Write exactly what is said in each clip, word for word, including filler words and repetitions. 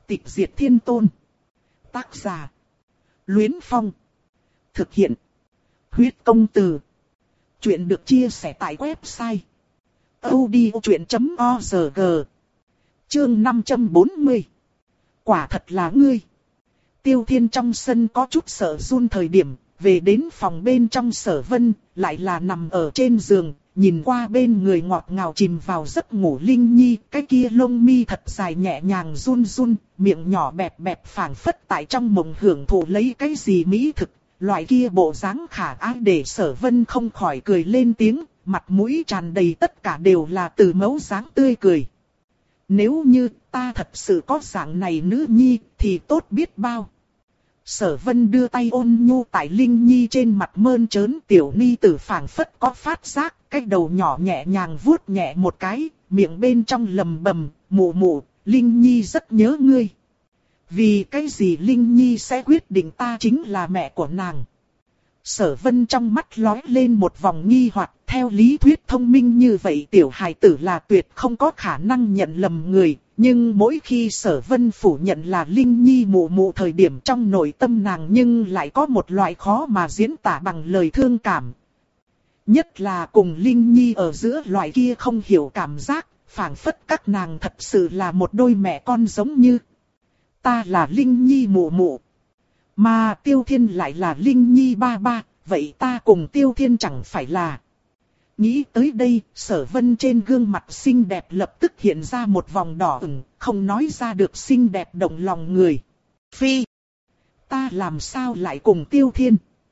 Tịch diệt thiên tôn. Tác giả. Luyến Phong. Thực hiện. Huyết công từ. Chuyện được chia sẻ tại website audiochuyện chấm org. Chương năm trăm bốn mươi. Quả thật là ngươi. Tiêu Thiên trong sân có chút sợ run thời điểm, về đến phòng bên trong Sở Vân, lại là nằm ở trên giường, nhìn qua bên người ngọt ngào chìm vào giấc ngủ Linh Nhi, cái kia lông mi thật dài nhẹ nhàng run run, miệng nhỏ bẹp bẹp phảng phất tại trong mộng hưởng thụ lấy cái gì mỹ thực, loại kia bộ dáng khả ái để Sở Vân không khỏi cười lên tiếng, mặt mũi tràn đầy tất cả đều là từ mẫu dáng tươi cười. Nếu như ta thật sự có dạng này nữ nhi thì tốt biết bao. Sở Vân đưa tay ôn nhu tại Linh Nhi trên mặt mơn trớn, tiểu ni tử phảng phất có phát giác, cái đầu nhỏ nhẹ nhàng vuốt nhẹ một cái, miệng bên trong lầm bầm, mụ mụ, Linh Nhi rất nhớ ngươi. Vì cái gì Linh Nhi sẽ quyết định ta chính là mẹ của nàng? Sở Vân trong mắt lóe lên một vòng nghi hoặc, theo lý thuyết thông minh như vậy tiểu hài tử là tuyệt không có khả năng nhận lầm người. Nhưng mỗi khi Sở Vân phủ nhận là Linh Nhi mụ mụ thời điểm trong nội tâm nàng nhưng lại có một loại khó mà diễn tả bằng lời thương cảm. Nhất là cùng Linh Nhi ở giữa loại kia không hiểu cảm giác, phảng phất các nàng thật sự là một đôi mẹ con giống như. Ta là Linh Nhi mụ mụ, mà Tiêu Thiên lại là Linh Nhi ba ba, vậy ta cùng Tiêu Thiên chẳng phải là... Nghĩ tới đây, Sở Vân trên gương mặt xinh đẹp lập tức hiện ra một vòng đỏ ửng, không nói ra được xinh đẹp động lòng người. Phi! Ta làm sao lại cùng Tiêu Thiên?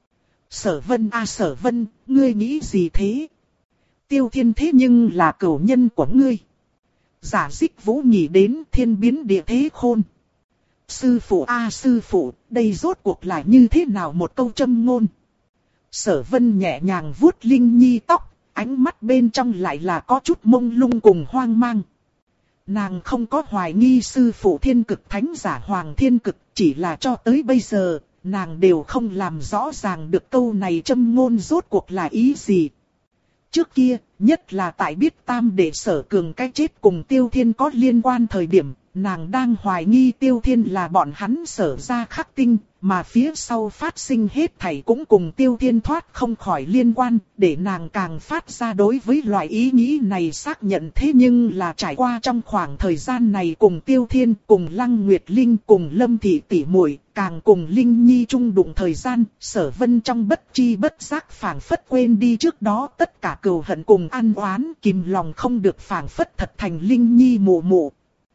Sở Vân à Sở Vân, ngươi nghĩ gì thế? Tiêu Thiên thế nhưng là cửu nhân của ngươi. Giả dích vũ nhị đến thiên biến địa thế khôn. Sư phụ a à, sư phụ, đây rốt cuộc là như thế nào một câu châm ngôn? Sở Vân nhẹ nhàng vuốt Linh Nhi tóc. Ánh mắt bên trong lại là có chút mông lung cùng hoang mang. Nàng không có hoài nghi sư phụ thiên cực thánh giả Hoàng Thiên Cực, chỉ là cho tới bây giờ, nàng đều không làm rõ ràng được câu này châm ngôn rốt cuộc là ý gì. Trước kia, nhất là tại biết Tam Đệ Sở Cường cái chết cùng Tiêu Thiên có liên quan thời điểm, nàng đang hoài nghi Tiêu Thiên là bọn hắn Sở ra khắc tinh, mà phía sau phát sinh hết thảy cũng cùng Tiêu Thiên thoát không khỏi liên quan, để nàng càng phát ra đối với loại ý nghĩ này xác nhận. Thế nhưng là trải qua trong khoảng thời gian này cùng Tiêu Thiên, cùng Lăng Nguyệt Linh, cùng Lâm Thị tỷ muội, càng cùng Linh Nhi chung đụng thời gian, Sở Vân trong bất chi bất giác phảng phất quên đi trước đó tất cả cừu hận cùng ăn oán, kìm lòng không được phảng phất thật thành Linh Nhi mụ mụ.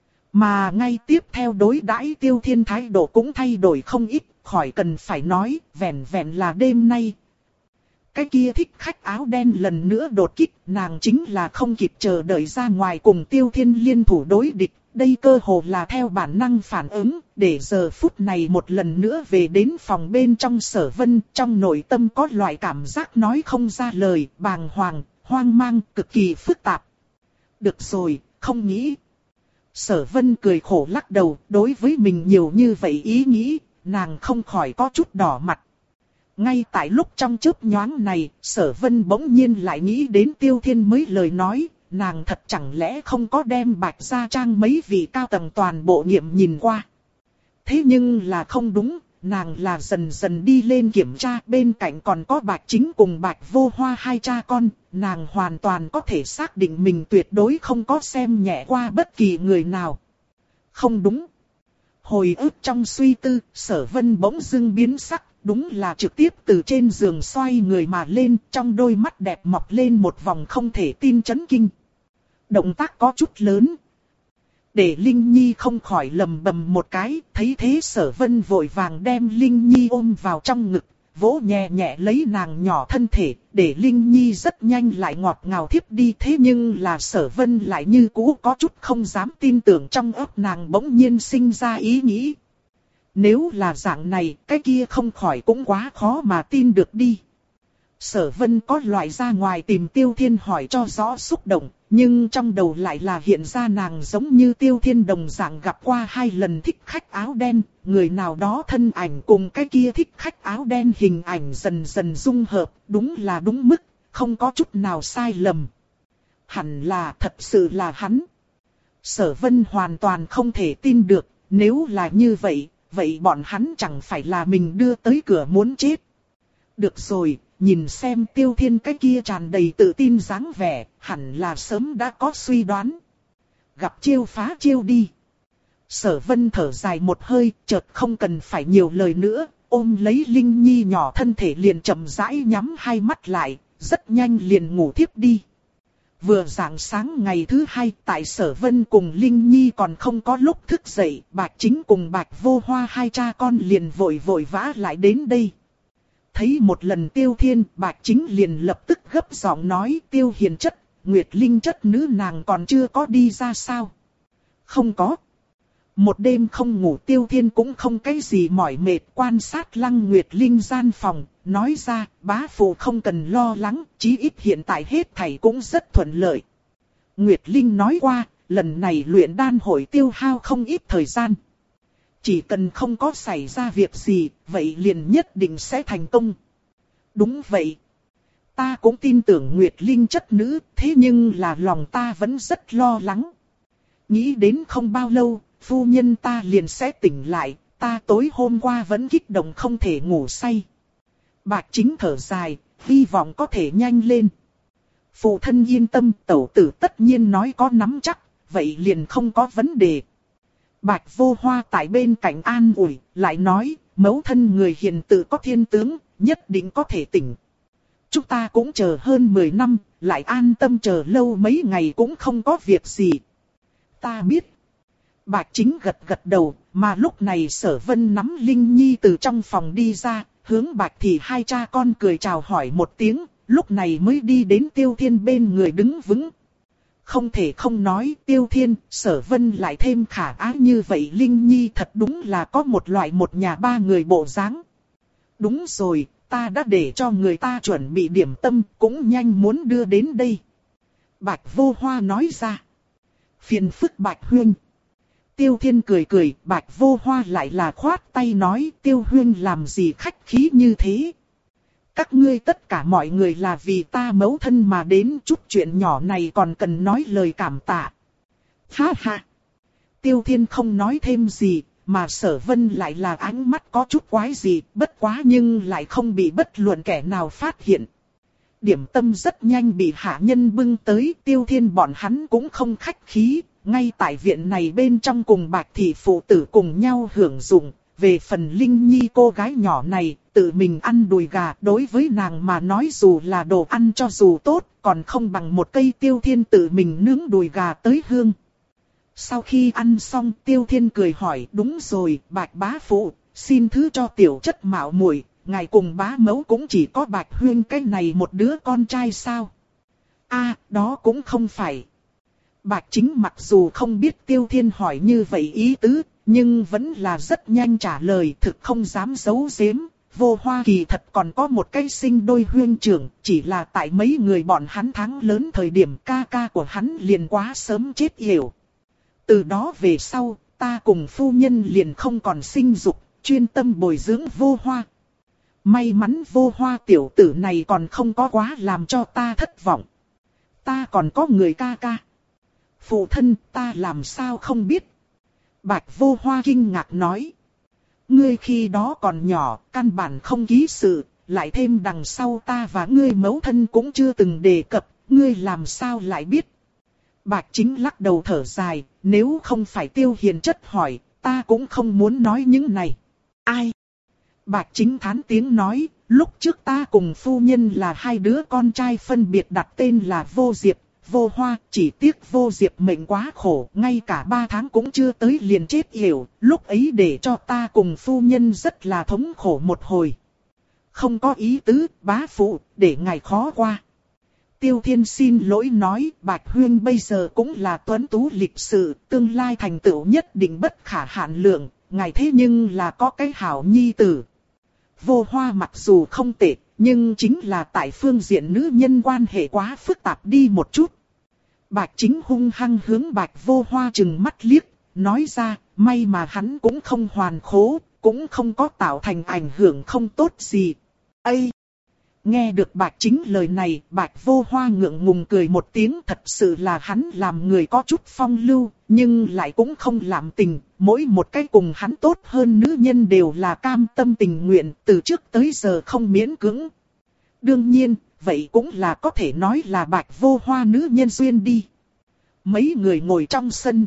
Mà ngay tiếp theo đối đãi Tiêu Thiên thái độ cũng thay đổi không ít, khỏi cần phải nói, vẹn vẹn là đêm nay. Cái kia thích khách áo đen lần nữa đột kích, nàng chính là không kịp chờ đợi ra ngoài cùng Tiêu Thiên liên thủ đối địch. Đây cơ hồ là theo bản năng phản ứng, để giờ phút này một lần nữa về đến phòng bên trong Sở Vân, trong nội tâm có loại cảm giác nói không ra lời, bàng hoàng, hoang mang, cực kỳ phức tạp. Được rồi, không nghĩ. Sở Vân cười khổ lắc đầu, đối với mình nhiều như vậy ý nghĩ, nàng không khỏi có chút đỏ mặt. Ngay tại lúc trong chớp nhoáng này, Sở Vân bỗng nhiên lại nghĩ đến Tiêu Thiên mới lời nói, nàng thật chẳng lẽ không có đem Bạch Gia Trang mấy vị cao tầng toàn bộ nghiệm nhìn qua. Thế nhưng là không đúng, nàng là dần dần đi lên kiểm tra, bên cạnh còn có Bạch Chính cùng Bạch Vô Hoa hai cha con, nàng hoàn toàn có thể xác định mình tuyệt đối không có xem nhẹ qua bất kỳ người nào. Không đúng. Hồi ức trong suy tư, Sở Vân bỗng dưng biến sắc, đúng là trực tiếp từ trên giường xoay người mà lên, trong đôi mắt đẹp mọc lên một vòng không thể tin chấn kinh. Động tác có chút lớn, để Linh Nhi không khỏi lầm bầm một cái, thấy thế Sở Vân vội vàng đem Linh Nhi ôm vào trong ngực, vỗ nhẹ nhẹ lấy nàng nhỏ thân thể, để Linh Nhi rất nhanh lại ngọt ngào thiếp đi. Thế nhưng là Sở Vân lại như cũ có chút không dám tin tưởng, trong óc nàng bỗng nhiên sinh ra ý nghĩ. Nếu là dạng này, cái kia không khỏi cũng quá khó mà tin được đi. Sở Vân có loại ra ngoài tìm Tiêu Thiên hỏi cho rõ xúc động, nhưng trong đầu lại là hiện ra nàng giống như Tiêu Thiên đồng dạng gặp qua hai lần thích khách áo đen, người nào đó thân ảnh cùng cái kia thích khách áo đen hình ảnh dần dần dung hợp, đúng là đúng mức, không có chút nào sai lầm. Hẳn là thật sự là hắn. Sở Vân hoàn toàn không thể tin được, nếu là như vậy, vậy bọn hắn chẳng phải là mình đưa tới cửa muốn chết. Được rồi, nhìn xem Tiêu Thiên cái kia tràn đầy tự tin dáng vẻ, hẳn là sớm đã có suy đoán. Gặp chiêu phá chiêu đi. Sở Vân thở dài một hơi, chợt không cần phải nhiều lời nữa, ôm lấy Linh Nhi nhỏ thân thể liền chậm rãi nhắm hai mắt lại, rất nhanh liền ngủ thiếp đi. Vừa rạng sáng ngày thứ hai, tại Sở Vân cùng Linh Nhi còn không có lúc thức dậy, Bạch Chính cùng Bạch Vô Hoa hai cha con liền vội vội vã lại đến đây. Thấy một lần Tiêu Thiên, Bạch Chính liền lập tức gấp giọng nói: Tiêu Hiền chất, Nguyệt Linh chất nữ nàng còn chưa có đi ra sao? Không có. Một đêm không ngủ Tiêu Thiên cũng không cái gì mỏi mệt, quan sát Lăng Nguyệt Linh gian phòng, nói ra: bá phụ không cần lo lắng, chí ít hiện tại hết thảy cũng rất thuận lợi. Nguyệt Linh nói qua, lần này luyện đan hội tiêu hao không ít thời gian. Chỉ cần không có xảy ra việc gì, vậy liền nhất định sẽ thành công. Đúng vậy. Ta cũng tin tưởng Nguyệt Linh chất nữ, thế nhưng là lòng ta vẫn rất lo lắng. Nghĩ đến không bao lâu, phu nhân ta liền sẽ tỉnh lại, ta tối hôm qua vẫn kích động không thể ngủ say. Bạch Chính thở dài, hy vọng có thể nhanh lên. Phụ thân yên tâm, tẩu tử tất nhiên nói có nắm chắc, vậy liền không có vấn đề. Bạch Vô Hoa tại bên cạnh an ủi, lại nói, mẫu thân người hiền tự có thiên tướng, nhất định có thể tỉnh. Chúng ta cũng chờ hơn mười năm, lại an tâm chờ lâu mấy ngày cũng không có việc gì. Ta biết. Bạch Chính gật gật đầu, mà lúc này Sở Vân nắm Linh Nhi từ trong phòng đi ra, hướng Bạch Thị hai cha con cười chào hỏi một tiếng, lúc này mới đi đến Tiêu Thiên bên người đứng vững. Không thể không nói, Tiêu Thiên, Sở Vân lại thêm khả ái như vậy, Linh Nhi thật đúng là có một loại một nhà ba người bộ dáng. Đúng rồi, ta đã để cho người ta chuẩn bị điểm tâm, cũng nhanh muốn đưa đến đây. Bạch Vô Hoa nói ra. Phiền phức Bạch Huynh. Tiêu Thiên cười cười, Bạch Vô Hoa lại là khoát tay nói, Tiêu Huynh làm gì khách khí như thế. Các ngươi tất cả mọi người là vì ta mẫu thân mà đến, chút chuyện nhỏ này còn cần nói lời cảm tạ. Ha ha. Tiêu Thiên không nói thêm gì, mà Sở Vân lại là ánh mắt có chút quái gì, bất quá nhưng lại không bị bất luận kẻ nào phát hiện. Điểm tâm rất nhanh bị hạ nhân bưng tới, Tiêu Thiên bọn hắn cũng không khách khí, ngay tại viện này bên trong cùng Bạch Thị phụ tử cùng nhau hưởng dụng. Về phần Linh Nhi cô gái nhỏ này, tự mình ăn đùi gà, đối với nàng mà nói dù là đồ ăn cho dù tốt, còn không bằng một cây Tiêu Thiên tự mình nướng đùi gà tới hương. Sau khi ăn xong, Tiêu Thiên cười hỏi, đúng rồi, Bạch bá phụ, xin thứ cho tiểu chất mạo muội, ngài cùng bá mẫu cũng chỉ có Bạch Huyên cái này một đứa con trai sao? A, đó cũng không phải. Bạch Chính mặc dù không biết Tiêu Thiên hỏi như vậy ý tứ, nhưng vẫn là rất nhanh trả lời, thực không dám giấu giếm. Vô Hoa kỳ thật còn có một cái sinh đôi huyên trưởng, chỉ là tại mấy người bọn hắn tháng lớn thời điểm ca ca của hắn liền quá sớm chết yểu. Từ đó về sau, ta cùng phu nhân liền không còn sinh dục, chuyên tâm bồi dưỡng Vô Hoa. May mắn Vô Hoa tiểu tử này còn không có quá làm cho ta thất vọng. Ta còn có người ca ca. Phụ thân, ta làm sao không biết. Bạch Vô Hoa kinh ngạc nói. Ngươi khi đó còn nhỏ, căn bản không ký sự, lại thêm đằng sau ta và ngươi mẫu thân cũng chưa từng đề cập, ngươi làm sao lại biết. Bạch Chính lắc đầu thở dài, nếu không phải Tiêu Hiền chất hỏi, ta cũng không muốn nói những này. Ai? Bạch Chính thán tiếng nói, lúc trước ta cùng phu nhân là hai đứa con trai phân biệt đặt tên là Vô Diệp, Vô Hoa, chỉ tiếc Vô Diệp mệnh quá khổ, ngay cả ba tháng cũng chưa tới liền chết yểu, lúc ấy để cho ta cùng phu nhân rất là thống khổ một hồi. Không có ý tứ, bá phụ, để ngài khó qua. Tiêu Thiên xin lỗi nói, Bạch Huyên bây giờ cũng là tuấn tú lịch sự, tương lai thành tựu nhất định bất khả hạn lượng, ngài thế nhưng là có cái hảo nhi tử. Vô Hoa mặc dù không tệ, nhưng chính là tại phương diện nữ nhân quan hệ quá phức tạp đi một chút. Bạch Chính hung hăng hướng Bạch Vô Hoa trừng mắt liếc, nói ra, may mà hắn cũng không hoàn khố, cũng không có tạo thành ảnh hưởng không tốt gì. Ây! Nghe được Bạch Chính lời này, Bạch Vô Hoa ngượng ngùng cười một tiếng, thật sự là hắn làm người có chút phong lưu, nhưng lại cũng không làm tình, mỗi một cái cùng hắn tốt hơn nữ nhân đều là cam tâm tình nguyện, từ trước tới giờ không miễn cưỡng. Đương nhiên, vậy cũng là có thể nói là Bạch Vô Hoa nữ nhân duyên đi. Mấy người ngồi trong sân.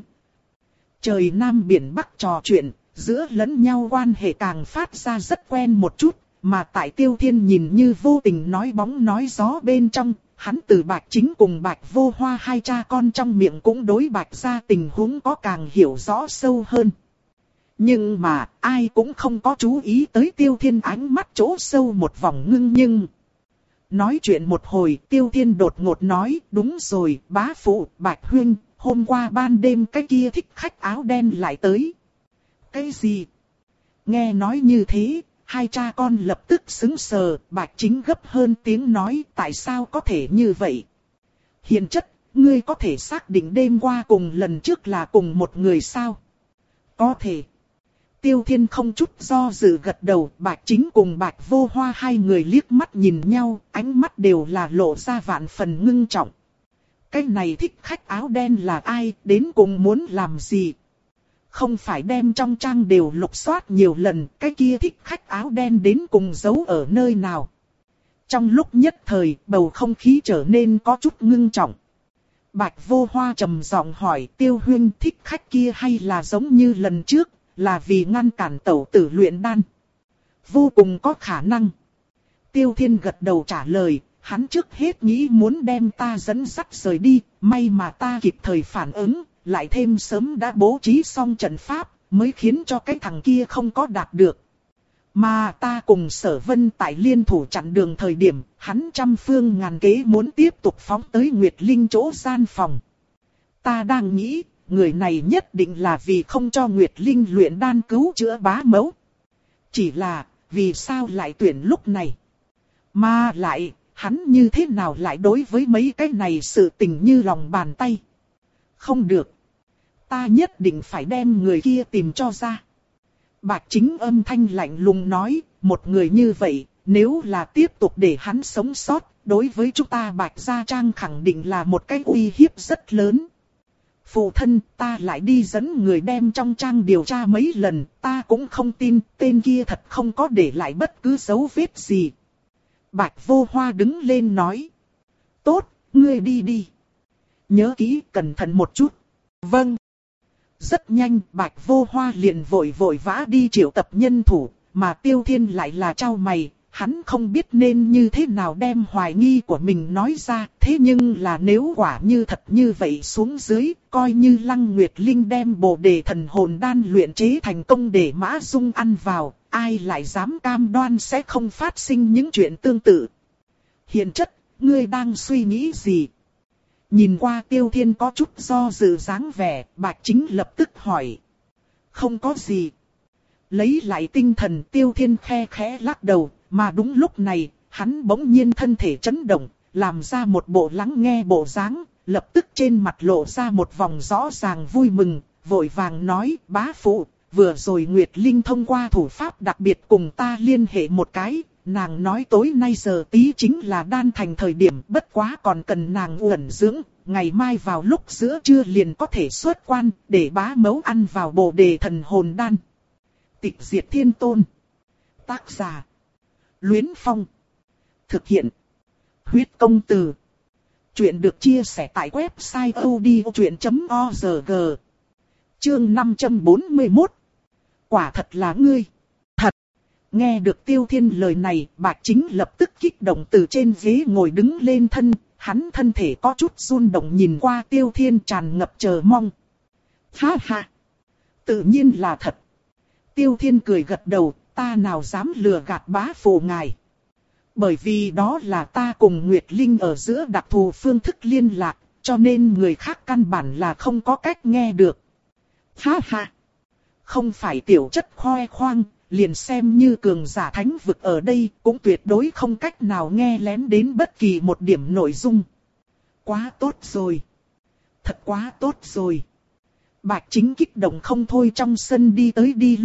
Trời Nam biển Bắc trò chuyện, giữa lẫn nhau quan hệ càng phát ra rất quen một chút. Mà tại Tiêu Thiên nhìn như vô tình nói bóng nói gió bên trong, hắn từ Bạch Chính cùng Bạch Vô Hoa hai cha con trong miệng cũng đối Bạch gia tình huống có càng hiểu rõ sâu hơn. Nhưng mà ai cũng không có chú ý tới Tiêu Thiên ánh mắt chỗ sâu một vòng ngưng nhưng. Nói chuyện một hồi, Tiêu Thiên đột ngột nói, đúng rồi, bá phụ, Bạch Huynh, hôm qua ban đêm cái kia thích khách áo đen lại tới. Cái gì? Nghe nói như thế. Hai cha con lập tức sững sờ, Bạch Chính gấp hơn tiếng nói, tại sao có thể như vậy? Hiền chất, ngươi có thể xác định đêm qua cùng lần trước là cùng một người sao? Có thể. Tiêu Thiên không chút do dự gật đầu, Bạch Chính cùng Bạch Vô Hoa hai người liếc mắt nhìn nhau, ánh mắt đều là lộ ra vạn phần ngưng trọng. Cái này thích khách áo đen là ai, đến cùng muốn làm gì? Không phải đem trong trang đều lục soát nhiều lần, cái kia thích khách áo đen đến cùng giấu ở nơi nào. Trong lúc nhất thời, bầu không khí trở nên có chút ngưng trọng. Bạch Vô Hoa trầm giọng hỏi, Tiêu Huynh, thích khách kia hay là giống như lần trước, là vì ngăn cản tẩu tử luyện đan? Vô cùng có khả năng. Tiêu Thiên gật đầu trả lời, hắn trước hết nghĩ muốn đem ta dẫn dắt rời đi, may mà ta kịp thời phản ứng. Lại thêm sớm đã bố trí xong trận pháp, mới khiến cho cái thằng kia không có đạt được. Mà ta cùng Sở Vân tại liên thủ chặn đường thời điểm, hắn trăm phương ngàn kế muốn tiếp tục phóng tới Nguyệt Linh chỗ gian phòng. Ta đang nghĩ, người này nhất định là vì không cho Nguyệt Linh luyện đan cứu chữa bá mẫu. Chỉ là, vì sao lại tuyển lúc này? Mà lại, hắn như thế nào lại đối với mấy cái này sự tình như lòng bàn tay? Không được. Ta nhất định phải đem người kia tìm cho ra. Bạch Chính âm thanh lạnh lùng nói, một người như vậy, nếu là tiếp tục để hắn sống sót, đối với chúng ta Bạch Gia Trang khẳng định là một cái uy hiếp rất lớn. Phụ thân, ta lại đi dẫn người đem trong trang điều tra mấy lần, ta cũng không tin tên kia thật không có để lại bất cứ dấu vết gì. Bạch Vô Hoa đứng lên nói. Tốt, ngươi đi đi. Nhớ kỹ, cẩn thận một chút. Vâng. Rất nhanh, Bạch Vô Hoa liền vội vội vã đi triệu tập nhân thủ, mà Tiêu Thiên lại là trao mày, hắn không biết nên như thế nào đem hoài nghi của mình nói ra, thế nhưng là nếu quả như thật như vậy xuống dưới, coi như Lăng Nguyệt Linh đem bồ đề thần hồn đan luyện chế thành công để Mã Dung ăn vào, ai lại dám cam đoan sẽ không phát sinh những chuyện tương tự. Hiền chất, ngươi đang suy nghĩ gì? Nhìn qua Tiêu Thiên có chút do dự dáng vẻ, Bạch Chính lập tức hỏi. Không có gì. Lấy lại tinh thần, Tiêu Thiên khe khẽ lắc đầu, mà đúng lúc này, hắn bỗng nhiên thân thể chấn động, làm ra một bộ lắng nghe bộ dáng, lập tức trên mặt lộ ra một vòng rõ ràng vui mừng, vội vàng nói, bá phụ, vừa rồi Nguyệt Linh thông qua thủ pháp đặc biệt cùng ta liên hệ một cái. Nàng nói tối nay giờ tí chính là đan thành thời điểm, bất quá còn cần nàng uẩn dưỡng, ngày mai vào lúc giữa trưa liền có thể xuất quan, để bá mẫu ăn vào bồ đề thần hồn đan. Tịch Diệt Thiên Tôn. Tác giả. Luyến Phong. Thực hiện. Huyết Công Từ. Chuyện được chia sẻ tại website odchuyện chấm org. Chương năm trăm bốn mươi mốt. Quả thật là ngươi. Nghe được Tiêu Thiên lời này, Bạch Chính lập tức kích động từ trên ghế ngồi đứng lên thân, hắn thân thể có chút run động nhìn qua Tiêu Thiên tràn ngập chờ mong. Ha ha! Tự nhiên là thật. Tiêu Thiên cười gật đầu, ta nào dám lừa gạt bá phụ ngài. Bởi vì đó là ta cùng Nguyệt Linh ở giữa đặc thù phương thức liên lạc, cho nên người khác căn bản là không có cách nghe được. Ha ha! Không phải tiểu chất khoe khoang. Liền xem như cường giả thánh vực ở đây cũng tuyệt đối không cách nào nghe lén đến bất kỳ một điểm nội dung. Quá tốt rồi. Thật quá tốt rồi. Bạch Chính kích động không thôi trong sân đi tới đi lui,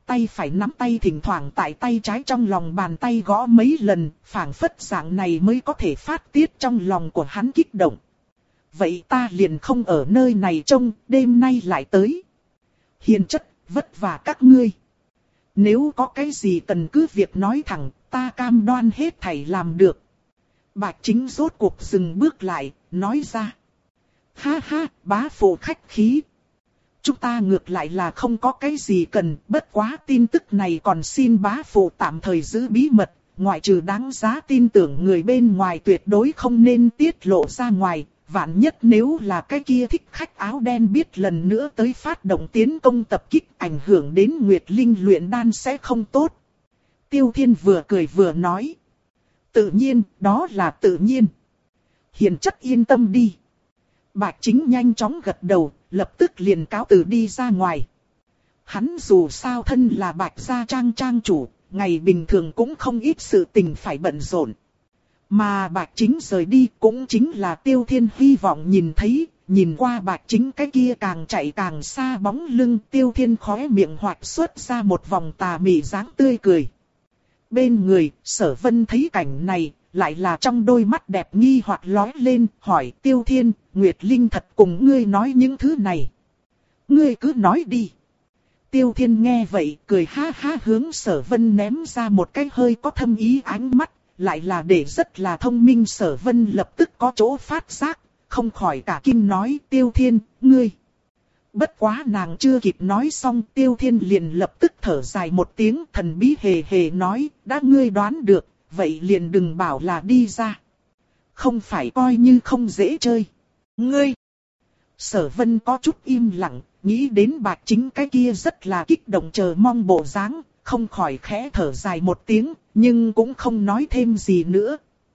tay phải nắm tay thỉnh thoảng tại tay trái trong lòng bàn tay gõ mấy lần, phảng phất dạng này mới có thể phát tiết trong lòng của hắn kích động. Vậy ta liền không ở nơi này trông, đêm nay lại tới. Hiền chất, vất vả các ngươi. Nếu có cái gì cần cứ việc nói thẳng, ta cam đoan hết thảy làm được. Bạch Chính rốt cuộc dừng bước lại, nói ra. Ha ha, bá phụ khách khí. Chúng ta ngược lại là không có cái gì cần, bất quá tin tức này còn xin bá phụ tạm thời giữ bí mật, ngoại trừ đáng giá tin tưởng người bên ngoài tuyệt đối không nên tiết lộ ra ngoài, vạn nhất nếu là cái kia thích khách áo đen biết lần nữa tới phát động tiến công tập kích ảnh hưởng đến Nguyệt Linh luyện đan sẽ không tốt. Tiêu Thiên vừa cười vừa nói. Tự nhiên, đó là tự nhiên. Hiền chất yên tâm đi. Bạch Chính nhanh chóng gật đầu, lập tức liền cáo từ đi ra ngoài. Hắn dù sao thân là Bạch gia trang trang chủ, ngày bình thường cũng không ít sự tình phải bận rộn. Mà Bạch Chính rời đi cũng chính là Tiêu Thiên hy vọng nhìn thấy, nhìn qua Bạch Chính cái kia càng chạy càng xa bóng lưng, Tiêu Thiên khóe miệng hoạt xuất ra một vòng tà mị dáng tươi cười. Bên người, Sở Vân thấy cảnh này, lại là trong đôi mắt đẹp nghi hoặc lóe lên, hỏi Tiêu Thiên, Nguyệt Linh thật cùng ngươi nói những thứ này. Ngươi cứ nói đi. Tiêu Thiên nghe vậy, cười ha ha hướng Sở Vân ném ra một cái hơi có thâm ý ánh mắt, lại là để rất là thông minh. Sở Vân lập tức có chỗ phát giác, không khỏi cả kinh nói Tiêu Thiên, ngươi. Bất quá nàng chưa kịp nói xong, Tiêu Thiên liền lập tức thở dài một tiếng, thần bí hề hề nói, đã ngươi đoán được, vậy liền đừng bảo là đi ra. Không phải coi như không dễ chơi. Ngươi! Sở Vân có chút im lặng, nghĩ đến Bạch Chính cái kia rất là kích động chờ mong bộ dáng, không khỏi khẽ thở dài một tiếng, nhưng cũng không nói thêm gì nữa.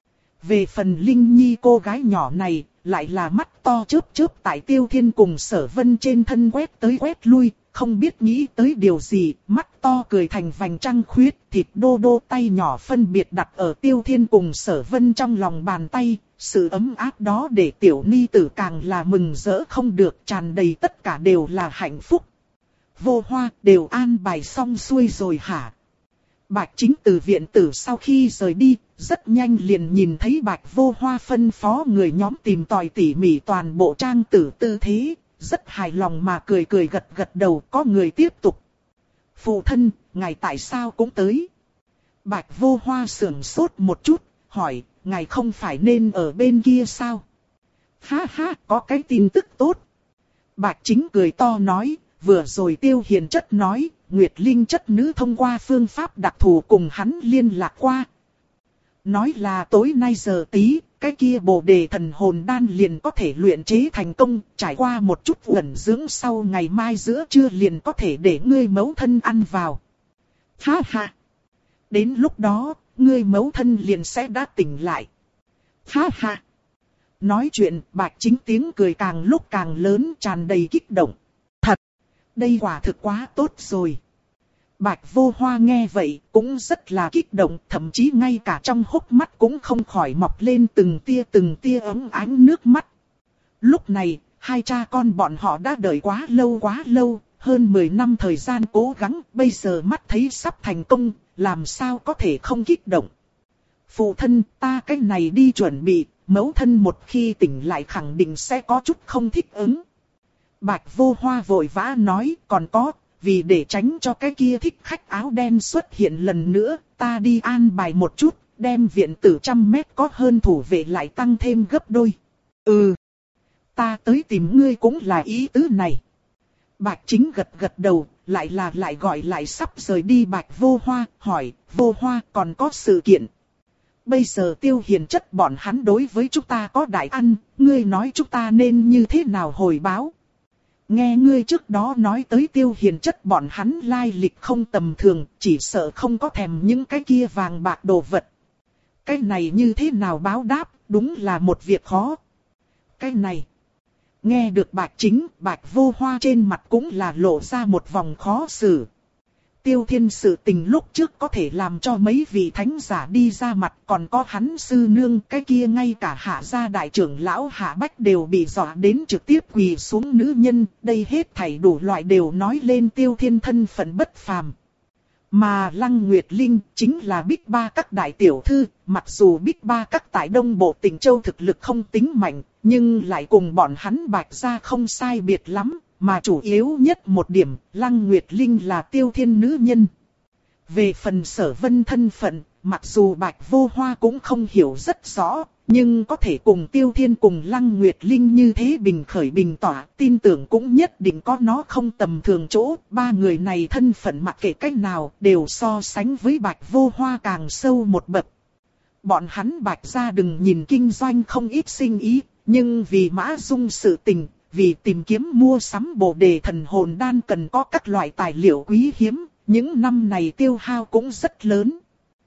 Về phần Linh Nhi cô gái nhỏ này, lại là mắt to chớp chớp tại Tiêu Thiên cùng Sở Vân trên thân quét tới quét lui, không biết nghĩ tới điều gì, mắt to cười thành vành trăng khuyết, thịt đô đô tay nhỏ phân biệt đặt ở Tiêu Thiên cùng Sở Vân trong lòng bàn tay, sự ấm áp đó để tiểu ni tử càng là mừng rỡ không được, tràn đầy tất cả đều là hạnh phúc. Vô Hoa đều an bài xong xuôi rồi hả? Bạch Chính từ viện tử sau khi rời đi, rất nhanh liền nhìn thấy Bạch Vô Hoa phân phó người nhóm tìm tòi tỉ mỉ toàn bộ trang tử tư thế, rất hài lòng mà cười cười gật gật đầu. Có người tiếp tục. Phụ thân, ngài tại sao cũng tới? Bạch Vô Hoa sững sốt một chút, hỏi, ngài không phải nên ở bên kia sao? Ha ha, có cái tin tức tốt. Bạch Chính cười to nói, vừa rồi Tiêu Hiền chất nói, Nguyệt Linh chất nữ thông qua phương pháp đặc thù cùng hắn liên lạc qua. Nói là tối nay giờ tí, cái kia bồ đề thần hồn đan liền có thể luyện chế thành công, trải qua một chút ẩn dưỡng sau ngày mai giữa trưa liền có thể để ngươi mẫu thân ăn vào. Ha ha! Đến lúc đó, ngươi mẫu thân liền sẽ đã tỉnh lại. Ha ha! Nói chuyện, Bạch Chính tiếng cười càng lúc càng lớn, tràn đầy kích động. Thật! Đây quả thực quá tốt rồi. Bạch Vô Hoa nghe vậy cũng rất là kích động, thậm chí ngay cả trong hốc mắt cũng không khỏi mọc lên từng tia từng tia ấm ánh nước mắt. Lúc này, hai cha con bọn họ đã đợi quá lâu quá lâu, hơn mười năm thời gian cố gắng, bây giờ mắt thấy sắp thành công, làm sao có thể không kích động. Phụ thân, ta cái này đi chuẩn bị, mẫu thân một khi tỉnh lại khẳng định sẽ có chút không thích ứng. Bạch Vô Hoa vội vã nói, còn có, vì để tránh cho cái kia thích khách áo đen xuất hiện lần nữa, ta đi an bài một chút, đem viện tử trăm mét có hơn thủ vệ lại tăng thêm gấp đôi. Ừ, ta tới tìm ngươi cũng là ý tứ này. Bạch Chính gật gật đầu, lại là lại gọi lại sắp rời đi Bạch Vô Hoa, hỏi, Vô Hoa còn có sự kiện. Bây giờ Tiêu Hiền chất bọn hắn đối với chúng ta có đại ăn, ngươi nói chúng ta nên như thế nào hồi báo? Nghe ngươi trước đó nói tới Tiêu Hiền chất bọn hắn lai lịch không tầm thường, chỉ sợ không có thèm những cái kia vàng bạc đồ vật. Cái này như thế nào báo đáp, đúng là một việc khó. Cái này, nghe được Bạch Chính, Bạch Vô Hoa trên mặt cũng là lộ ra một vòng khó xử. Tiêu Thiên sự tình lúc trước có thể làm cho mấy vị thánh giả đi ra mặt, còn có hắn sư nương, cái kia ngay cả Hạ gia đại trưởng lão Hạ Bách đều bị dọa đến trực tiếp quỳ xuống nữ nhân, đây hết thảy đủ loại đều nói lên Tiêu Thiên thân phận bất phàm. Mà Lăng Nguyệt Linh chính là Bích Ba Các đại tiểu thư, mặc dù Bích Ba Các tại Đông Bộ Tỉnh Châu thực lực không tính mạnh, nhưng lại cùng bọn hắn Bạch gia không sai biệt lắm, mà chủ yếu nhất một điểm, Lăng Nguyệt Linh là Tiêu Thiên nữ nhân. Về phần Sở Vân thân phận, mặc dù Bạch Vô Hoa cũng không hiểu rất rõ, nhưng có thể cùng Tiêu Thiên cùng Lăng Nguyệt Linh như thế bình khởi bình tỏa, tin tưởng cũng nhất định có nó không tầm thường chỗ. Ba người này thân phận mặc kệ cách nào đều so sánh với Bạch Vô Hoa càng sâu một bậc. Bọn hắn Bạch gia đừng nhìn kinh doanh không ít sinh ý, nhưng vì Mã Dung sự tình, vì tìm kiếm mua sắm Bồ Đề thần hồn đan cần có các loại tài liệu quý hiếm, những năm này tiêu hao cũng rất lớn.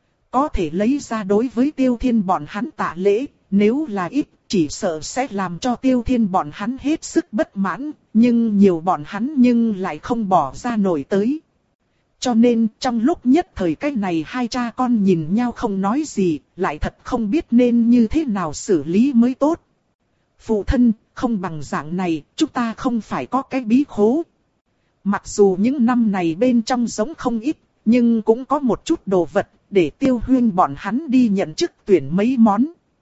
Có thể lấy ra đối với Tiêu Thiên bọn hắn tạ lễ, nếu là ít, chỉ sợ sẽ làm cho Tiêu Thiên bọn hắn hết sức bất mãn, nhưng nhiều bọn hắn nhưng lại không bỏ ra nổi tới. Cho nên trong lúc nhất thời cái này hai cha con nhìn nhau không nói gì, lại thật không biết nên như thế nào xử lý mới tốt. Phụ thân, không bằng dạng này, chúng ta không phải có cái bí khố. Mặc dù những năm này bên trong giống không ít, nhưng cũng có một chút đồ vật, để Tiêu Huyên bọn hắn đi nhận chức tuyển mấy món.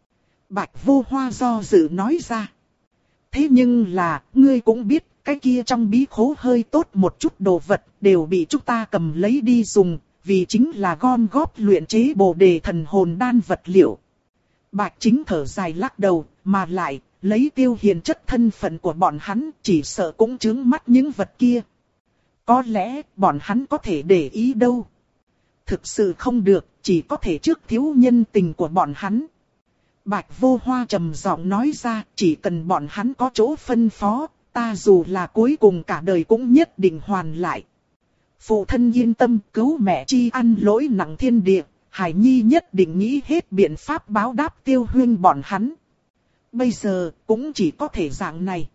Bạch Vô Hoa do dự nói ra. Thế nhưng là, ngươi cũng biết, cái kia trong bí khố hơi tốt một chút đồ vật, đều bị chúng ta cầm lấy đi dùng, vì chính là gom góp luyện chế Bồ Đề thần hồn đan vật liệu. Bạch Chính thở dài lắc đầu, mà lại, lấy Tiêu Hiền chất thân phận của bọn hắn, chỉ sợ cũng chướng mắt những vật kia. Có lẽ, bọn hắn có thể để ý đâu. Thực sự không được, chỉ có thể trước thiếu nhân tình của bọn hắn. Bạch Vô Hoa trầm giọng nói ra, chỉ cần bọn hắn có chỗ phân phó, ta dù là cuối cùng cả đời cũng nhất định hoàn lại. Phụ thân yên tâm, cứu mẹ chi ăn lỗi nặng thiên địa, Hải Nhi nhất định nghĩ hết biện pháp báo đáp Tiêu Huyên bọn hắn. Bây giờ, cũng chỉ có thể dạng này.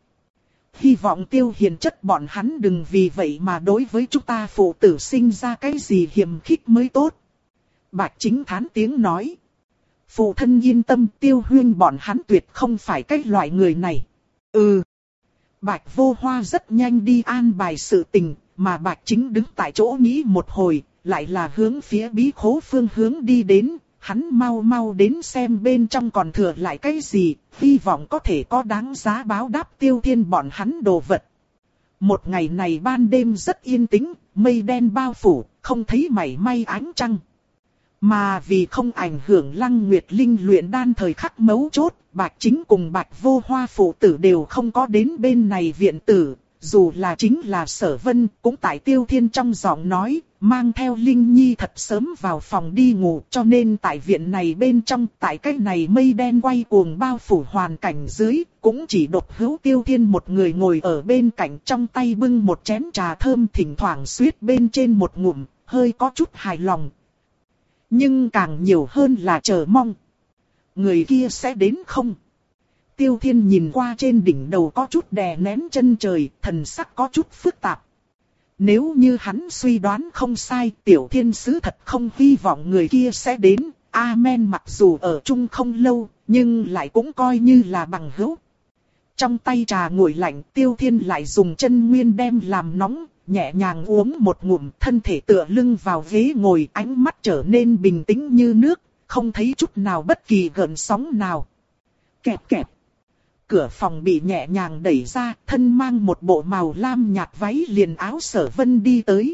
Hy vọng Tiêu Hiền chất bọn hắn đừng vì vậy mà đối với chúng ta phụ tử sinh ra cái gì hiềm khích mới tốt. Bạch Chính thán tiếng nói. Phụ thân yên tâm, Tiêu Huyên bọn hắn tuyệt không phải cái loại người này. Ừ. Bạch Vô Hoa rất nhanh đi an bài sự tình, mà Bạch Chính đứng tại chỗ nghĩ một hồi, lại là hướng phía bí khố phương hướng đi đến. Hắn mau mau đến xem bên trong còn thừa lại cái gì, hy vọng có thể có đáng giá báo đáp Tiêu Thiên bọn hắn đồ vật. Một ngày này ban đêm rất yên tĩnh, mây đen bao phủ, không thấy mảy may ánh trăng. Mà vì không ảnh hưởng Lăng Nguyệt Linh luyện đan thời khắc mấu chốt, Bạch Chính cùng Bạch Vô Hoa phụ tử đều không có đến bên này viện tử. Dù là chính là Sở Vân cũng tại Tiêu Thiên trong giọng nói, mang theo Linh Nhi thật sớm vào phòng đi ngủ, cho nên tại viện này bên trong, tại cái này mây đen quay cuồng bao phủ hoàn cảnh dưới, cũng chỉ độc hữu Tiêu Thiên một người ngồi ở bên cạnh, trong tay bưng một chén trà thơm, thỉnh thoảng suýt bên trên một ngụm, hơi có chút hài lòng. Nhưng càng nhiều hơn là chờ mong. Người kia sẽ đến không? Tiêu Thiên nhìn qua trên đỉnh đầu có chút đè nén chân trời, thần sắc có chút phức tạp. Nếu như hắn suy đoán không sai, Tiểu Thiên Sứ thật không hy vọng người kia sẽ đến. Amen, mặc dù ở chung không lâu, nhưng lại cũng coi như là bằng hữu. Trong tay trà nguội lạnh, Tiêu Thiên lại dùng chân nguyên đem làm nóng, nhẹ nhàng uống một ngụm, thân thể tựa lưng vào ghế ngồi, ánh mắt trở nên bình tĩnh như nước, không thấy chút nào bất kỳ gợn sóng nào. Kẹp kẹp. Cửa phòng bị nhẹ nhàng đẩy ra, thân mang một bộ màu lam nhạt váy liền áo Sở Vân đi tới.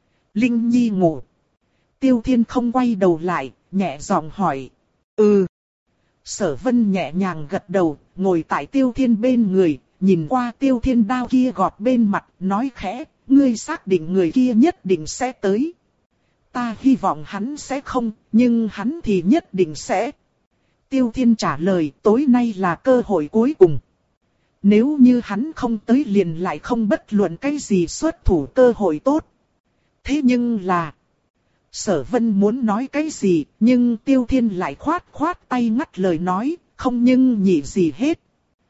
Linh Nhi ngủ. Tiêu Thiên không quay đầu lại, nhẹ giọng hỏi. Ừ. Sở Vân nhẹ nhàng gật đầu, ngồi tại Tiêu Thiên bên người, nhìn qua Tiêu Thiên đao kia gọt bên mặt, nói khẽ, ngươi xác định người kia nhất định sẽ tới. Ta hy vọng hắn sẽ không, nhưng hắn thì nhất định sẽ. Tiêu Thiên trả lời, tối nay là cơ hội cuối cùng. Nếu như hắn không tới liền lại không bất luận cái gì xuất thủ cơ hội tốt. Thế nhưng là... Sở Vân muốn nói cái gì, nhưng Tiêu Thiên lại khoát khoát tay ngắt lời nói, không nhưng nhị gì hết.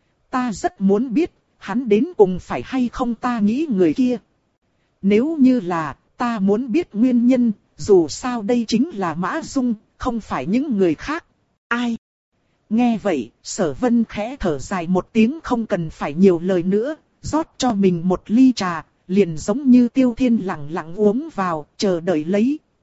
Ta rất muốn biết, hắn đến cùng phải hay không ta nghĩ người kia. Nếu như là, ta muốn biết nguyên nhân, dù sao đây chính là Mã Dung, không phải những người khác. Ai? Nghe vậy, Sở Vân khẽ thở dài một tiếng, không cần phải nhiều lời nữa, rót cho mình một ly trà, liền giống như Tiêu Thiên lặng lặng uống vào, chờ đợi lấy.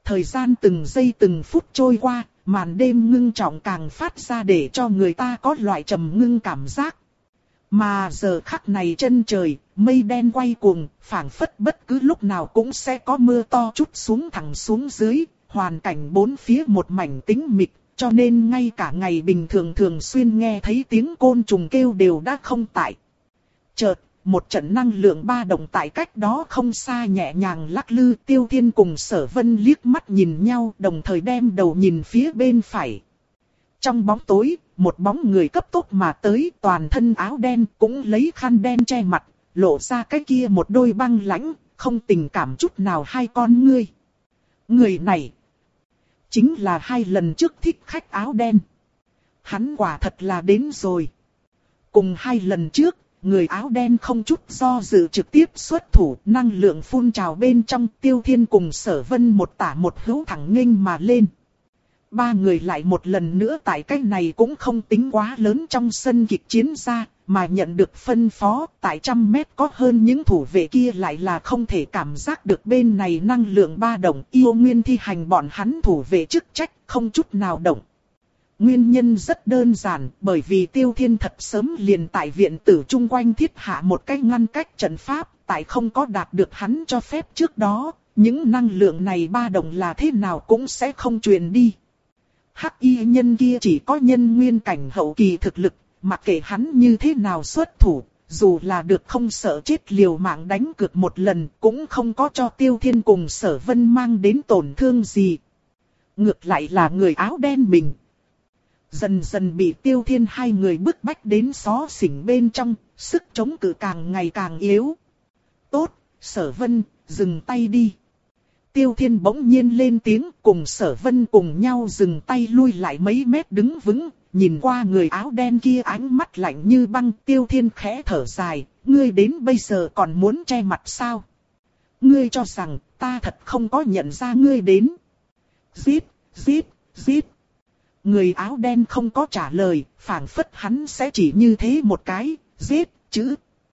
Thời gian từng giây từng phút trôi qua, màn đêm ngưng trọng càng phát ra để cho người ta có loại trầm ngưng cảm giác. Mà giờ khắc này chân trời, mây đen quay cuồng, phảng phất bất cứ lúc nào cũng sẽ có mưa to trút xuống thẳng xuống dưới, hoàn cảnh bốn phía một mảnh tĩnh mịch, cho nên ngay cả ngày bình thường thường xuyên nghe thấy tiếng côn trùng kêu đều đã không tại. Chợt, một trận năng lượng ba động tại cách đó không xa nhẹ nhàng lắc lư. Tiêu Thiên cùng Sở Vân liếc mắt nhìn nhau, đồng thời đem đầu nhìn phía bên phải. Trong bóng tối, một bóng người cấp tốc mà tới, toàn thân áo đen, cũng lấy khăn đen che mặt, lộ ra cái kia một đôi băng lãnh, không tình cảm chút nào hai con ngươi. Người này chính là hai lần trước thích khách áo đen. Hắn quả thật là đến rồi. Cùng hai lần trước, người áo đen không chút do dự trực tiếp xuất thủ, năng lượng phun trào bên trong. Tiêu Thiên cùng Sở Vân một tả một hữu thẳng nghênh mà lên. Ba người lại một lần nữa tại cái này cũng không tính quá lớn trong sân kịch chiến ra, mà nhận được phân phó tại trăm mét có hơn những thủ vệ kia lại là không thể cảm giác được bên này năng lượng ba động. Yêu Nguyên thi hành bọn hắn thủ vệ chức trách, không chút nào động. Nguyên nhân rất đơn giản, bởi vì Tiêu Thiên thật sớm liền tại viện tử chung quanh thiết hạ một cái ngăn cách trận pháp, tại không có đạt được hắn cho phép trước đó, những năng lượng này ba động là thế nào cũng sẽ không truyền đi. Hắc y nhân kia chỉ có nhân nguyên cảnh hậu kỳ thực lực, mặc kệ hắn như thế nào xuất thủ, dù là được không sợ chết liều mạng đánh cược một lần, cũng không có cho Tiêu Thiên cùng Sở Vân mang đến tổn thương gì. Ngược lại là người áo đen mình. Dần dần bị Tiêu Thiên hai người bức bách đến xó xỉnh bên trong, sức chống cự càng ngày càng yếu. Tốt, Sở Vân, dừng tay đi. Tiêu Thiên bỗng nhiên lên tiếng, cùng Sở Vân cùng nhau dừng tay lui lại mấy mét đứng vững, nhìn qua người áo đen kia ánh mắt lạnh như băng. Tiêu Thiên khẽ thở dài, ngươi đến bây giờ còn muốn che mặt sao? Ngươi cho rằng ta thật không có nhận ra ngươi đến. Giết, giết, giết. Người áo đen không có trả lời, phảng phất hắn sẽ chỉ như thế một cái, giết, chữ.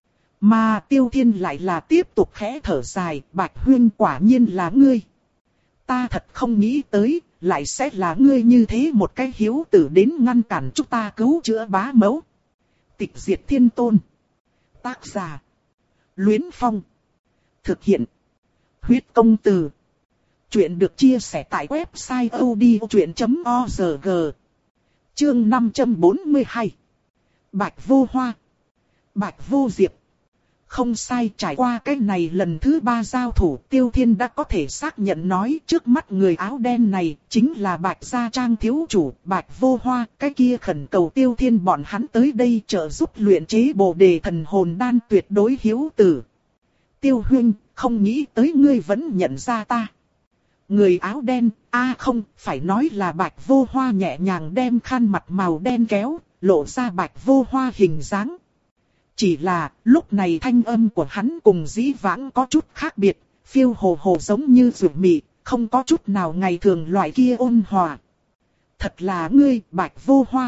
Mà Tiêu Thiên lại là tiếp tục khẽ thở dài, Bạch Huyên quả nhiên là ngươi. Ta thật không nghĩ tới, lại sẽ là ngươi như thế một cái hiếu tử đến ngăn cản chúng ta cứu chữa bá mẫu. Tịch diệt thiên tôn. Tác giả. Luyến Phong. Thực hiện. Huyết công từ. Chuyện được chia sẻ tại website odchuyện chấm org. Chương năm trăm bốn mươi hai. Bạch Vô Hoa. Bạch Vô Diệp. Không sai, trải qua cái này lần thứ ba giao thủ, Tiêu Thiên đã có thể xác nhận nói trước mắt người áo đen này chính là Bạch Gia Trang thiếu chủ, Bạch Vô Hoa. Cái kia khẩn cầu Tiêu Thiên bọn hắn tới đây trợ giúp luyện chế Bồ Đề thần hồn đan tuyệt đối hiếu tử. Tiêu Huynh, không nghĩ tới ngươi vẫn nhận ra ta. Người áo đen, a à không, phải nói là Bạch Vô Hoa nhẹ nhàng đem khăn mặt màu đen kéo, lộ ra Bạch Vô Hoa hình dáng. Chỉ là, lúc này thanh âm của hắn cùng dĩ vãng có chút khác biệt, phiêu hồ hồ giống như rượu mị, không có chút nào ngày thường loại kia ôn hòa. Thật là ngươi, Bạch Vô Hoa.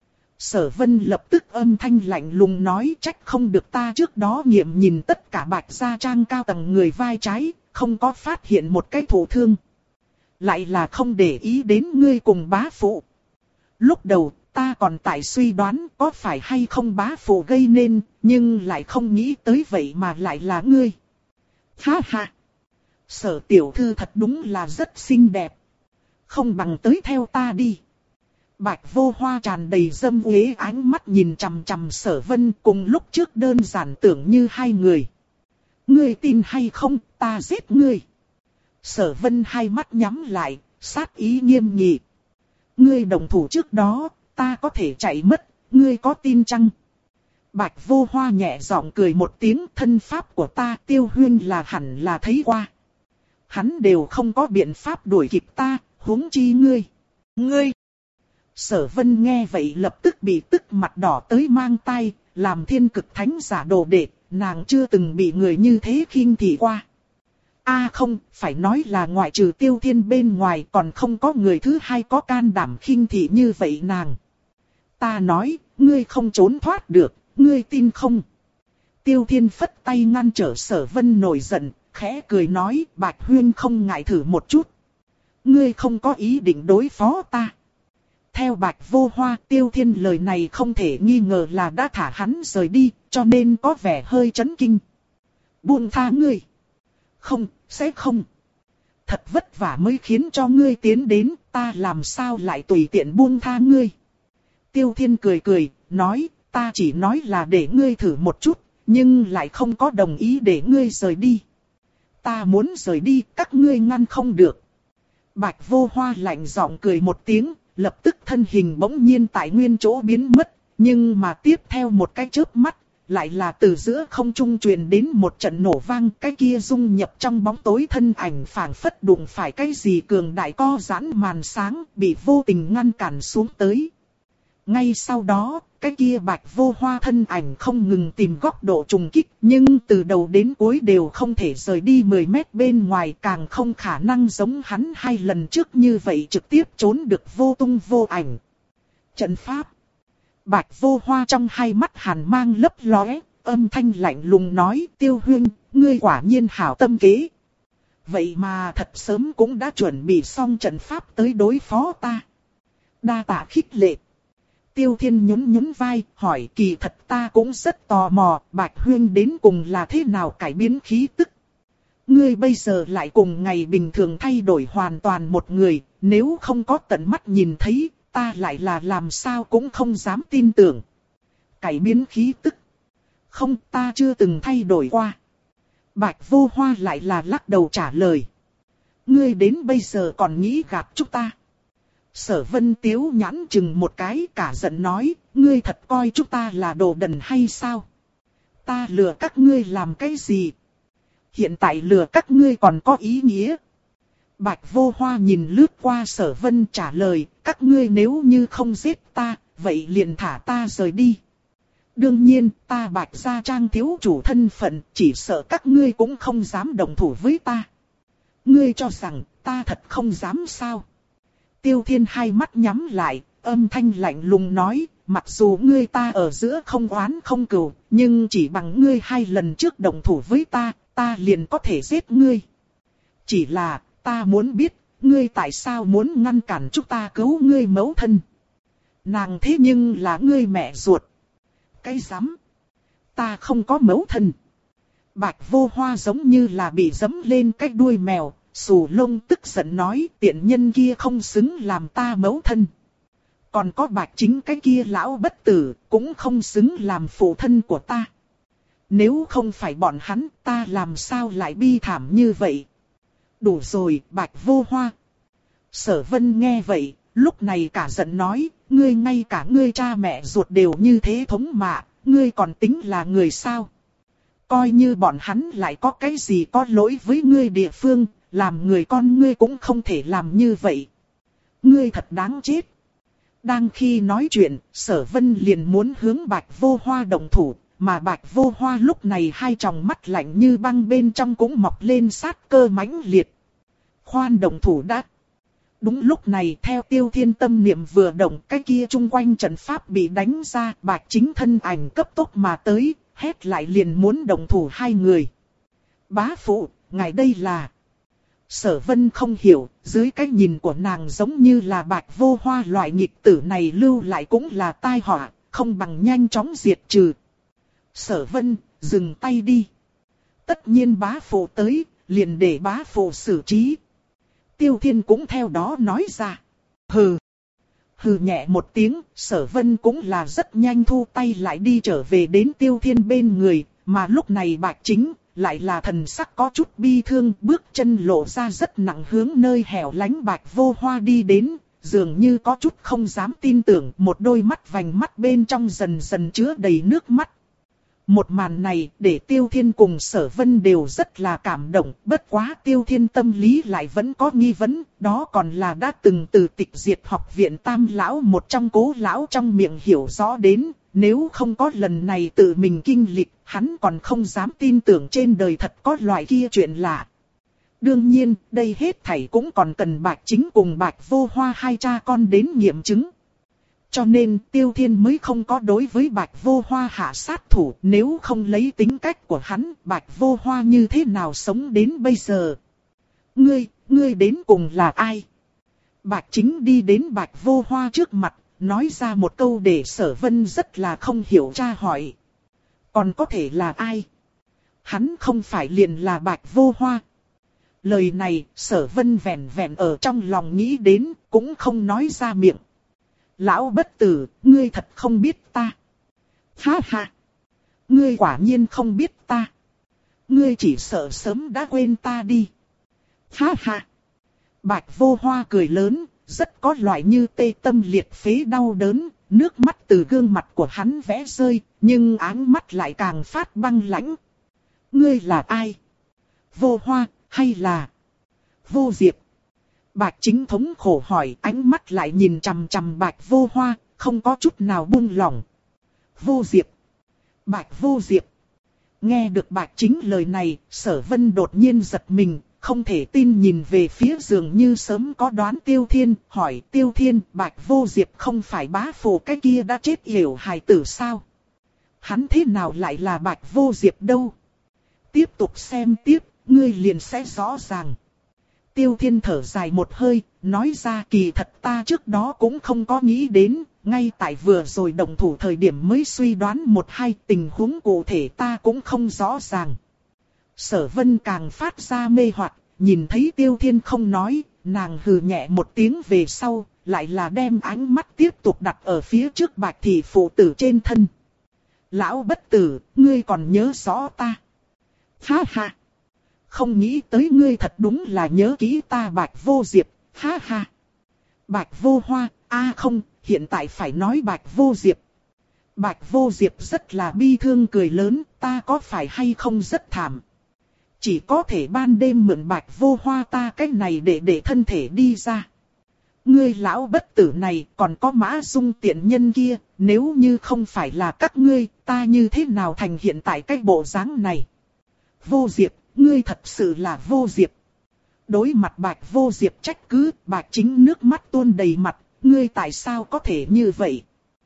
Sở Vân lập tức âm thanh lạnh lùng nói, trách không được ta trước đó nghiệm nhìn tất cả Bạch Gia Trang cao tầng người vai trái, không có phát hiện một cái thụ thương. Lại là không để ý đến ngươi cùng bá phụ. Lúc đầu, ta còn tại suy đoán có phải hay không bá phụ gây nên, nhưng lại không nghĩ tới vậy mà lại là ngươi. Ha ha! Sở tiểu thư thật đúng là rất xinh đẹp. Không bằng tới theo ta đi. Bạch Vô Hoa tràn đầy dâm uế ánh mắt nhìn chằm chằm Sở Vân, cùng lúc trước đơn giản tưởng như hai người. Ngươi tin hay không, ta giết ngươi. Sở Vân hai mắt nhắm lại, sát ý nghiêm nghị. Ngươi đồng thủ trước đó, ta có thể chạy mất, ngươi có tin chăng? Bạch Vô Hoa nhẹ giọng cười một tiếng, thân pháp của ta Tiêu Huyên là hẳn là thấy qua. Hắn đều không có biện pháp đuổi kịp ta, huống chi ngươi. Ngươi! Sở Vân nghe vậy lập tức bị tức mặt đỏ tới mang tai, làm thiên cực thánh giả đồ đệ, nàng chưa từng bị người như thế khinh thị qua. A à không, phải nói là ngoại trừ Tiêu Thiên bên ngoài còn không có người thứ hai có can đảm khinh thị như vậy nàng. Ta nói, ngươi không trốn thoát được, ngươi tin không? Tiêu Thiên phất tay ngăn trở Sở Vân nổi giận, khẽ cười nói, Bạch Huyên không ngại thử một chút. ngươi không có ý định đối phó ta. Theo Bạch Vô Hoa, Tiêu Thiên lời này không thể nghi ngờ là đã thả hắn rời đi, cho nên có vẻ hơi chấn kinh. Buông tha ngươi. Không, sẽ không. Thật vất vả mới khiến cho ngươi tiến đến, ta làm sao lại tùy tiện buông tha ngươi. Tiêu Thiên cười cười, nói, ta chỉ nói là để ngươi thử một chút, nhưng lại không có đồng ý để ngươi rời đi. Ta muốn rời đi, các ngươi ngăn không được. Bạch Vô Hoa lạnh giọng cười một tiếng, lập tức thân hình bỗng nhiên tại nguyên chỗ biến mất, nhưng mà tiếp theo một cái chớp mắt, lại là từ giữa không trung truyền đến một trận nổ vang, cái kia dung nhập trong bóng tối thân ảnh phảng phất đụng phải cái gì cường đại co giãn màn sáng, bị vô tình ngăn cản xuống tới. Ngay sau đó, cái kia Bạch Vô Hoa thân ảnh không ngừng tìm góc độ trùng kích, nhưng từ đầu đến cuối đều không thể rời đi mười mét bên ngoài, càng không khả năng giống hắn hai lần trước như vậy trực tiếp trốn được vô tung vô ảnh. Trận pháp. Bạch Vô Hoa trong hai mắt hàn mang lấp lóe, âm thanh lạnh lùng nói, Tiêu Huynh, ngươi quả nhiên hảo tâm kế. Vậy mà thật sớm cũng đã chuẩn bị xong trận pháp tới đối phó ta. Đa tạ khích lệ. Tiêu Thiên nhún nhún vai, hỏi, kỳ thật ta cũng rất tò mò, Bạch Huynh đến cùng là thế nào cải biến khí tức. Ngươi bây giờ lại cùng ngày bình thường thay đổi hoàn toàn một người, nếu không có tận mắt nhìn thấy, ta lại là làm sao cũng không dám tin tưởng. Cải biến khí tức. Không, ta chưa từng thay đổi qua. Bạch Vô Hoa lại là lắc đầu trả lời. Ngươi đến bây giờ còn nghĩ gạt chúng ta. Sở Vân Tiếu nhãn chừng một cái, cả giận nói, ngươi thật coi chúng ta là đồ đần hay sao? Ta lừa các ngươi làm cái gì? Hiện tại lừa các ngươi còn có ý nghĩa. Bạch Vô Hoa nhìn lướt qua Sở Vân trả lời, các ngươi nếu như không giết ta, vậy liền thả ta rời đi. Đương nhiên, ta Bạch Gia Trang thiếu chủ thân phận, chỉ sợ các ngươi cũng không dám đồng thủ với ta. Ngươi cho rằng, ta thật không dám sao? Tiêu Thiên hai mắt nhắm lại, âm thanh lạnh lùng nói, mặc dù ngươi ta ở giữa không oán không cừu, nhưng chỉ bằng ngươi hai lần trước đồng thủ với ta, ta liền có thể giết ngươi. Chỉ là, ta muốn biết, ngươi tại sao muốn ngăn cản chúng ta cứu ngươi mẫu thân? Nàng thế nhưng là ngươi mẹ ruột. Cái rắm? Ta không có mẫu thân. Bạch Vô Hoa giống như là bị giẫm lên cái đuôi mèo. Sù Lông tức giận nói, tiện nhân kia không xứng làm ta mẫu thân. Còn có Bạch Chính cái kia lão bất tử, cũng không xứng làm phụ thân của ta. Nếu không phải bọn hắn, ta làm sao lại bi thảm như vậy? Đủ rồi, Bạch Vô Hoa. Sở Vân nghe vậy, lúc này cả giận nói, ngươi ngay cả ngươi cha mẹ ruột đều như thế thống mạ, ngươi còn tính là người sao? Coi như bọn hắn lại có cái gì có lỗi với ngươi địa phương, làm người con ngươi cũng không thể làm như vậy. Ngươi thật đáng chết. Đang khi nói chuyện, Sở Vân liền muốn hướng Bạch Vô Hoa động thủ, mà Bạch Vô Hoa lúc này hai tròng mắt lạnh như băng bên trong cũng mọc lên sát cơ mãnh liệt. Khoan động thủ đã. Đúng lúc này theo Tiêu Thiên tâm niệm vừa động, cái kia chung quanh trận pháp bị đánh ra, Bạch Chính thân ảnh cấp tốc mà tới, hét lại liền muốn động thủ hai người. Bá phụ, ngài đây là... Sở Vân không hiểu, dưới cái nhìn của nàng giống như là Bạch Vô Hoa loại nghịch tử này lưu lại cũng là tai họa, không bằng nhanh chóng diệt trừ. Sở Vân, dừng tay đi. Tất nhiên bá phụ tới, liền để bá phụ xử trí. Tiêu Thiên cũng theo đó nói ra. Hừ. Hừ nhẹ một tiếng, Sở Vân cũng là rất nhanh thu tay lại đi trở về đến Tiêu Thiên bên người, mà lúc này Bạch Chính lại là thần sắc có chút bi thương, bước chân lộ ra rất nặng hướng nơi hẻo lánh Bạch Vô Hoa đi đến, dường như có chút không dám tin tưởng, một đôi mắt vành mắt bên trong dần dần chứa đầy nước mắt. Một màn này để Tiêu Thiên cùng Sở Vân đều rất là cảm động, bất quá Tiêu Thiên tâm lý lại vẫn có nghi vấn, đó còn là đã từng từ Tịch Diệt học viện Tam lão một trong Cố lão trong miệng hiểu rõ đến, nếu không có lần này tự mình kinh lịch, hắn còn không dám tin tưởng trên đời thật có loại kia chuyện lạ. Đương nhiên, đây hết thảy cũng còn cần Bạch Chính cùng Bạch Vô Hoa hai cha con đến nghiệm chứng. Cho nên Tiêu Thiên mới không có đối với Bạch Vô Hoa hạ sát thủ, nếu không lấy tính cách của hắn, Bạch Vô Hoa như thế nào sống đến bây giờ? Ngươi, ngươi đến cùng là ai? Bạch Chính đi đến Bạch Vô Hoa trước mặt, nói ra một câu để Sở Vân rất là không hiểu tra hỏi. Còn có thể là ai? Hắn không phải liền là Bạch Vô Hoa. Lời này Sở Vân vẹn vẹn ở trong lòng nghĩ đến, cũng không nói ra miệng. Lão bất tử, ngươi thật không biết ta. Ha ha! Ngươi quả nhiên không biết ta. Ngươi chỉ sợ sớm đã quên ta đi. Ha ha! Bạch Vô Hoa cười lớn, rất có loại như tê tâm liệt phế đau đớn, nước mắt từ gương mặt của hắn vẽ rơi, nhưng áng mắt lại càng phát băng lãnh. Ngươi là ai? Vô Hoa, hay là Vô Diệp? Bạch Chính thống khổ hỏi, ánh mắt lại nhìn chằm chằm Bạch Vô Hoa, không có chút nào buông lỏng. Vô Diệp. Bạch Vô Diệp. Nghe được Bạch Chính lời này, Sở Vân đột nhiên giật mình, không thể tin nhìn về phía giường như sớm có đoán Tiêu Thiên, hỏi Tiêu Thiên, Bạch Vô Diệp không phải bá phụ cái kia đã chết yểu hài tử sao? Hắn thế nào lại là Bạch Vô Diệp đâu? Tiếp tục xem tiếp, ngươi liền sẽ rõ ràng. Tiêu Thiên thở dài một hơi, nói ra kỳ thật ta trước đó cũng không có nghĩ đến, ngay tại vừa rồi động thủ thời điểm mới suy đoán một hai tình huống cụ thể ta cũng không rõ ràng. Sở Vân càng phát ra mê hoặc, nhìn thấy Tiêu Thiên không nói, nàng hừ nhẹ một tiếng về sau, lại là đem ánh mắt tiếp tục đặt ở phía trước Bạch thị phụ tử trên thân. Lão bất tử, ngươi còn nhớ rõ ta? Ha ha! Không nghĩ tới ngươi thật đúng là nhớ kỹ ta Bạch Vô Diệp, ha ha! Bạch Vô Hoa, a không, hiện tại phải nói Bạch Vô Diệp. Bạch Vô Diệp rất là bi thương cười lớn, ta có phải hay không rất thảm. Chỉ có thể ban đêm mượn Bạch Vô Hoa ta cái này để để thân thể đi ra. Ngươi lão bất tử này còn có Mã Dung tiện nhân kia, nếu như không phải là các ngươi, ta như thế nào thành hiện tại cái bộ dáng này. Vô Diệp, ngươi thật sự là Vô Diệp. Đối mặt Bạch Vô Diệp trách cứ, Bạch Chính nước mắt tuôn đầy mặt, ngươi tại sao có thể như vậy?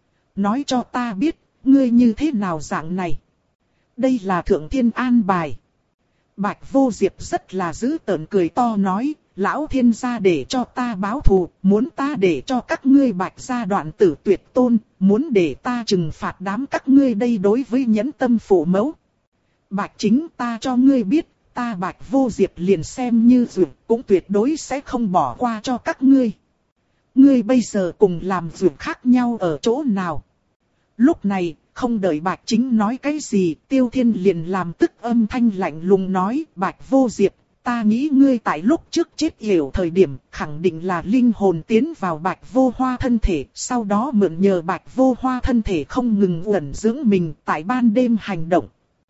Nói cho ta biết, ngươi như thế nào dạng này? Đây là Thượng Thiên an bài. Bạch Vô Diệp rất là dữ tợn cười to nói, lão thiên gia để cho ta báo thù, muốn ta để cho các ngươi Bạch gia đoạn tử tuyệt tôn, muốn để ta trừng phạt đám các ngươi đây đối với nhẫn tâm phụ mẫu. Bạch Chính ta cho ngươi biết, ta Bạch Vô Diệp liền xem như dược, cũng tuyệt đối sẽ không bỏ qua cho các ngươi. Ngươi bây giờ cùng làm dược khác nhau ở chỗ nào? Lúc này, không đợi Bạch Chính nói cái gì, Tiêu Thiên liền làm tức âm thanh lạnh lùng nói, Bạch Vô Diệp, ta nghĩ ngươi tại lúc trước chết yểu thời điểm, khẳng định là linh hồn tiến vào Bạch Vô Hoa thân thể, sau đó mượn nhờ Bạch Vô Hoa thân thể không ngừng ẩn dưỡng mình tại ban đêm hành động.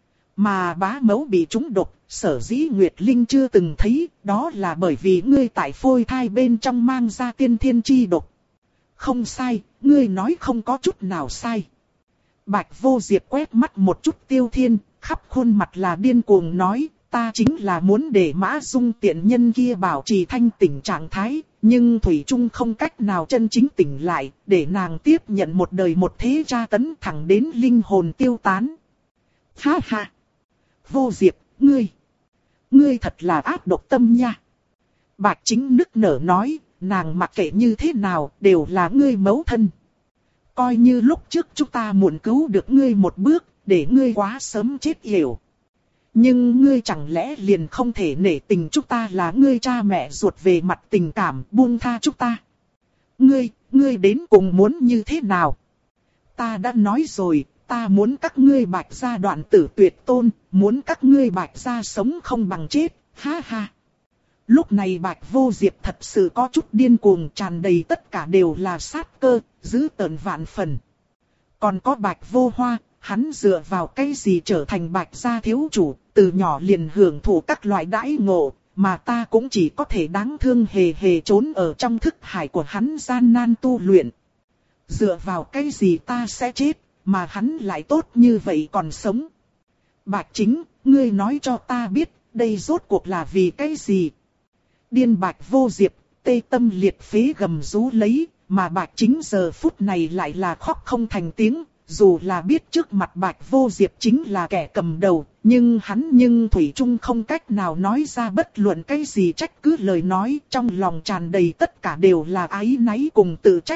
Mà bá mẫu bị trúng độc, sở dĩ Nguyệt Linh chưa từng thấy, đó là bởi vì ngươi tại phôi thai bên trong mang ra tiên thiên chi độc. Không sai, ngươi nói không có chút nào sai. Bạch Vô Diệp quét mắt một chút Tiêu Thiên, khắp khuôn mặt là điên cuồng nói, ta chính là muốn để Mã Dung tiện nhân kia bảo trì thanh tỉnh trạng thái, nhưng Thủy Trung không cách nào chân chính tỉnh lại, để nàng tiếp nhận một đời một thế tra tấn thẳng đến linh hồn tiêu tán. Ha ha! Vô Diệp, ngươi! Ngươi thật là ác độc tâm nha! Bạch Chính nức nở nói, nàng mặc kệ như thế nào, đều là ngươi mẫu thân. Coi như lúc trước chúng ta muốn cứu được ngươi một bước, để ngươi quá sớm chết yểu. Nhưng ngươi chẳng lẽ liền không thể nể tình chúng ta là ngươi cha mẹ ruột về mặt tình cảm buông tha chúng ta. Ngươi, ngươi đến cùng muốn như thế nào? Ta đã nói rồi, ta muốn các ngươi Bạch gia đoạn tử tuyệt tôn, muốn các ngươi Bạch gia sống không bằng chết, ha ha. Lúc này Bạch Vô Diệp thật sự có chút điên cuồng, tràn đầy tất cả đều là sát cơ, dữ tợn vạn phần. Còn có Bạch Vô Hoa, hắn dựa vào cái gì trở thành Bạch gia thiếu chủ, từ nhỏ liền hưởng thụ các loại đãi ngộ, mà ta cũng chỉ có thể đáng thương hề hề trốn ở trong thức hải của hắn gian nan tu luyện. Dựa vào cái gì ta sẽ chết, mà hắn lại tốt như vậy còn sống. Bạch Chính, ngươi nói cho ta biết, đây rốt cuộc là vì cái gì? Điên Bạch Vô Diệp, tê tâm liệt phế gầm rú lấy, mà Bạch Chính giờ phút này lại là khóc không thành tiếng, dù là biết trước mặt Bạch Vô Diệp chính là kẻ cầm đầu, nhưng hắn nhưng thủy chung không cách nào nói ra bất luận cái gì trách cứ lời nói, trong lòng tràn đầy tất cả đều là áy náy cùng tự trách.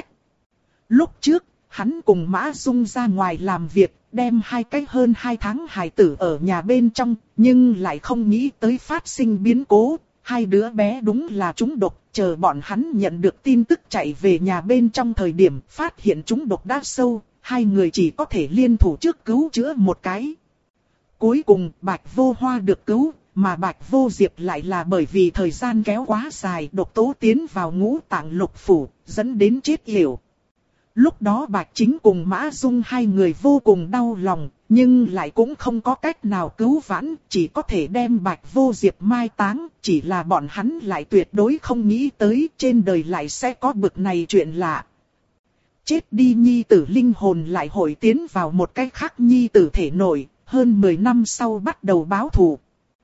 Lúc trước, hắn cùng Mã Dung ra ngoài làm việc, đem hai cái hơn hai tháng hài tử ở nhà bên trong, nhưng lại không nghĩ tới phát sinh biến cố. Hai đứa bé đúng là trúng độc, chờ bọn hắn nhận được tin tức chạy về nhà bên trong thời điểm phát hiện trúng độc đã sâu, hai người chỉ có thể liên thủ trước cứu chữa một cái. Cuối cùng Bạch Vô Hoa được cứu, mà Bạch Vô Diệp lại là bởi vì thời gian kéo quá dài, độc tố tiến vào ngũ tạng lục phủ, dẫn đến chết yểu. Lúc đó Bạch Chính cùng Mã Dung hai người vô cùng đau lòng, nhưng lại cũng không có cách nào cứu vãn, chỉ có thể đem Bạch Vô Diệp mai táng, chỉ là bọn hắn lại tuyệt đối không nghĩ tới trên đời lại sẽ có bực này chuyện lạ. Chết đi nhi tử linh hồn lại hồi tiến vào một cái khác nhi tử thể nội, hơn mười năm sau bắt đầu báo thù.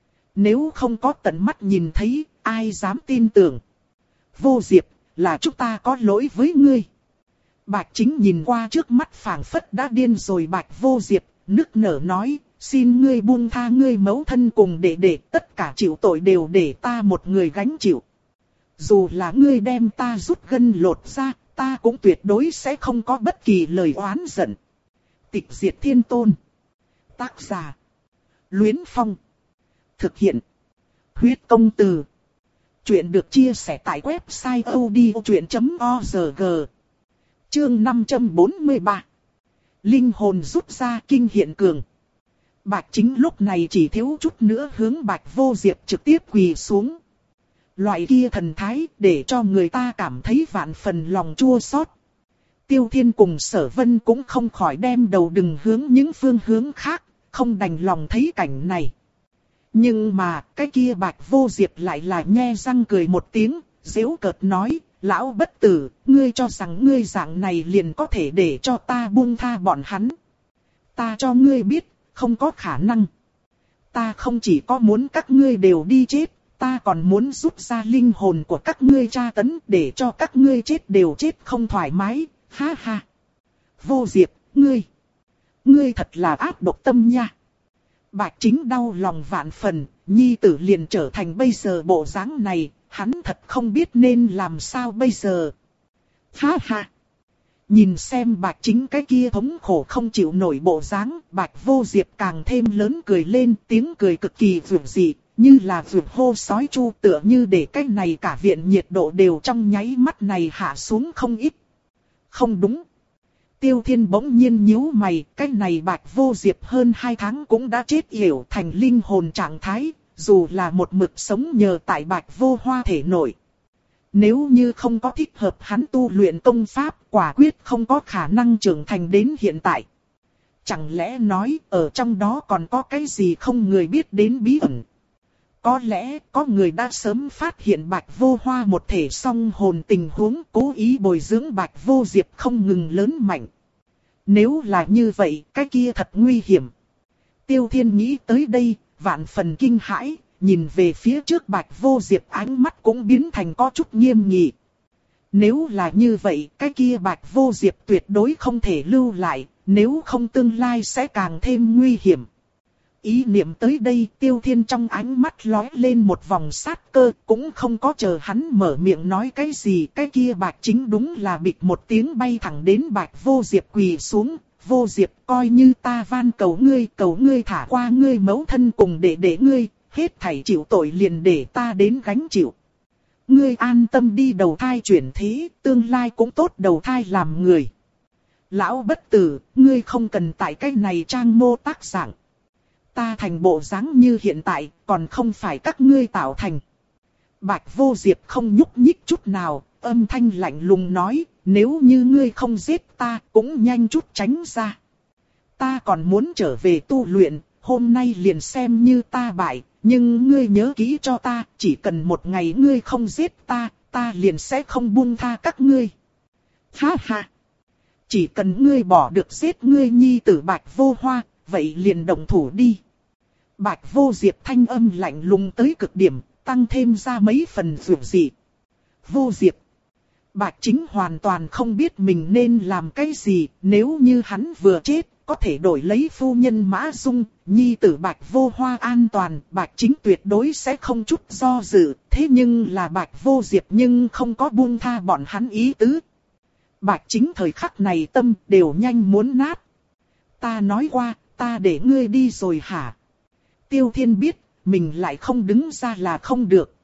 Nếu không có tận mắt nhìn thấy, ai dám tin tưởng. Vô Diệp, là chúng ta có lỗi với ngươi. Bạch Chính nhìn qua trước mắt phảng phất đã điên rồi Bạch Vô Diệp, nức nở nói, xin ngươi buông tha ngươi mẫu thân cùng đệ đệ, tất cả chịu tội đều để ta một người gánh chịu. Dù là ngươi đem ta rút gân lột ra, ta cũng tuyệt đối sẽ không có bất kỳ lời oán giận. Tịch diệt thiên tôn. Tác giả. Luyến Phong. Thực hiện. Huyết công từ. Chuyện được chia sẻ tại website odchuyện chấm org. Chương năm trăm bốn mươi ba. Linh hồn rút ra kinh hiện cường. Bạch Chính lúc này chỉ thiếu chút nữa hướng Bạch Vô Diệp trực tiếp quỳ xuống. Loại kia thần thái để cho người ta cảm thấy vạn phần lòng chua xót. Tiêu Thiên cùng Sở Vân cũng không khỏi đem đầu đừng hướng những phương hướng khác, không đành lòng thấy cảnh này. Nhưng mà cái kia Bạch Vô Diệp lại là nhe răng cười một tiếng, giễu cợt nói, lão bất tử, ngươi cho rằng ngươi dạng này liền có thể để cho ta buông tha bọn hắn. Ta cho ngươi biết, không có khả năng. Ta không chỉ có muốn các ngươi đều đi chết, ta còn muốn rút ra linh hồn của các ngươi tra tấn để cho các ngươi chết đều chết không thoải mái, ha ha. Vô Diệp, ngươi, ngươi thật là ác độc tâm nha. Bạch Chính đau lòng vạn phần, nhi tử liền trở thành bây giờ bộ dáng này, hắn thật không biết nên làm sao bây giờ. Ha ha. Nhìn xem Bạch Chính cái kia thống khổ không chịu nổi bộ dáng, Bạch Vô Diệp càng thêm lớn cười lên, tiếng cười cực kỳ vượt dị, như là vượt hô sói chu, tựa như để cái này cả viện nhiệt độ đều trong nháy mắt này hạ xuống không ít. Không đúng. Tiêu Thiên bỗng nhiên nhíu mày, cái này Bạch Vô Diệp hơn hai tháng cũng đã chết yểu thành linh hồn trạng thái, dù là một mực sống nhờ tại Bạch Vô Hoa thể nội. Nếu như không có thích hợp hắn tu luyện công pháp, quả quyết không có khả năng trưởng thành đến hiện tại. Chẳng lẽ nói ở trong đó còn có cái gì không người biết đến bí ẩn? Có lẽ có người đã sớm phát hiện Bạch Vô Hoa một thể song hồn tình huống, cố ý bồi dưỡng Bạch Vô Diệp không ngừng lớn mạnh. Nếu là như vậy, cái kia thật nguy hiểm. Tiêu Thiên nghĩ tới đây, vạn phần kinh hãi, nhìn về phía trước Bạch Vô Diệp, ánh mắt cũng biến thành có chút nghiêm nghị. Nếu là như vậy, cái kia Bạch Vô Diệp tuyệt đối không thể lưu lại, nếu không tương lai sẽ càng thêm nguy hiểm. Ý niệm tới đây, Tiêu Thiên trong ánh mắt lóe lên một vòng sát cơ, cũng không có chờ hắn mở miệng nói cái gì, cái kia Bạch Chính đúng là bịch một tiếng bay thẳng đến Bạch Vô Diệp quỳ xuống. Vô Diệp, coi như ta van cầu ngươi, cầu ngươi thả qua ngươi mẫu thân cùng để để ngươi, hết thảy chịu tội liền để ta đến gánh chịu. Ngươi an tâm đi đầu thai chuyển thế, tương lai cũng tốt đầu thai làm người. Lão bất tử, ngươi không cần tại cái này trang mô tác dạng. Ta thành bộ dáng như hiện tại, còn không phải các ngươi tạo thành. Bạch Vô Diệp không nhúc nhích chút nào, âm thanh lạnh lùng nói, nếu như ngươi không giết ta, cũng nhanh chút tránh ra. Ta còn muốn trở về tu luyện, hôm nay liền xem như ta bại, nhưng ngươi nhớ kỹ cho ta, chỉ cần một ngày ngươi không giết ta, ta liền sẽ không buông tha các ngươi. Ha ha! Chỉ cần ngươi bỏ được giết ngươi nhi tử Bạch Vô Hoa, vậy liền động thủ đi. Bạch Vô Diệp thanh âm lạnh lùng tới cực điểm, tăng thêm ra mấy phần dịu dị. Vô Diệp! Bạch Chính hoàn toàn không biết mình nên làm cái gì, nếu như hắn vừa chết, có thể đổi lấy phu nhân Mã Dung, nhi tử Bạch Vô Hoa an toàn, Bạch Chính tuyệt đối sẽ không chút do dự, thế nhưng là Bạch Vô Diệp nhưng không có buông tha bọn hắn ý tứ. Bạch Chính thời khắc này tâm đều nhanh muốn nát. Ta nói qua, ta để ngươi đi rồi hả? Tiêu Thiên biết, mình lại không đứng ra là không được.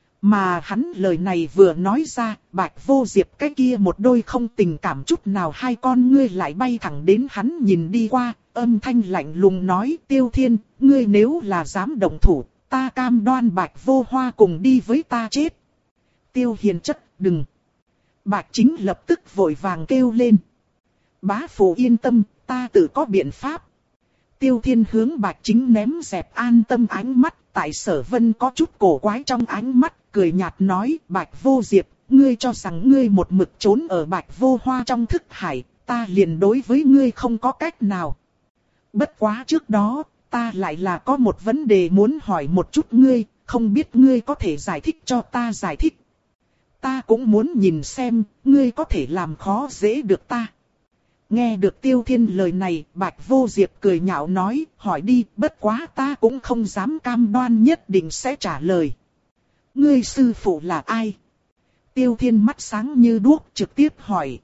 Mà hắn lời này vừa nói ra, Bạch Vô Diệp cái kia một đôi không tình cảm chút nào hai con ngươi lại bay thẳng đến hắn nhìn đi qua, âm thanh lạnh lùng nói Tiêu Thiên, ngươi nếu là dám động thủ, ta cam đoan Bạch Vô Hoa cùng đi với ta chết. Tiêu Hiền chất, đừng. Bạch Chính lập tức vội vàng kêu lên. Bá phụ yên tâm, ta tự có biện pháp. Tiêu Thiên hướng Bạch Chính ném dẹp an tâm ánh mắt, tại Sở Vân có chút cổ quái trong ánh mắt, cười nhạt nói, Bạch Vô Diệp, ngươi cho rằng ngươi một mực trốn ở Bạch Vô Hoa trong thức hải, ta liền đối với ngươi không có cách nào. Bất quá trước đó, ta lại là có một vấn đề muốn hỏi một chút ngươi, không biết ngươi có thể giải thích cho ta giải thích. Ta cũng muốn nhìn xem, ngươi có thể làm khó dễ được ta. Nghe được Tiêu Thiên lời này, Bạch Vô Diệp cười nhạo nói, hỏi đi, bất quá ta cũng không dám cam đoan nhất định sẽ trả lời. Ngươi sư phụ là ai? Tiêu Thiên mắt sáng như đuốc trực tiếp hỏi.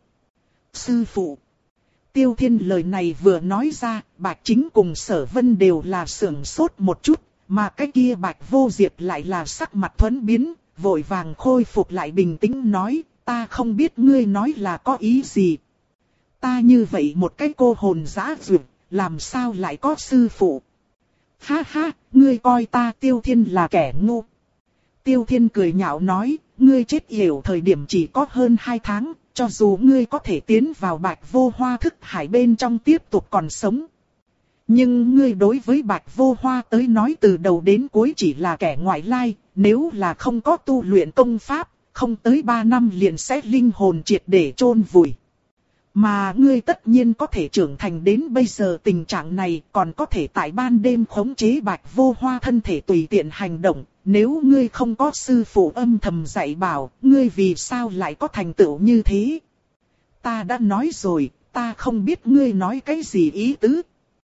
Sư phụ. Tiêu Thiên lời này vừa nói ra, Bạch Chính cùng Sở Vân đều là sưởng sốt một chút, mà cái kia Bạch Vô Diệp lại là sắc mặt thuẫn biến, vội vàng khôi phục lại bình tĩnh nói, ta không biết ngươi nói là có ý gì. Ta như vậy một cái cô hồn dã dược, làm sao lại có sư phụ? Ha ha, ngươi coi ta Tiêu Thiên là kẻ ngu. Tiêu Thiên cười nhạo nói, ngươi chết yểu thời điểm chỉ có hơn hai tháng, cho dù ngươi có thể tiến vào Bạch Vô Hoa thức hải bên trong tiếp tục còn sống. Nhưng ngươi đối với Bạch Vô Hoa tới nói từ đầu đến cuối chỉ là kẻ ngoại lai, nếu là không có tu luyện công pháp, không tới ba năm liền sẽ linh hồn triệt để chôn vùi. Mà ngươi tất nhiên có thể trưởng thành đến bây giờ tình trạng này, còn có thể tại ban đêm khống chế Bạch Vô Hoa thân thể tùy tiện hành động. Nếu ngươi không có sư phụ âm thầm dạy bảo, ngươi vì sao lại có thành tựu như thế? Ta đã nói rồi, ta không biết ngươi nói cái gì ý tứ.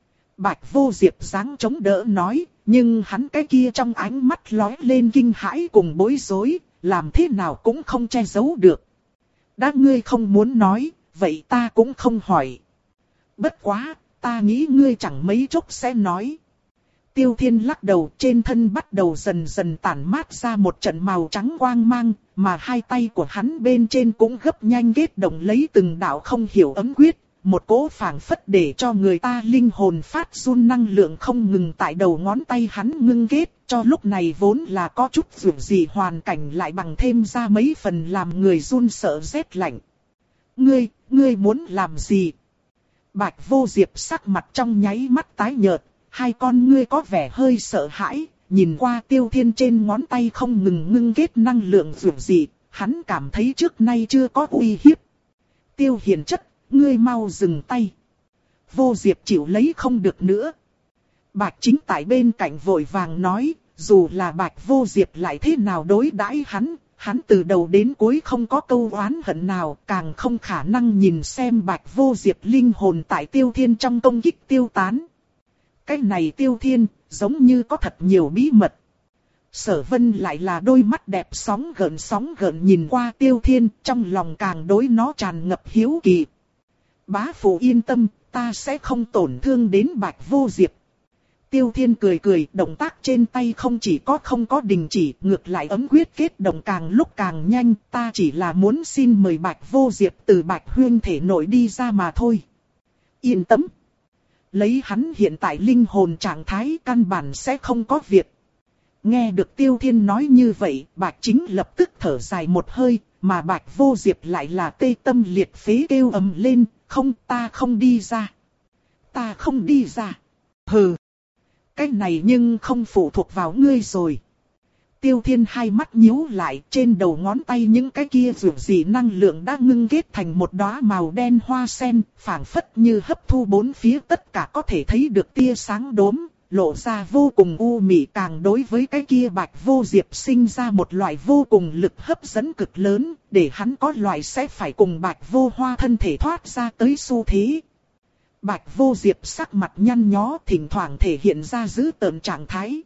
Bạch Vô Diệp giáng chống đỡ nói, nhưng hắn cái kia trong ánh mắt lóe lên kinh hãi cùng bối rối, làm thế nào cũng không che giấu được. Đã ngươi không muốn nói, vậy ta cũng không hỏi. Bất quá, ta nghĩ ngươi chẳng mấy chốc sẽ nói. Tiêu Thiên lắc đầu, trên thân bắt đầu dần dần tản mát ra một trận màu trắng quang mang, mà hai tay của hắn bên trên cũng gấp nhanh kết động lấy từng đạo không hiểu ấm quyết, một cỗ phảng phất để cho người ta linh hồn phát run năng lượng không ngừng tại đầu ngón tay hắn ngưng kết, cho lúc này vốn là có chút dù gì hoàn cảnh lại bằng thêm ra mấy phần làm người run sợ rét lạnh. Ngươi, ngươi muốn làm gì? Bạch Vô Diệp sắc mặt trong nháy mắt tái nhợt. Hai con ngươi có vẻ hơi sợ hãi, nhìn qua Tiêu Thiên trên ngón tay không ngừng ngưng kết năng lượng dù gì, hắn cảm thấy trước nay chưa có uy hiếp. Tiêu Hiền chất, ngươi mau dừng tay. Vô Diệp chịu lấy không được nữa. Bạch Chính tại bên cạnh vội vàng nói, dù là Bạch Vô Diệp lại thế nào đối đãi hắn, hắn từ đầu đến cuối không có câu oán hận nào, càng không khả năng nhìn xem Bạch Vô Diệp linh hồn tại Tiêu Thiên trong công kích tiêu tán. Cái này Tiêu Thiên, giống như có thật nhiều bí mật. Sở Vân lại là đôi mắt đẹp sóng gợn sóng gợn nhìn qua Tiêu Thiên, trong lòng càng đối nó tràn ngập hiếu kỳ. Bá phụ yên tâm, ta sẽ không tổn thương đến Bạch Vô Diệp. Tiêu Thiên cười cười, động tác trên tay không chỉ có không có đình chỉ, ngược lại ấm quyết kết động càng lúc càng nhanh, ta chỉ là muốn xin mời Bạch Vô Diệp từ Bạch Huyên thể nội đi ra mà thôi. Yên tâm. Lấy hắn hiện tại linh hồn trạng thái căn bản sẽ không có việc. Nghe được Tiêu Thiên nói như vậy, Bạch Chính lập tức thở dài một hơi, mà Bạch Vô Diệp lại là tê tâm liệt phế kêu ầm lên, không, ta không đi ra. Ta không đi ra. Hừ. Cái này nhưng không phụ thuộc vào ngươi rồi. Tiêu Thiên hai mắt nhíu lại, trên đầu ngón tay những cái kia dù gì năng lượng đã ngưng kết thành một đóa màu đen hoa sen, phảng phất như hấp thu bốn phía tất cả có thể thấy được tia sáng đốm, lộ ra vô cùng u mị, càng đối với cái kia Bạch Vô Diệp sinh ra một loại vô cùng lực hấp dẫn cực lớn, để hắn có loại sẽ phải cùng Bạch Vô Hoa thân thể thoát ra tới xu thế. Bạch Vô Diệp sắc mặt nhăn nhó, thỉnh thoảng thể hiện ra dữ tợn trạng thái.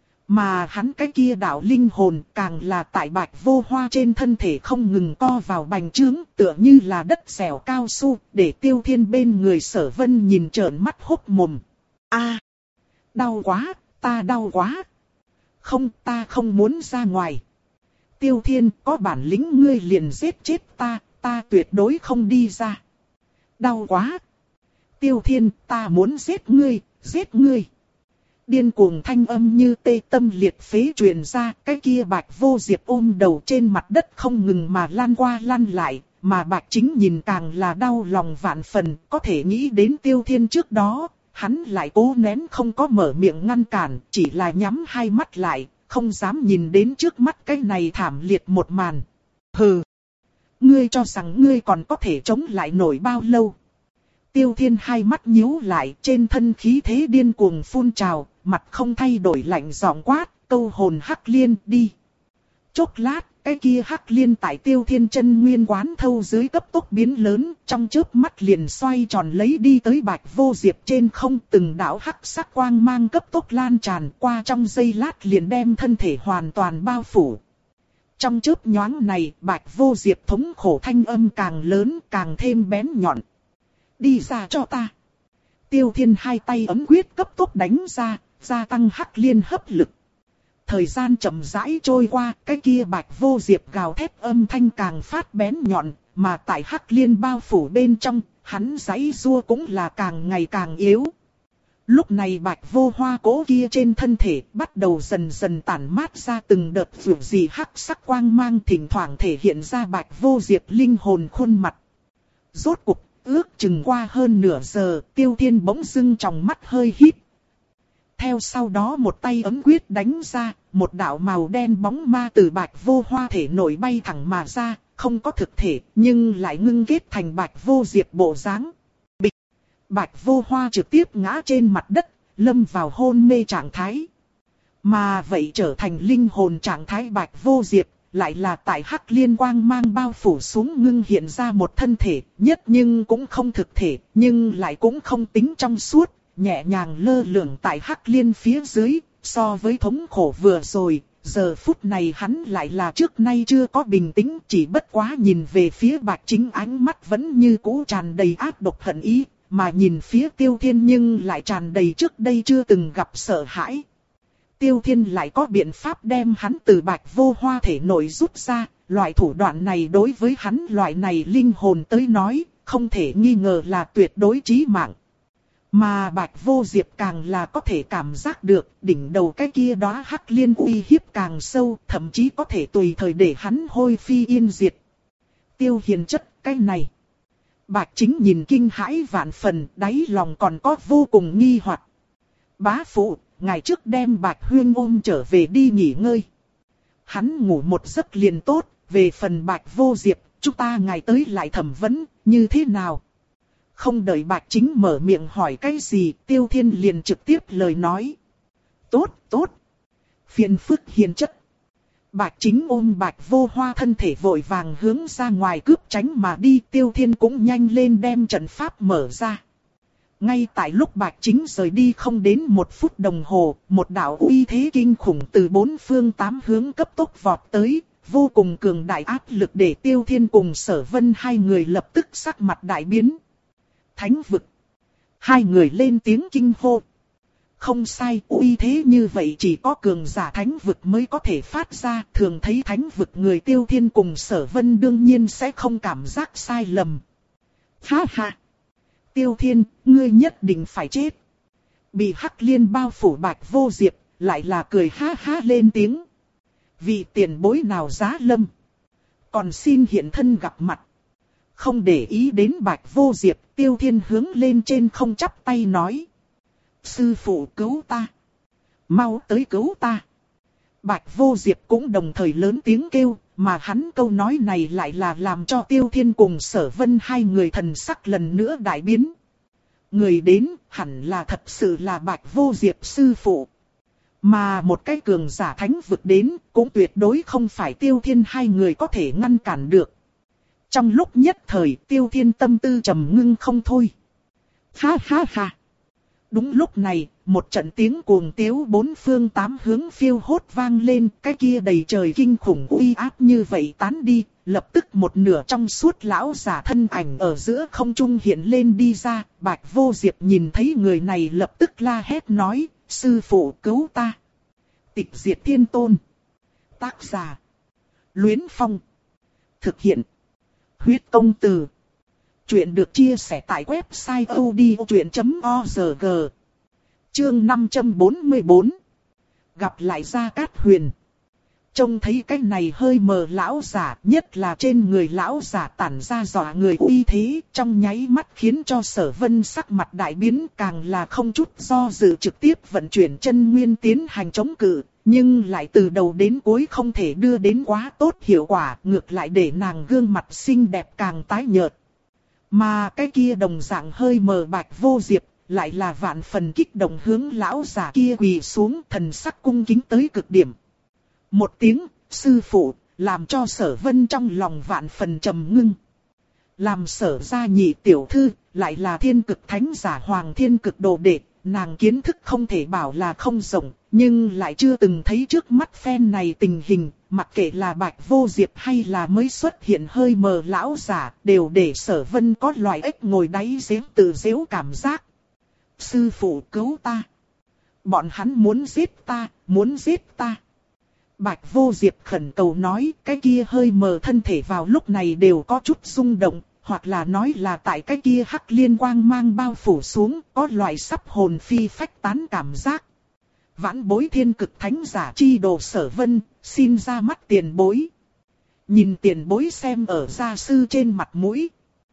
Mà hắn cái kia đạo linh hồn càng là tại Bạch Vô Hoa trên thân thể không ngừng co vào bành trướng, tựa như là đất dẻo cao su, để Tiêu Thiên bên người Sở Vân nhìn trợn mắt hốc mồm. A, đau quá, ta đau quá. Không, ta không muốn ra ngoài. Tiêu Thiên, có bản lĩnh ngươi liền giết chết ta, ta tuyệt đối không đi ra. Đau quá. Tiêu Thiên, ta muốn giết ngươi, giết ngươi. Điên cuồng thanh âm như tê tâm liệt phế truyền ra, cái kia Bạch Vô Diệp ôm đầu trên mặt đất không ngừng mà lăn qua lăn lại, mà Bạch Chính nhìn càng là đau lòng vạn phần, có thể nghĩ đến Tiêu Thiên trước đó, hắn lại cố nén không có mở miệng ngăn cản, chỉ là nhắm hai mắt lại, không dám nhìn đến trước mắt cái này thảm liệt một màn. Hừ, ngươi cho rằng ngươi còn có thể chống lại nổi bao lâu? Tiêu Thiên hai mắt nhíu lại, trên thân khí thế điên cuồng phun trào, mặt không thay đổi lạnh giọng quát, câu hồn Hắc Liên đi. Chốc lát, cái kia Hắc Liên tại Tiêu Thiên chân nguyên quán thâu dưới cấp tốc biến lớn, trong chớp mắt liền xoay tròn lấy đi tới Bạch Vô Diệp trên không, từng đạo hắc sắc quang mang cấp tốc lan tràn qua, trong giây lát liền đem thân thể hoàn toàn bao phủ. Trong chớp nhoáng này, Bạch Vô Diệp thống khổ thanh âm càng lớn, càng thêm bén nhọn. Đi ra cho ta. Tiêu Thiên hai tay ấm quyết cấp tốc đánh ra, gia tăng Hắc Liên hấp lực. Thời gian chậm rãi trôi qua, cái kia Bạch Vô Diệp gào thét âm thanh càng phát bén nhọn, mà tại Hắc Liên bao phủ bên trong, hắn giãy giụa cũng là càng ngày càng yếu. Lúc này Bạch Vô Hoa cố kia trên thân thể bắt đầu dần dần tản mát ra từng đợt dịu dị hắc sắc quang mang, thỉnh thoảng thể hiện ra Bạch Vô Diệp linh hồn khuôn mặt. Rốt cục, ước chừng qua hơn nửa giờ, Tiêu Thiên bỗng dưng trong mắt hơi híp. Theo sau đó một tay ấm quyết đánh ra, một đạo màu đen bóng ma từ Bạch Vô Hoa thể nổi bay thẳng mà ra, không có thực thể, nhưng lại ngưng kết thành Bạch Vô Diệp bộ dáng. Bịch! Bạch Vô Hoa trực tiếp ngã trên mặt đất, lâm vào hôn mê trạng thái. Mà vậy trở thành linh hồn trạng thái Bạch Vô Diệp, lại là tại Hắc Liên quang mang bao phủ xuống ngưng hiện ra một thân thể, nhất nhưng cũng không thực thể, nhưng lại cũng không tính trong suốt, nhẹ nhàng lơ lửng tại Hắc Liên phía dưới, so với thống khổ vừa rồi, giờ phút này hắn lại là trước nay chưa có bình tĩnh, chỉ bất quá nhìn về phía Bạch Chính ánh mắt vẫn như cũ tràn đầy ác độc hận ý, mà nhìn phía Tiêu Thiên nhưng lại tràn đầy trước đây chưa từng gặp sợ hãi. Tiêu Thiên lại có biện pháp đem hắn từ Bạch Vô Hoa thể nội rút ra, loại thủ đoạn này đối với hắn loại này linh hồn tới nói, không thể nghi ngờ là tuyệt đối chí mạng. Mà Bạch Vô Diệp càng là có thể cảm giác được đỉnh đầu cái kia đóa Hắc Liên uy hiếp càng sâu, thậm chí có thể tùy thời để hắn hôi phi yên diệt. Tiêu Hiền chất, cái này. Bạch Chính nhìn kinh hãi vạn phần, đáy lòng còn có vô cùng nghi hoặc. Bá phụ, ngày trước đem Bạch Huyên ôm trở về đi nghỉ ngơi. Hắn ngủ một giấc liền tốt, về phần Bạch Vô Diệp, chúng ta ngày tới lại thẩm vấn, như thế nào? Không đợi Bạch Chính mở miệng hỏi cái gì, Tiêu Thiên liền trực tiếp lời nói. Tốt, tốt. Phiền phức hiền chất. Bạch Chính ôm Bạch Vô Hoa thân thể vội vàng hướng ra ngoài cướp tránh mà đi, Tiêu Thiên cũng nhanh lên đem trận pháp mở ra. Ngay tại lúc Bạch Chính rời đi không đến một phút đồng hồ, một đạo uy thế kinh khủng từ bốn phương tám hướng cấp tốc vọt tới, vô cùng cường đại áp lực để Tiêu Thiên cùng Sở Vân hai người lập tức sắc mặt đại biến. Thánh vực. Hai người lên tiếng kinh hô. Không sai, uy thế như vậy chỉ có cường giả thánh vực mới có thể phát ra, thường thấy thánh vực người Tiêu Thiên cùng Sở Vân đương nhiên sẽ không cảm giác sai lầm. Ha ha! Tiêu Thiên, ngươi nhất định phải chết. Bị Hắc Liên bao phủ Bạch Vô Diệp, lại là cười ha ha lên tiếng. Vị tiền bối nào giá lâm. Còn xin hiện thân gặp mặt. Không để ý đến Bạch Vô Diệp, Tiêu Thiên hướng lên trên không chắp tay nói. Sư phụ cứu ta. Mau tới cứu ta. Bạch Vô Diệp cũng đồng thời lớn tiếng kêu, mà hắn câu nói này lại là làm cho Tiêu Thiên cùng Sở Vân hai người thần sắc lần nữa đại biến. Người đến hẳn là thật sự là Bạch Vô Diệp sư phụ. Mà một cái cường giả thánh vực đến cũng tuyệt đối không phải Tiêu Thiên hai người có thể ngăn cản được. Trong lúc nhất thời Tiêu Thiên tâm tư trầm ngưng không thôi. Ha ha ha. Đúng lúc này, một trận tiếng cuồng tiếu bốn phương tám hướng phiêu hốt vang lên, cái kia đầy trời kinh khủng uy áp như vậy tán đi, lập tức một nửa trong suốt lão giả thân ảnh ở giữa không trung hiện lên đi ra, Bạch Vô Diệp nhìn thấy người này lập tức la hét nói, sư phụ cứu ta. Tịch Diệt Thiên Tôn. Tác giả. Luyến Phong. Thực hiện. Huyết Công Từ. Chuyện được chia sẻ tại website odchuyện chấm org. Chương năm trăm bốn mươi bốn. Gặp lại Gia Cát Huyền. Trông thấy cái này hơi mờ lão giả, nhất là trên người lão giả tản ra dọa người uy thế, trong nháy mắt khiến cho Sở Vân sắc mặt đại biến, càng là không chút do dự trực tiếp vận chuyển chân nguyên tiến hành chống cự, nhưng lại từ đầu đến cuối không thể đưa đến quá tốt hiệu quả, ngược lại để nàng gương mặt xinh đẹp càng tái nhợt. Mà cái kia đồng dạng hơi mờ Bạch Vô Diệp, lại là vạn phần kích động hướng lão giả kia quỳ xuống, thần sắc cung kính tới cực điểm. Một tiếng, sư phụ, làm cho Sở Vân trong lòng vạn phần trầm ngưng. Làm Sở gia nhị tiểu thư, lại là thiên cực thánh giả Hoàng Thiên Cực đồ đệ, nàng kiến thức không thể bảo là không rộng, nhưng lại chưa từng thấy trước mắt phen này tình hình, mặc kệ là Bạch Vô Diệp hay là mới xuất hiện hơi mờ lão giả, đều để Sở Vân có loại ếch ngồi đáy giếng tự giễu cảm giác. Sư phụ cứu ta. Bọn hắn muốn giết ta, muốn giết ta. Bạch Vô Diệp khẩn cầu nói, cái kia hơi mờ thân thể vào lúc này đều có chút rung động, hoặc là nói là tại cái kia hắc liên quang mang bao phủ xuống, có loại sắp hồn phi phách tán cảm giác. Vãn bối thiên cực thánh giả chi đồ Sở Vân, xin ra mắt tiền bối. Nhìn tiền bối xem ở gia sư trên mặt mũi.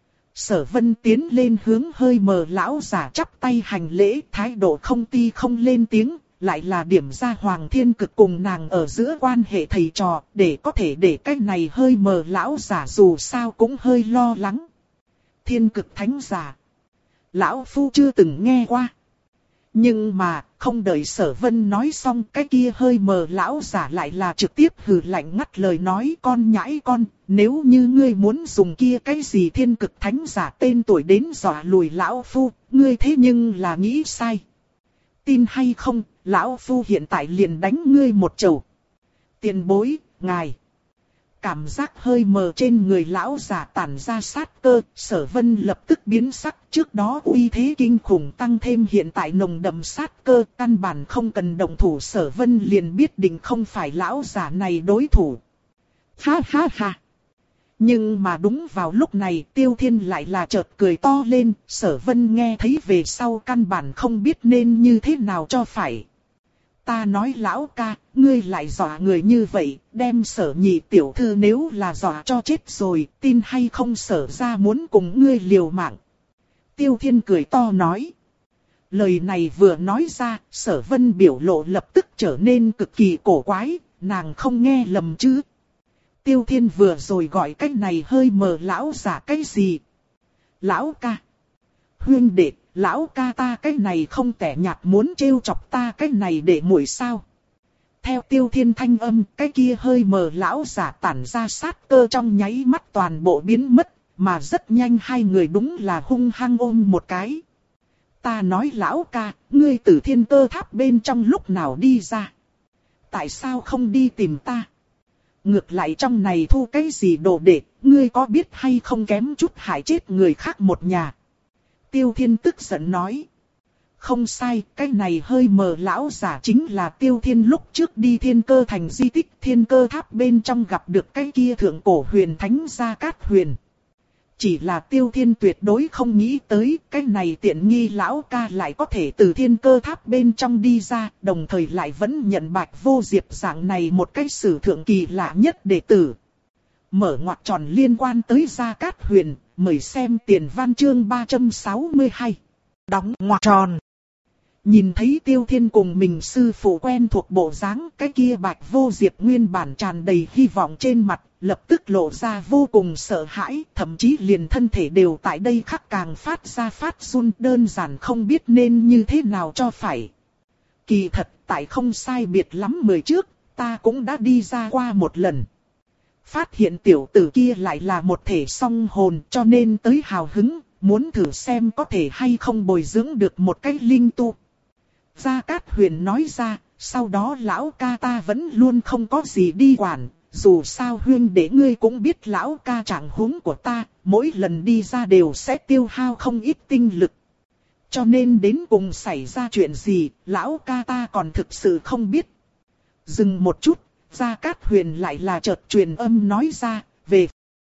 Sở Vân tiến lên hướng hơi mờ lão giả chắp tay hành lễ, thái độ không ti không lên tiếng, lại là điểm ra Hoàng Thiên Cực cùng nàng ở giữa quan hệ thầy trò, để có thể để cái này hơi mờ lão giả dù sao cũng hơi lo lắng. Thiên Cực thánh giả. Lão Phu chưa từng nghe qua. Nhưng mà, không đợi Sở Vân nói xong, cái kia hơi mờ lão giả lại là trực tiếp hừ lạnh ngắt lời nói, con nhãi con, nếu như ngươi muốn dùng kia cái gì Thiên Cực thánh giả tên tuổi đến dọa lùi lão Phu, ngươi thế nhưng là nghĩ sai. Tin hay không, lão Phu hiện tại liền đánh ngươi một chầu. Tiền bối, ngài. Cảm giác hơi mờ trên người lão giả tản ra sát cơ, Sở Vân lập tức biến sắc, trước đó uy thế kinh khủng tăng thêm hiện tại nồng đậm sát cơ, căn bản không cần động thủ, Sở Vân liền biết định không phải lão giả này đối thủ. Ha ha ha. Nhưng mà đúng vào lúc này Tiêu Thiên lại là chợt cười to lên, Sở Vân nghe thấy về sau căn bản không biết nên như thế nào cho phải. Ta nói lão ca, ngươi lại dọa người như vậy, đem Sở nhị tiểu thư nếu là dọa cho chết rồi, tin hay không Sở gia muốn cùng ngươi liều mạng. Tiêu Thiên cười to nói. Lời này vừa nói ra, Sở Vân biểu lộ lập tức trở nên cực kỳ cổ quái, nàng không nghe lầm chứ. Tiêu Thiên vừa rồi gọi cái này hơi mờ lão giả cái gì? Lão ca. Huynh đệ, lão ca ta cái này không tẻ nhạt muốn trêu chọc ta cái này để muội sao? Theo Tiêu Thiên thanh âm, cái kia hơi mờ lão giả tản ra sát cơ trong nháy mắt toàn bộ biến mất, mà rất nhanh hai người đúng là hung hăng ôm một cái. Ta nói lão ca, ngươi từ thiên cơ tháp bên trong lúc nào đi ra? Tại sao không đi tìm ta? Ngược lại trong này thu cái gì đồ đệ, ngươi có biết hay không kém chút hại chết người khác một nhà. Tiêu Thiên tức giận nói. Không sai, cái này hơi mờ lão giả chính là Tiêu Thiên lúc trước đi thiên cơ thành di tích thiên cơ tháp bên trong gặp được cái kia thượng cổ huyền thánh Gia Cát Huyền. Chỉ là Tiêu Thiên tuyệt đối không nghĩ tới cái này tiện nghi lão ca lại có thể từ thiên cơ tháp bên trong đi ra, đồng thời lại vẫn nhận Bạch Vô Diệp dạng này một cái sử thượng kỳ lạ nhất đệ tử. Mở ngoặc tròn liên quan tới Gia Cát Huyền, mời xem tiền văn chương ba trăm sáu mươi hai. Đóng ngoặc tròn. Nhìn thấy Tiêu Thiên cùng mình sư phụ quen thuộc bộ dáng, cái kia Bạch Vô Diệp nguyên bản tràn đầy hy vọng trên mặt, lập tức lộ ra vô cùng sợ hãi, thậm chí liền thân thể đều tại đây khắc càng phát ra phát run, đơn giản không biết nên như thế nào cho phải. Kỳ thật, tại không sai biệt lắm mười trước, ta cũng đã đi ra qua một lần. Phát hiện tiểu tử kia lại là một thể song hồn, cho nên tới hào hứng, muốn thử xem có thể hay không bồi dưỡng được một cái linh tu. Gia Cát Huyền nói ra, sau đó lão ca ta vẫn luôn không có gì đi quản, dù sao huyên để ngươi cũng biết lão ca trạng huống của ta, mỗi lần đi ra đều sẽ tiêu hao không ít tinh lực. Cho nên đến cùng xảy ra chuyện gì, lão ca ta còn thực sự không biết. Dừng một chút, Gia Cát Huyền lại là chợt truyền âm nói ra, về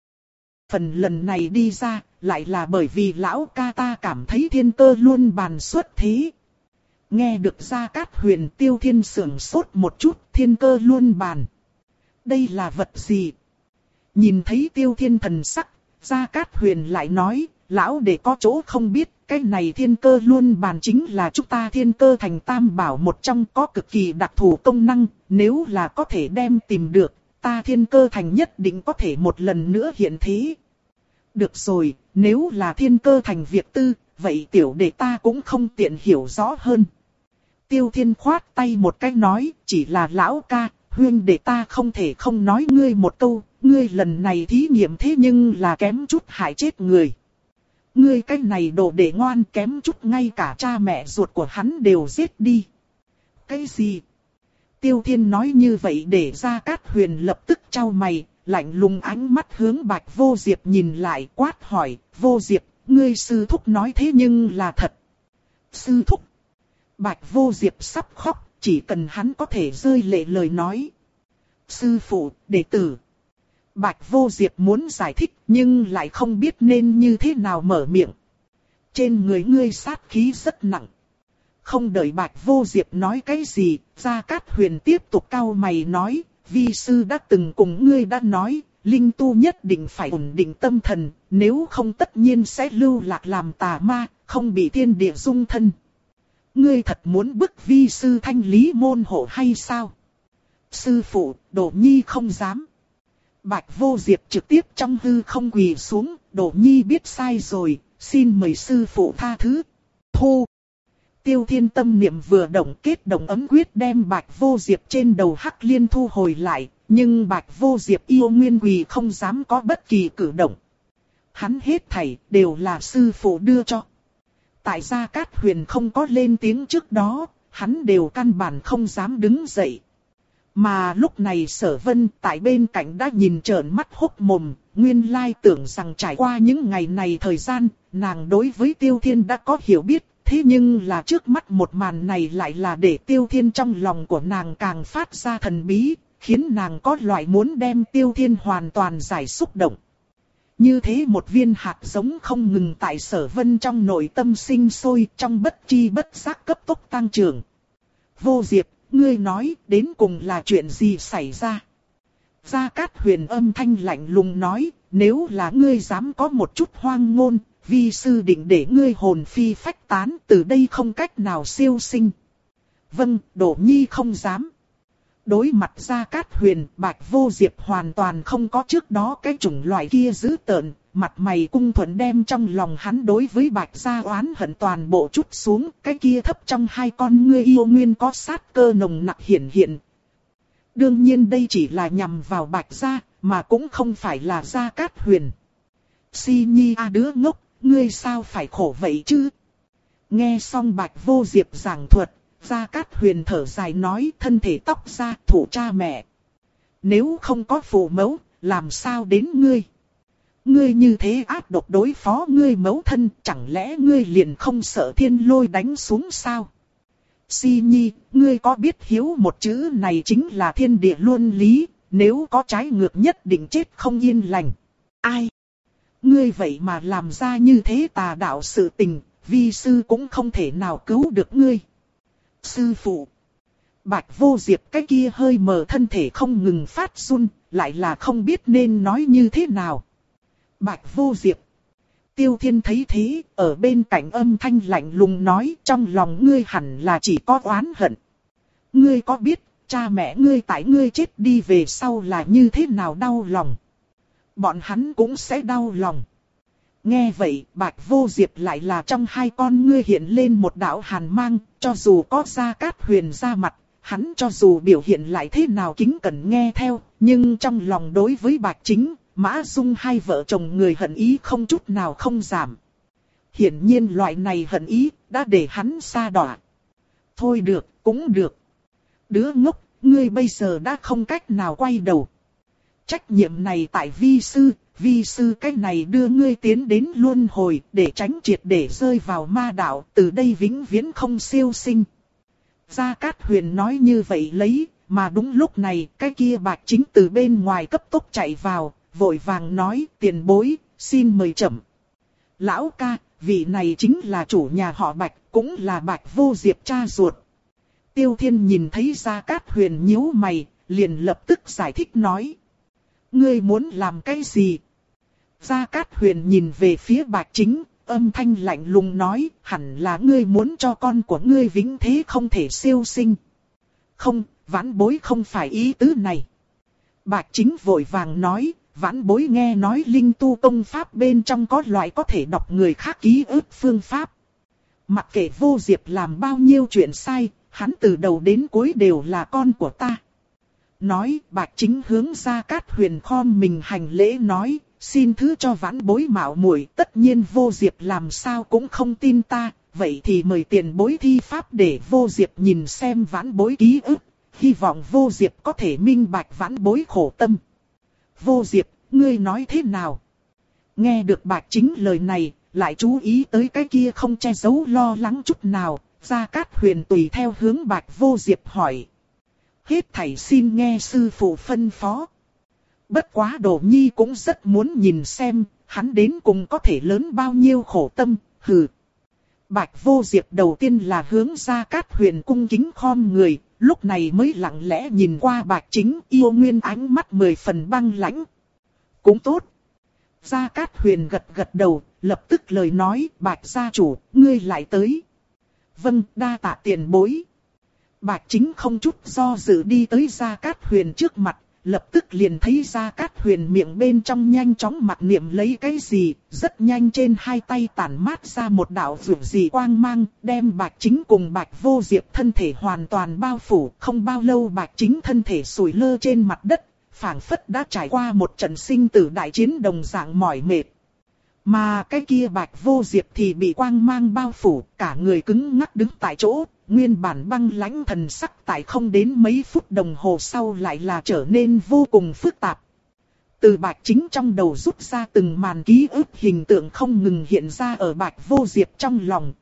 phần lần này đi ra, lại là bởi vì lão ca ta cảm thấy thiên cơ luôn bàn xuất thế. Nghe được Gia Cát Huyền, Tiêu Thiên sưởng sốt một chút, thiên cơ luôn bàn. Đây là vật gì? Nhìn thấy Tiêu Thiên thần sắc, Gia Cát Huyền lại nói, lão để có chỗ không biết, cái này thiên cơ luôn bàn chính là chúng ta thiên cơ thành tam bảo một trong, có cực kỳ đặc thù công năng, nếu là có thể đem tìm được, ta thiên cơ thành nhất định có thể một lần nữa hiện thế. Được rồi, nếu là thiên cơ thành việc tư, vậy tiểu đệ ta cũng không tiện hiểu rõ hơn. Tiêu Thiên khoát tay một cái nói, chỉ là lão ca, huyên đệ ta không thể không nói ngươi một câu, ngươi lần này thí nghiệm thế nhưng là kém chút hại chết người. Ngươi cái này đồ đệ ngoan, kém chút ngay cả cha mẹ ruột của hắn đều giết đi. Cái gì? Tiêu Thiên nói như vậy để Gia Cát Huyền lập tức chau mày, lạnh lùng ánh mắt hướng Bạch Vô Diệp nhìn lại, quát hỏi, Vô Diệp, ngươi sư thúc nói thế nhưng là thật. Sư thúc? Bạch Vô Diệp sắp khóc, chỉ cần hắn có thể rơi lệ lời nói. Sư phụ, đệ tử. Bạch Vô Diệp muốn giải thích nhưng lại không biết nên như thế nào mở miệng. Trên người ngươi sát khí rất nặng. Không đợi Bạch Vô Diệp nói cái gì, Gia Cát Huyền tiếp tục cau mày nói, vi sư đã từng cùng ngươi đã nói, linh tu nhất định phải ổn định tâm thần, nếu không tất nhiên sẽ lưu lạc làm tà ma, không bị thiên địa dung thân. Ngươi thật muốn bức vi sư thanh lý môn hộ hay sao? Sư phụ, Đỗ Nhi không dám. Bạch Vô Diệp trực tiếp trong hư không quỳ xuống, Đỗ Nhi biết sai rồi, xin mời sư phụ tha thứ. Thu. Tiêu Thiên tâm niệm vừa động, kết động ấm quyết đem Bạch Vô Diệp trên đầu hắc liên thu hồi lại, nhưng Bạch Vô Diệp yêu nguyên quỳ không dám có bất kỳ cử động. Hắn hết thảy đều là sư phụ đưa cho. Tại Gia Cát Huyền không có lên tiếng trước đó, hắn đều căn bản không dám đứng dậy. Mà lúc này Sở Vân tại bên cạnh đã nhìn trợn mắt hốc mồm, nguyên lai tưởng rằng trải qua những ngày này thời gian, nàng đối với Tiêu Thiên đã có hiểu biết, thế nhưng là trước mắt một màn này lại là để Tiêu Thiên trong lòng của nàng càng phát ra thần bí, khiến nàng có loại muốn đem Tiêu Thiên hoàn toàn giải xúc động. Như thế một viên hạt giống không ngừng tại Sở Vân trong nội tâm sinh sôi, trong bất chi bất giác cấp tốc tăng trưởng. Vô Diệp, ngươi nói đến cùng là chuyện gì xảy ra? Gia Cát Huyền âm thanh lạnh lùng nói, nếu là ngươi dám có một chút hoang ngôn, vi sư định để ngươi hồn phi phách tán, từ đây không cách nào siêu sinh. Vâng, Đỗ Nhi không dám. Đối mặt Gia Cát Huyền, Bạch Vô Diệp hoàn toàn không có trước đó cái chủng loại kia dữ tợn, mặt mày cung thuận đem trong lòng hắn đối với Bạch Gia oán hận toàn bộ chút xuống, cái kia thấp trong hai con ngươi yêu nguyên có sát cơ nồng nặc hiển hiện. Đương nhiên đây chỉ là nhằm vào Bạch Gia, mà cũng không phải là Gia Cát Huyền. Si Nhi a đứa ngốc, ngươi sao phải khổ vậy chứ? Nghe xong Bạch Vô Diệp giảng thuật, Gia Cát Huyền thở dài nói, thân thể tóc ra thủ cha mẹ. Nếu không có phụ mẫu, làm sao đến ngươi? Ngươi như thế ác độc đối phó ngươi mẫu thân, chẳng lẽ ngươi liền không sợ thiên lôi đánh xuống sao? Si Nhi, ngươi có biết hiếu một chữ này chính là thiên địa luân lý, nếu có trái ngược nhất định chết không yên lành. Ai? Ngươi vậy mà làm ra như thế tà đạo sự tình, vi sư cũng không thể nào cứu được ngươi. Sư phụ. Bạch Vô Diệp cái kia hơi mờ thân thể không ngừng phát run, lại là không biết nên nói như thế nào. Bạch Vô Diệp. Tiêu Thiên thấy thế, ở bên cạnh âm thanh lạnh lùng nói, trong lòng ngươi hẳn là chỉ có oán hận. Ngươi có biết, cha mẹ ngươi tại ngươi chết đi về sau là như thế nào đau lòng? Bọn hắn cũng sẽ đau lòng. Nghe vậy, Bạch Vô Diệp lại là trong hai con ngươi hiện lên một đạo hàn mang, cho dù có Gia Cát Huyền ra mặt, hắn cho dù biểu hiện lại thế nào kính cẩn nghe theo, nhưng trong lòng đối với Bạch Chính, Mã Dung hai vợ chồng người hận ý không chút nào không giảm. Hiển nhiên loại này hận ý đã để hắn sa đọa. Thôi được, cũng được. Đứa ngốc, ngươi bây giờ đã không cách nào quay đầu. Trách nhiệm này tại vi sư, vi sư cách này đưa ngươi tiến đến luân hồi để tránh triệt để rơi vào ma đạo, từ đây vĩnh viễn không siêu sinh. Gia Cát Huyền nói như vậy lấy, mà đúng lúc này cái kia Bạch Chính từ bên ngoài cấp tốc chạy vào, vội vàng nói tiền bối, xin mời chậm. Lão ca, vị này chính là chủ nhà họ Bạch, cũng là Bạch Vô Diệp cha ruột. Tiêu Thiên nhìn thấy Gia Cát Huyền nhíu mày, liền lập tức giải thích nói. Ngươi muốn làm cái gì? Gia Cát Huyền nhìn về phía Bạch Chính, âm thanh lạnh lùng nói, hẳn là ngươi muốn cho con của ngươi vĩnh thế không thể siêu sinh. Không, vãn bối không phải ý tứ này. Bạch Chính vội vàng nói, vãn bối nghe nói linh tu công pháp bên trong có loại có thể đọc người khác ký ức phương pháp. Mặc kệ Vô Diệp làm bao nhiêu chuyện sai, hắn từ đầu đến cuối đều là con của ta. Nói, Bạch Chính hướng Gia Cát Huyền khom mình hành lễ nói, xin thứ cho vãn bối mạo muội, tất nhiên Vô Diệp làm sao cũng không tin ta, vậy thì mời tiền bối thi pháp để Vô Diệp nhìn xem vãn bối ký ức, hy vọng Vô Diệp có thể minh bạch vãn bối khổ tâm. Vô Diệp, ngươi nói thế nào? Nghe được Bạch Chính lời này, lại chú ý tới cái kia không che giấu lo lắng chút nào, Gia Cát Huyền tùy theo hướng Bạch Vô Diệp hỏi. Hết thảy xin nghe sư phụ phân phó. Bất quá Đồ Nhi cũng rất muốn nhìn xem, hắn đến cùng có thể lớn bao nhiêu khổ tâm, hừ. Bạch Vô Diệp đầu tiên là hướng Gia Cát Huyền cung kính khom người, lúc này mới lặng lẽ nhìn qua Bạch Chính, yêu nguyên ánh mắt mười phần băng lãnh. Cũng tốt. Gia Cát Huyền gật gật đầu, lập tức lời nói, Bạch gia chủ, ngươi lại tới. Vâng, đa tạ tiền bối. Bạch Chính không chút do dự đi tới Gia Cát Huyền trước mặt, lập tức liền thấy Gia Cát Huyền miệng bên trong nhanh chóng mặc niệm lấy cái gì, rất nhanh trên hai tay tản mát ra một đạo vượt dị quang mang, đem Bạch Chính cùng Bạch Vô Diệp thân thể hoàn toàn bao phủ, không bao lâu Bạch Chính thân thể sủi lơ trên mặt đất, phảng phất đã trải qua một trận sinh tử đại chiến đồng dạng mỏi mệt. Mà cái kia Bạch Vô Diệp thì bị quang mang bao phủ, cả người cứng ngắc đứng tại chỗ, nguyên bản băng lãnh thần sắc tại không đến mấy phút đồng hồ sau lại là trở nên vô cùng phức tạp. Từ Bạch Chính trong đầu rút ra từng màn ký ức hình tượng không ngừng hiện ra ở Bạch Vô Diệp trong lòng.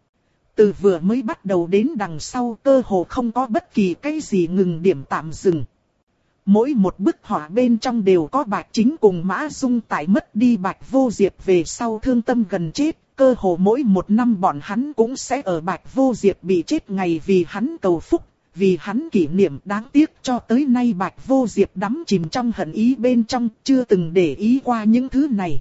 Từ vừa mới bắt đầu đến đằng sau cơ hồ không có bất kỳ cái gì ngừng điểm tạm dừng. Mỗi một bức họa bên trong đều có Bạch Chính cùng Mã Dung tại mất đi Bạch Vô Diệp về sau thương tâm gần chết. Cơ hồ mỗi một năm bọn hắn cũng sẽ ở Bạch Vô Diệp bị chết ngày vì hắn cầu phúc, vì hắn kỷ niệm. Đáng tiếc cho tới nay Bạch Vô Diệp đắm chìm trong hận ý bên trong, chưa từng để ý qua những thứ này.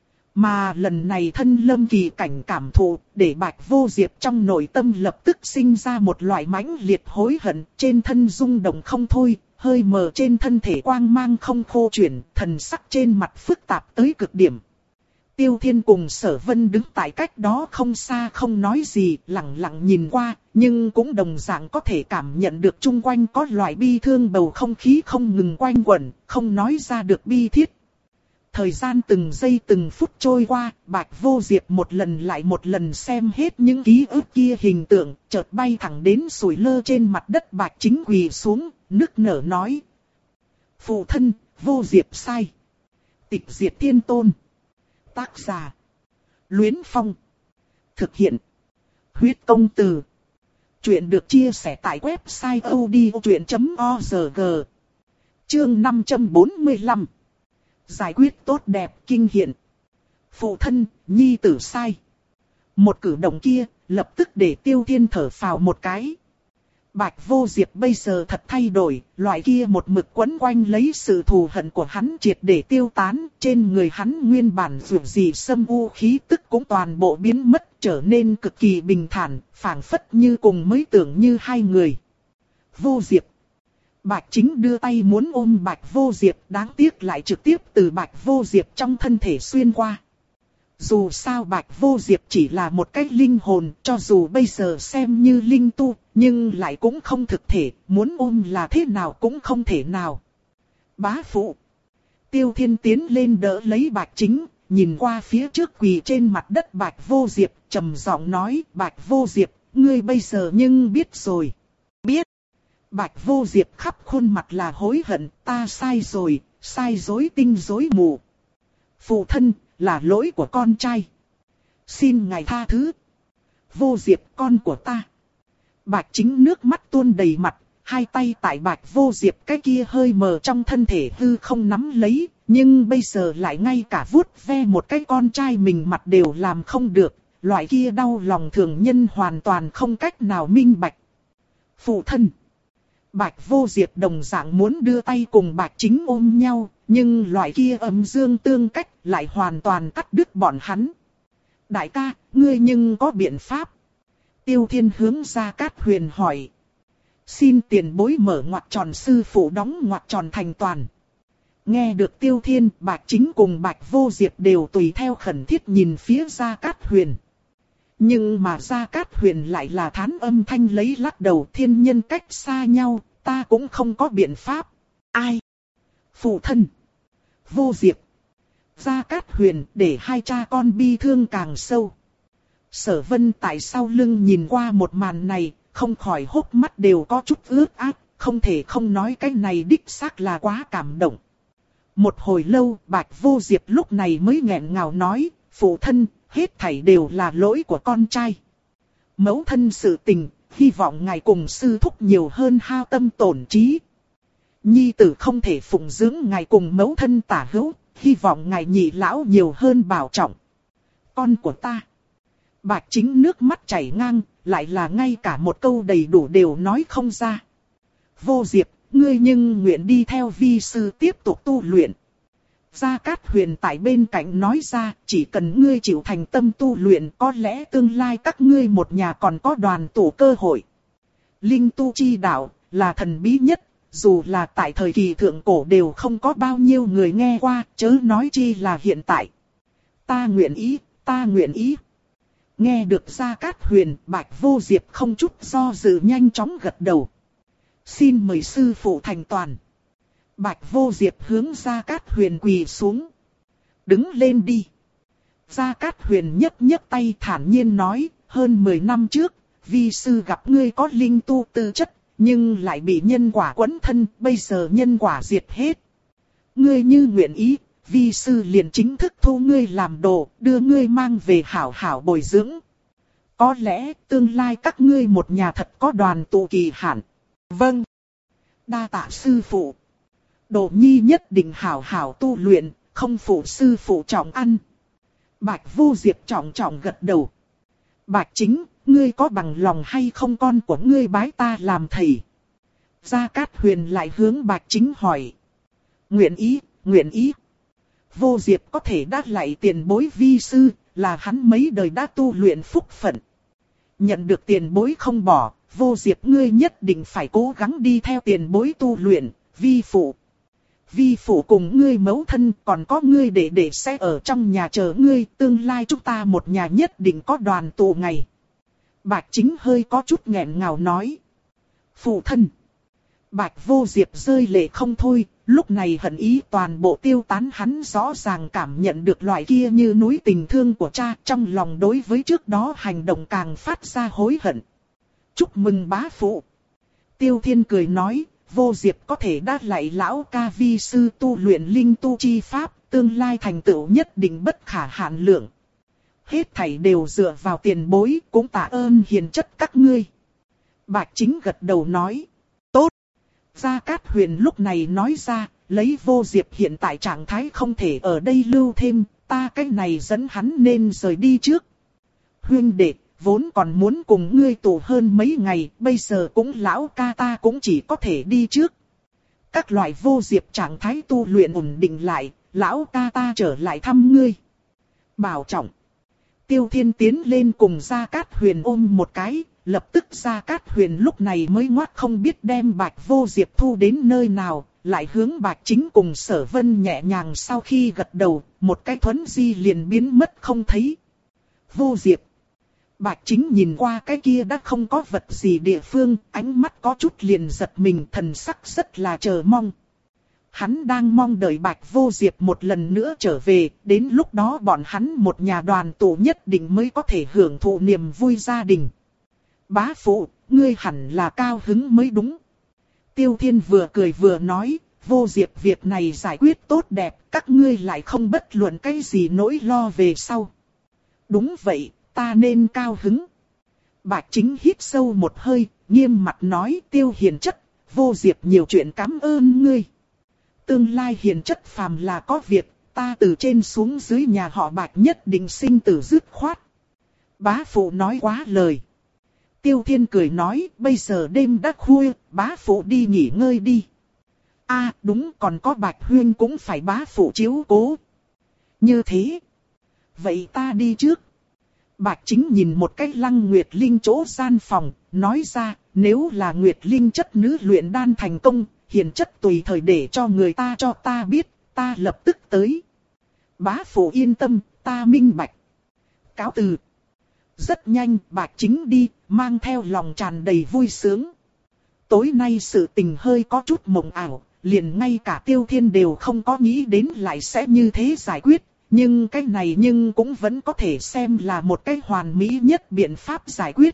Mà lần này thân lâm kỳ cảnh cảm thụ, để Bạch Vô Diệp trong nội tâm lập tức sinh ra một loại mãnh liệt hối hận, trên thân rung động không thôi, hơi mờ trên thân thể quang mang không khô chuyển, thần sắc trên mặt phức tạp tới cực điểm. Tiêu Thiên cùng Sở Vân đứng tại cách đó không xa không nói gì, lặng lặng nhìn qua, nhưng cũng đồng dạng có thể cảm nhận được chung quanh có loại bi thương bầu không khí không ngừng quanh quẩn, không nói ra được bi thiết. Thời gian từng giây từng phút trôi qua, Bạch Vô Diệp một lần lại một lần xem hết những ký ức kia hình tượng, chợt bay thẳng đến sủi lơ trên mặt đất Bạch Chính quỳ xuống, nức nở nói. Phụ thân, Vô Diệp sai. Tịch diệt thiên tôn. Tác giả. Luyến Phong. Thực hiện. Huyết công từ. Chuyện được chia sẻ tại website odchuyện chấm org. Chương năm trăm bốn mươi lăm. Giải quyết tốt đẹp kinh hiện. Phụ thân, nhi tử sai. Một cử động kia, lập tức để Tiêu Thiên thở phào một cái. Bạch Vô Diệp bây giờ thật thay đổi, loại kia một mực quấn quanh lấy sự thù hận của hắn triệt để tiêu tán, trên người hắn nguyên bản dù gì xâm u khí tức cũng toàn bộ biến mất, trở nên cực kỳ bình thản, phảng phất như cùng mới tưởng như hai người. Vô Diệp. Bạch Chính đưa tay muốn ôm Bạch Vô Diệp, đáng tiếc lại trực tiếp từ Bạch Vô Diệp trong thân thể xuyên qua. Dù sao Bạch Vô Diệp chỉ là một cái linh hồn, cho dù bây giờ xem như linh tu, nhưng lại cũng không thực thể, muốn ôm là thế nào cũng không thể nào. Bá phụ. Tiêu Thiên tiến lên đỡ lấy Bạch Chính, nhìn qua phía trước quỳ trên mặt đất Bạch Vô Diệp, trầm giọng nói, Bạch Vô Diệp, ngươi bây giờ nhưng biết rồi. Biết. Bạch Vô Diệp khắp khuôn mặt là hối hận, ta sai rồi, sai rối tinh rối mù. Phụ thân, là lỗi của con trai. Xin ngài tha thứ. Vô Diệp, con của ta. Bạch Chính nước mắt tuôn đầy mặt, hai tay tại Bạch Vô Diệp cái kia hơi mờ trong thân thể hư không nắm lấy, nhưng bây giờ lại ngay cả vuốt ve một cái con trai mình mặt đều làm không được, loại kia đau lòng thường nhân hoàn toàn không cách nào minh bạch. Phụ thân. Bạch Vô Diệp đồng dạng muốn đưa tay cùng Bạch Chính ôm nhau, nhưng loại kia âm dương tương cách lại hoàn toàn cắt đứt bọn hắn. Đại ca, ngươi nhưng có biện pháp? Tiêu Thiên hướng Gia Cát Huyền hỏi. Xin tiền bối mở ngoặc tròn, sư phụ đóng ngoặc tròn thành toàn. Nghe được Tiêu Thiên, Bạch Chính cùng Bạch Vô Diệp đều tùy theo khẩn thiết nhìn phía Gia Cát Huyền. Nhưng mà Gia Cát Huyền lại là thán âm thanh lấy lắc đầu, thiên nhân cách xa nhau, ta cũng không có biện pháp. Ai? Phụ thân. Vô Diệp. Gia Cát Huyền, để hai cha con bi thương càng sâu. Sở Vân tại sau lưng nhìn qua một màn này, không khỏi hốc mắt đều có chút ướt át, không thể không nói cái này đích xác là quá cảm động. Một hồi lâu, Bạch Vô Diệp lúc này mới nghẹn ngào nói, phụ thân, hết thảy đều là lỗi của con trai. Mẫu thân sự tình, hy vọng ngài cùng sư thúc nhiều hơn hao tâm tổn trí. Nhi tử không thể phụng dưỡng ngài cùng mẫu thân tả hữu, hy vọng ngài nhị lão nhiều hơn bảo trọng. Con của ta. Bạch Chính nước mắt chảy ngang, lại là ngay cả một câu đầy đủ đều nói không ra. Vô Diệp, ngươi nhưng nguyện đi theo vi sư tiếp tục tu luyện. Gia Cát Huyền tại bên cạnh nói ra, chỉ cần ngươi chịu thành tâm tu luyện, có lẽ tương lai các ngươi một nhà còn có đoàn tụ cơ hội. Linh tu chi đạo, là thần bí nhất, dù là tại thời kỳ thượng cổ đều không có bao nhiêu người nghe qua, chớ nói chi là hiện tại. Ta nguyện ý, ta nguyện ý. Nghe được Gia Cát Huyền, Bạch Vô Diệp không chút do dự nhanh chóng gật đầu. Xin mời sư phụ thành toàn. Bạch Vô Diệp hướng Gia Cát Huyền quỳ xuống. Đứng lên đi. Gia Cát Huyền nhấc nhấc tay thản nhiên nói, hơn mười năm trước, vi sư gặp ngươi có linh tu tư chất, nhưng lại bị nhân quả quấn thân, bây giờ nhân quả diệt hết. Ngươi như nguyện ý, vi sư liền chính thức thu ngươi làm đồ, đưa ngươi mang về hảo hảo bồi dưỡng. Có lẽ tương lai các ngươi một nhà thật có đoàn tụ kỳ hạn. Vâng. Đa tạ sư phụ. Đồ nhi nhất định hảo hảo tu luyện, không phụ sư phụ trọng ăn. Bạch Vô Diệp trọng trọng gật đầu. Bạch Chính, ngươi có bằng lòng hay không con của ngươi bái ta làm thầy? Gia Cát Huyền lại hướng Bạch Chính hỏi. Nguyện ý, nguyện ý. Vô Diệp có thể đáp lại tiền bối vi sư, là hắn mấy đời đã tu luyện phúc phận. Nhận được tiền bối không bỏ, Vô Diệp ngươi nhất định phải cố gắng đi theo tiền bối tu luyện, vi phụ. Vi phụ cùng ngươi mẫu thân còn có ngươi đệ đệ sẽ ở trong nhà chờ ngươi, tương lai chúng ta một nhà nhất định có đoàn tụ ngày. Bạch Chính hơi có chút nghẹn ngào nói. Phụ thân. Bạch Vô Diệp rơi lệ không thôi, lúc này hận ý toàn bộ tiêu tán, hắn rõ ràng cảm nhận được loại kia như núi tình thương của cha, trong lòng đối với trước đó hành động càng phát ra hối hận. Chúc mừng bá phụ. Tiêu Thiên cười nói, Vô Diệp có thể đáp lại lão ca vi sư tu luyện linh tu chi pháp, tương lai thành tựu nhất định bất khả hạn lượng. Hết thảy đều dựa vào tiền bối, cũng tạ ơn hiền chất các ngươi. Bạch Chính gật đầu nói, tốt. Gia Cát Huyền lúc này nói ra, lấy Vô Diệp hiện tại trạng thái không thể ở đây lưu thêm, ta cái này dẫn hắn nên rời đi trước. Huynh đệ, vốn còn muốn cùng ngươi tụ hơn mấy ngày, bây giờ cũng lão ca ta cũng chỉ có thể đi trước. Các loại vô diệp trạng thái tu luyện ổn định lại, lão ca ta trở lại thăm ngươi. Bảo trọng. Tiêu Thiên tiến lên cùng Gia Cát Huyền ôm một cái, lập tức Gia Cát Huyền lúc này mới ngoác không biết đem Bạch Vô Diệp thu đến nơi nào, lại hướng Bạch Chính cùng Sở Vân nhẹ nhàng sau khi gật đầu, một cái thuấn di liền biến mất không thấy. Vô Diệp. Bạch Chính nhìn qua cái kia đã không có vật gì địa phương, ánh mắt có chút liền giật mình, thần sắc rất là chờ mong. Hắn đang mong đợi Bạch Vô Diệp một lần nữa trở về, đến lúc đó bọn hắn một nhà đoàn tụ nhất định mới có thể hưởng thụ niềm vui gia đình. Bá phụ, ngươi hẳn là cao hứng mới đúng. Tiêu Thiên vừa cười vừa nói, Vô Diệp việc này giải quyết tốt đẹp, các ngươi lại không bất luận cái gì nỗi lo về sau. Đúng vậy, ta nên cao hứng. Bạch Chính hít sâu một hơi, nghiêm mặt nói, Tiêu hiền chất, Vô Diệp nhiều chuyện cảm ơn ngươi. Tương lai hiền chất phàm là có việc, ta từ trên xuống dưới nhà họ Bạch nhất định sinh tử dứt khoát. Bá phụ nói quá lời. Tiêu Thiên cười nói, bây giờ đêm đã khuya, bá phụ đi nghỉ ngơi đi. A à, đúng, còn có Bạch Huyên cũng phải bá phụ chiếu cố. Như thế. Vậy ta đi trước. Bạch Chính nhìn một cái Lăng Nguyệt Linh chỗ gian phòng, nói ra, nếu là Nguyệt Linh chất nữ luyện đan thành công, hiền chất tùy thời để cho người ta cho ta biết, ta lập tức tới. Bá phụ yên tâm, ta minh bạch. Cáo từ. Rất nhanh, Bạch Chính đi, mang theo lòng tràn đầy vui sướng. Tối nay sự tình hơi có chút mộng ảo, liền ngay cả Tiêu Thiên đều không có nghĩ đến lại sẽ như thế giải quyết. Nhưng cái này nhưng cũng vẫn có thể xem là một cái hoàn mỹ nhất biện pháp giải quyết.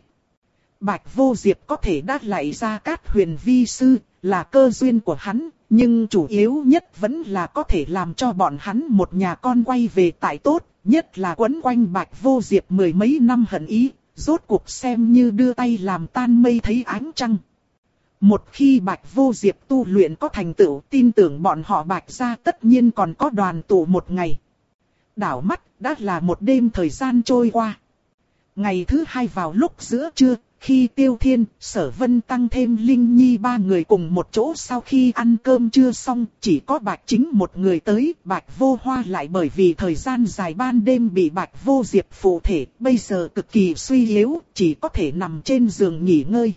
Bạch Vô Diệp có thể đáp lại Gia Cát Huyền vi sư, là cơ duyên của hắn, nhưng chủ yếu nhất vẫn là có thể làm cho bọn hắn một nhà con quay về tại tốt, nhất là quấn quanh Bạch Vô Diệp mười mấy năm hận ý, rốt cuộc xem như đưa tay làm tan mây thấy ánh trăng. Một khi Bạch Vô Diệp tu luyện có thành tựu, tin tưởng bọn họ Bạch gia tất nhiên còn có đoàn tụ một ngày. Đảo mắt, đã là một đêm thời gian trôi qua. Ngày thứ hai vào lúc giữa trưa, khi Tiêu Thiên, Sở Vân tăng thêm Linh Nhi ba người cùng một chỗ sau khi ăn cơm trưa xong, chỉ có Bạch Chính một người tới, Bạch Vô Hoa lại bởi vì thời gian dài ban đêm bị Bạch Vô Diệp phụ thể, bây giờ cực kỳ suy yếu, chỉ có thể nằm trên giường nghỉ ngơi.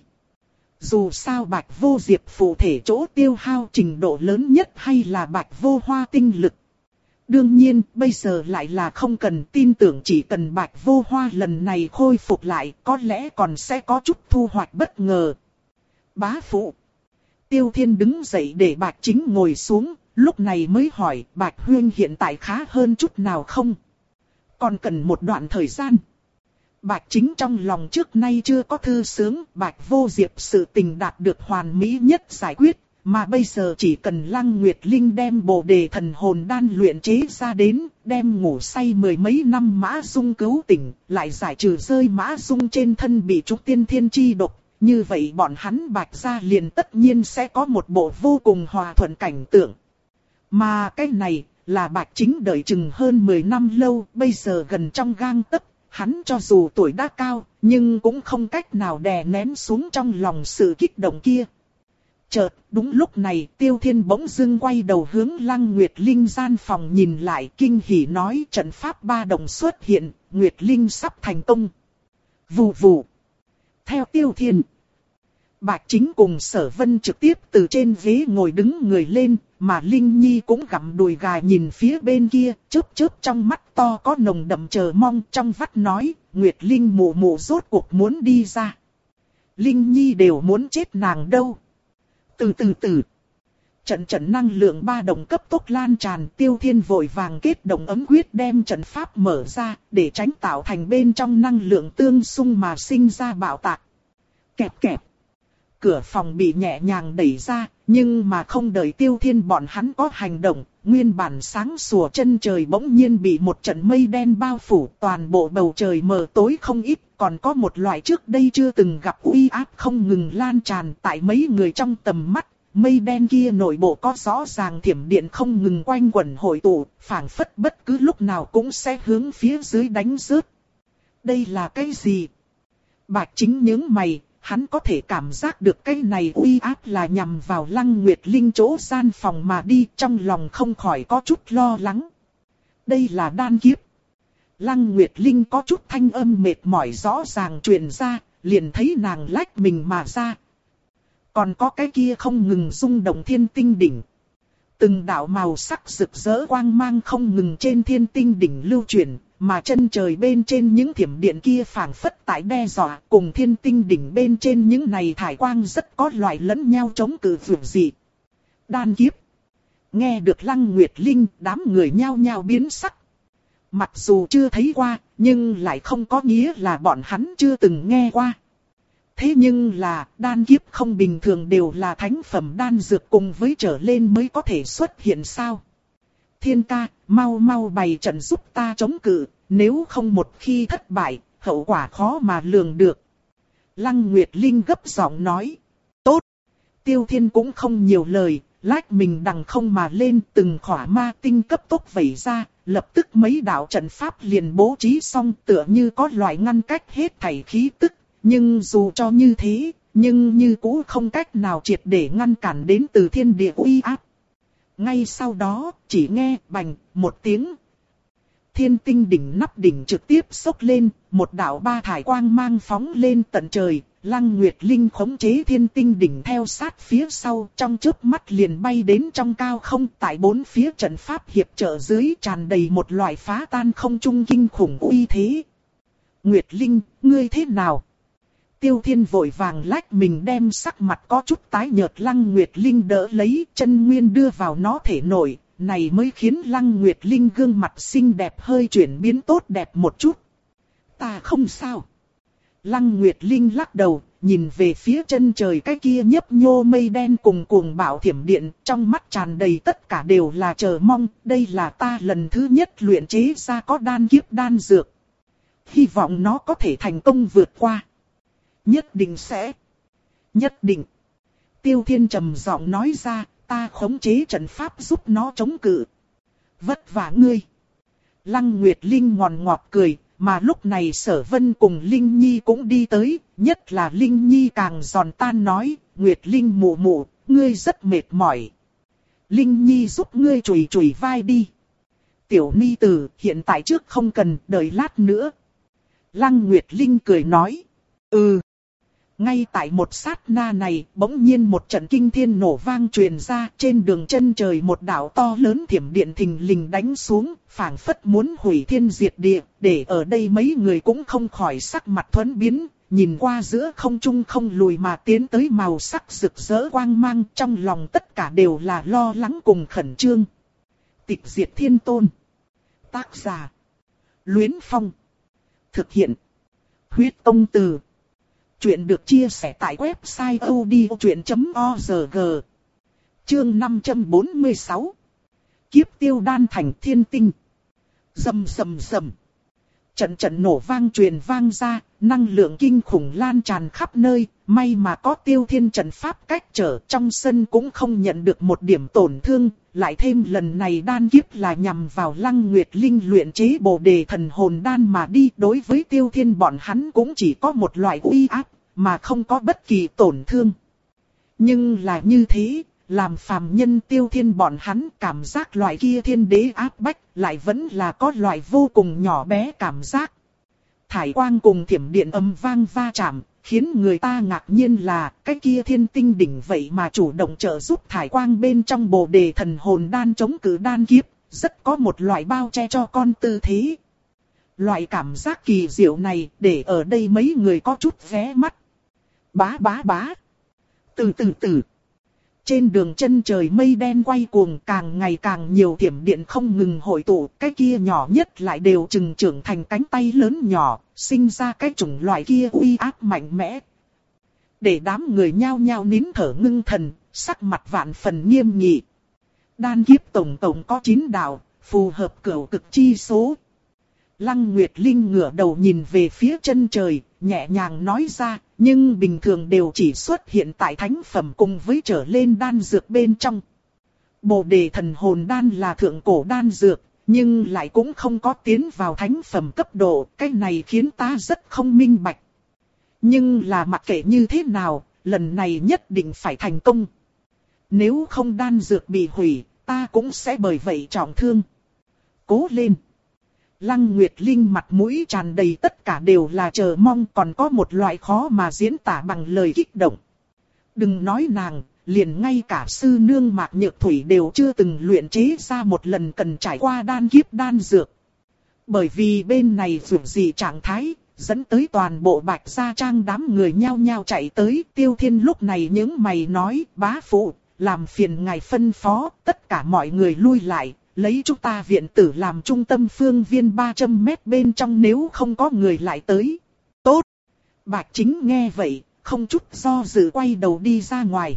Dù sao Bạch Vô Diệp phụ thể chỗ tiêu hao trình độ lớn nhất hay là Bạch Vô Hoa tinh lực. Đương nhiên, bây giờ lại là không cần, tin tưởng chỉ cần Bạch Vô Hoa lần này khôi phục lại, có lẽ còn sẽ có chút thu hoạch bất ngờ. Bá phụ. Tiêu Thiên đứng dậy để Bạch Chính ngồi xuống, lúc này mới hỏi, Bạch Huyên hiện tại khá hơn chút nào không? Còn cần một đoạn thời gian. Bạch Chính trong lòng trước nay chưa có thư sướng, Bạch Vô Diệp sự tình đạt được hoàn mỹ nhất giải quyết. Mà bây giờ chỉ cần Lăng Nguyệt Linh đem bồ đề thần hồn đan luyện chế ra đến, đem ngủ say mười mấy năm Mã Dung cứu tỉnh, lại giải trừ rơi Mã Dung trên thân bị trúng tiên thiên chi độc. Như vậy bọn hắn Bạch gia liền tất nhiên sẽ có một bộ vô cùng hòa thuận cảnh tượng. Mà cái này là Bạch Chính đợi chừng hơn mười năm lâu, bây giờ gần trong gang tấc. Hắn cho dù tuổi đã cao, nhưng cũng không cách nào đè nén xuống trong lòng sự kích động kia. Chợt, đúng lúc này, Tiêu Thiên bỗng dưng quay đầu hướng Lăng Nguyệt Linh gian phòng nhìn lại, kinh hỉ nói trận pháp ba đồng xuất hiện, Nguyệt Linh sắp thành công. Vù vù. Theo Tiêu Thiên, Bạch Chính cùng Sở Vân trực tiếp từ trên ghế ngồi đứng người lên, mà Linh Nhi cũng gặm đùi gà nhìn phía bên kia, chớp chớp trong mắt to có nồng đậm chờ mong, trong vắt nói, Nguyệt Linh mụ mụ rốt cuộc muốn đi ra. Linh Nhi đều muốn chết nàng đâu. Từ từ từ. Trận trận năng lượng ba đồng cấp tốc lan tràn, Tiêu Thiên vội vàng kết động ấm quyết đem trận pháp mở ra, để tránh tạo thành bên trong năng lượng tương xung mà sinh ra bạo tạc. Kẹp kẹp. Cửa phòng bị nhẹ nhàng đẩy ra, nhưng mà không đợi Tiêu Thiên bọn hắn có hành động, nguyên bản sáng sủa chân trời bỗng nhiên bị một trận mây đen bao phủ, toàn bộ bầu trời mờ tối không ít, còn có một loại trước đây chưa từng gặp uy áp không ngừng lan tràn tại mấy người trong tầm mắt. Mây đen kia nội bộ có rõ ràng thiểm điện không ngừng quanh quẩn hội tụ, phảng phất bất cứ lúc nào cũng sẽ hướng phía dưới đánh rớt. Đây là cái gì? Bạch Chính nhướng mày, hắn có thể cảm giác được cái này uy áp là nhằm vào Lăng Nguyệt Linh chỗ gian phòng mà đi, trong lòng không khỏi có chút lo lắng. Đây là đan kiếp. Lăng Nguyệt Linh có chút thanh âm mệt mỏi rõ ràng truyền ra, liền thấy nàng lách mình mà ra. Còn có cái kia không ngừng rung động thiên tinh đỉnh. Từng đạo màu sắc rực rỡ quang mang không ngừng trên thiên tinh đỉnh lưu chuyển, mà chân trời bên trên những thiểm điện kia phảng phất tại đe dọa, cùng thiên tinh đỉnh bên trên những này thải quang rất có loại lẫn nhau chống cự vượt dị. Đan kiếp. Nghe được Lăng Nguyệt Linh, đám người nhao nhao biến sắc. Mặc dù chưa thấy qua, nhưng lại không có nghĩa là bọn hắn chưa từng nghe qua. Thế nhưng là, đan kiếp không bình thường đều là thánh phẩm đan dược cùng với trở lên mới có thể xuất hiện sao? Thiên ca, mau mau bày trận giúp ta chống cự, nếu không một khi thất bại, hậu quả khó mà lường được. Lăng Nguyệt Linh gấp giọng nói. Tốt. Tiêu Thiên cũng không nhiều lời, lách mình đằng không mà lên, từng khỏa ma tinh cấp tốc vẩy ra, lập tức mấy đạo trận pháp liền bố trí xong, tựa như có loại ngăn cách hết thảy khí tức. Nhưng dù cho như thế, nhưng như cũ không cách nào triệt để ngăn cản đến từ thiên địa uy áp. Ngay sau đó, chỉ nghe bành một tiếng. Thiên tinh đỉnh nắp đỉnh trực tiếp xốc lên, một đạo ba thải quang mang phóng lên tận trời. Lăng Nguyệt Linh khống chế thiên tinh đỉnh theo sát phía sau, trong chớp mắt liền bay đến trong cao không, tại bốn phía trận pháp hiệp trợ dưới tràn đầy một loại phá tan không trung kinh khủng uy thế. Nguyệt Linh, ngươi thế nào? Tiêu Thiên vội vàng lách mình đem sắc mặt có chút tái nhợt Lăng Nguyệt Linh đỡ lấy, chân nguyên đưa vào nó thể nội, này mới khiến Lăng Nguyệt Linh gương mặt xinh đẹp hơi chuyển biến tốt đẹp một chút. Ta không sao. Lăng Nguyệt Linh lắc đầu, nhìn về phía chân trời cái kia nhấp nhô mây đen cùng cuồng bạo thiểm điện, trong mắt tràn đầy tất cả đều là chờ mong, đây là ta lần thứ nhất luyện chế ra có đan kiếp đan dược. Hy vọng nó có thể thành công vượt qua. Nhất định sẽ. Nhất định. Tiêu Thiên trầm giọng nói ra, ta khống chế trận pháp giúp nó chống cự. Vất vả ngươi. Lăng Nguyệt Linh ngòn ngọt cười, mà lúc này Sở Vân cùng Linh Nhi cũng đi tới, nhất là Linh Nhi càng giòn tan nói, Nguyệt Linh mụ mụ, ngươi rất mệt mỏi. Linh Nhi giúp ngươi chùi chùi vai đi. Tiểu Ni Tử, hiện tại trước không cần, đợi lát nữa. Lăng Nguyệt Linh cười nói, ừ. Ngay tại một sát na này, bỗng nhiên một trận kinh thiên nổ vang truyền ra, trên đường chân trời một đạo to lớn thiểm điện thình lình đánh xuống, phảng phất muốn hủy thiên diệt địa, để ở đây mấy người cũng không khỏi sắc mặt thuẫn biến, nhìn qua giữa không trung không lùi mà tiến tới màu sắc rực rỡ quang mang, trong lòng tất cả đều là lo lắng cùng khẩn trương. Tịch diệt thiên tôn. Tác giả. Luyến Phong. Thực hiện. Huyết Tông Từ. Chuyện được chia sẻ tại website odchuyện chấm org. Chương năm trăm bốn mươi sáu. Kiếp tiêu đan thành thiên tinh. Rầm rầm rầm. Trận trận nổ vang truyền vang ra, năng lượng kinh khủng lan tràn khắp nơi, may mà có Tiêu Thiên trận pháp cách trở, trong sân cũng không nhận được một điểm tổn thương, lại thêm lần này đan kiếp là nhằm vào Lăng Nguyệt Linh luyện chế Bồ Đề thần hồn đan mà đi, đối với Tiêu Thiên bọn hắn cũng chỉ có một loại uy áp, mà không có bất kỳ tổn thương. Nhưng là như thế, làm phàm nhân Tiêu Thiên bọn hắn cảm giác loại kia thiên đế áp bách, lại vẫn là có loại vô cùng nhỏ bé cảm giác. Thải quang cùng thiểm điện âm vang va chạm, khiến người ta ngạc nhiên là cái kia thiên tinh đỉnh vậy mà chủ động trợ giúp thải quang bên trong Bồ Đề thần hồn đan chống cự đan kiếp, rất có một loại bao che cho con tư thế. Loại cảm giác kỳ diệu này để ở đây mấy người có chút ghé mắt. Bá bá bá. Từ từ từ. Trên đường chân trời mây đen quay cuồng, càng ngày càng nhiều thiểm điện không ngừng hội tụ, cái kia nhỏ nhất lại đều chừng trưởng thành cánh tay lớn nhỏ, sinh ra cái chủng loại kia uy áp mạnh mẽ. Để đám người nhao nhao nín thở ngưng thần, sắc mặt vạn phần nghiêm nghị. Đan kiếp tổng tổng có chín đạo, phù hợp cửu cực chi số. Lăng Nguyệt Linh ngửa đầu nhìn về phía chân trời, nhẹ nhàng nói ra, nhưng bình thường đều chỉ xuất hiện tại thánh phẩm cùng với trở lên đan dược bên trong. Bồ Đề thần hồn đan là thượng cổ đan dược, nhưng lại cũng không có tiến vào thánh phẩm cấp độ, cái này khiến ta rất không minh bạch. Nhưng là mặc kệ như thế nào, lần này nhất định phải thành công. Nếu không đan dược bị hủy, ta cũng sẽ bởi vậy trọng thương. Cố lên. Lăng Nguyệt Linh mặt mũi tràn đầy tất cả đều là chờ mong, còn có một loại khó mà diễn tả bằng lời kích động. Đừng nói nàng, liền ngay cả sư nương Mạc Nhược Thủy đều chưa từng luyện chế ra một lần cần trải qua đan kiếp đan dược. Bởi vì bên này dù gì trạng thái, dẫn tới toàn bộ Bạch Gia Trang đám người nhao nhao chạy tới. Tiêu Thiên lúc này những mày nói, bá phụ, làm phiền ngài phân phó, tất cả mọi người lui lại, lấy chúng ta viện tử làm trung tâm phương viên ba trăm mét bên trong, nếu không có người lại tới. Tốt! Bạch Chính nghe vậy, không chút do dự quay đầu đi ra ngoài.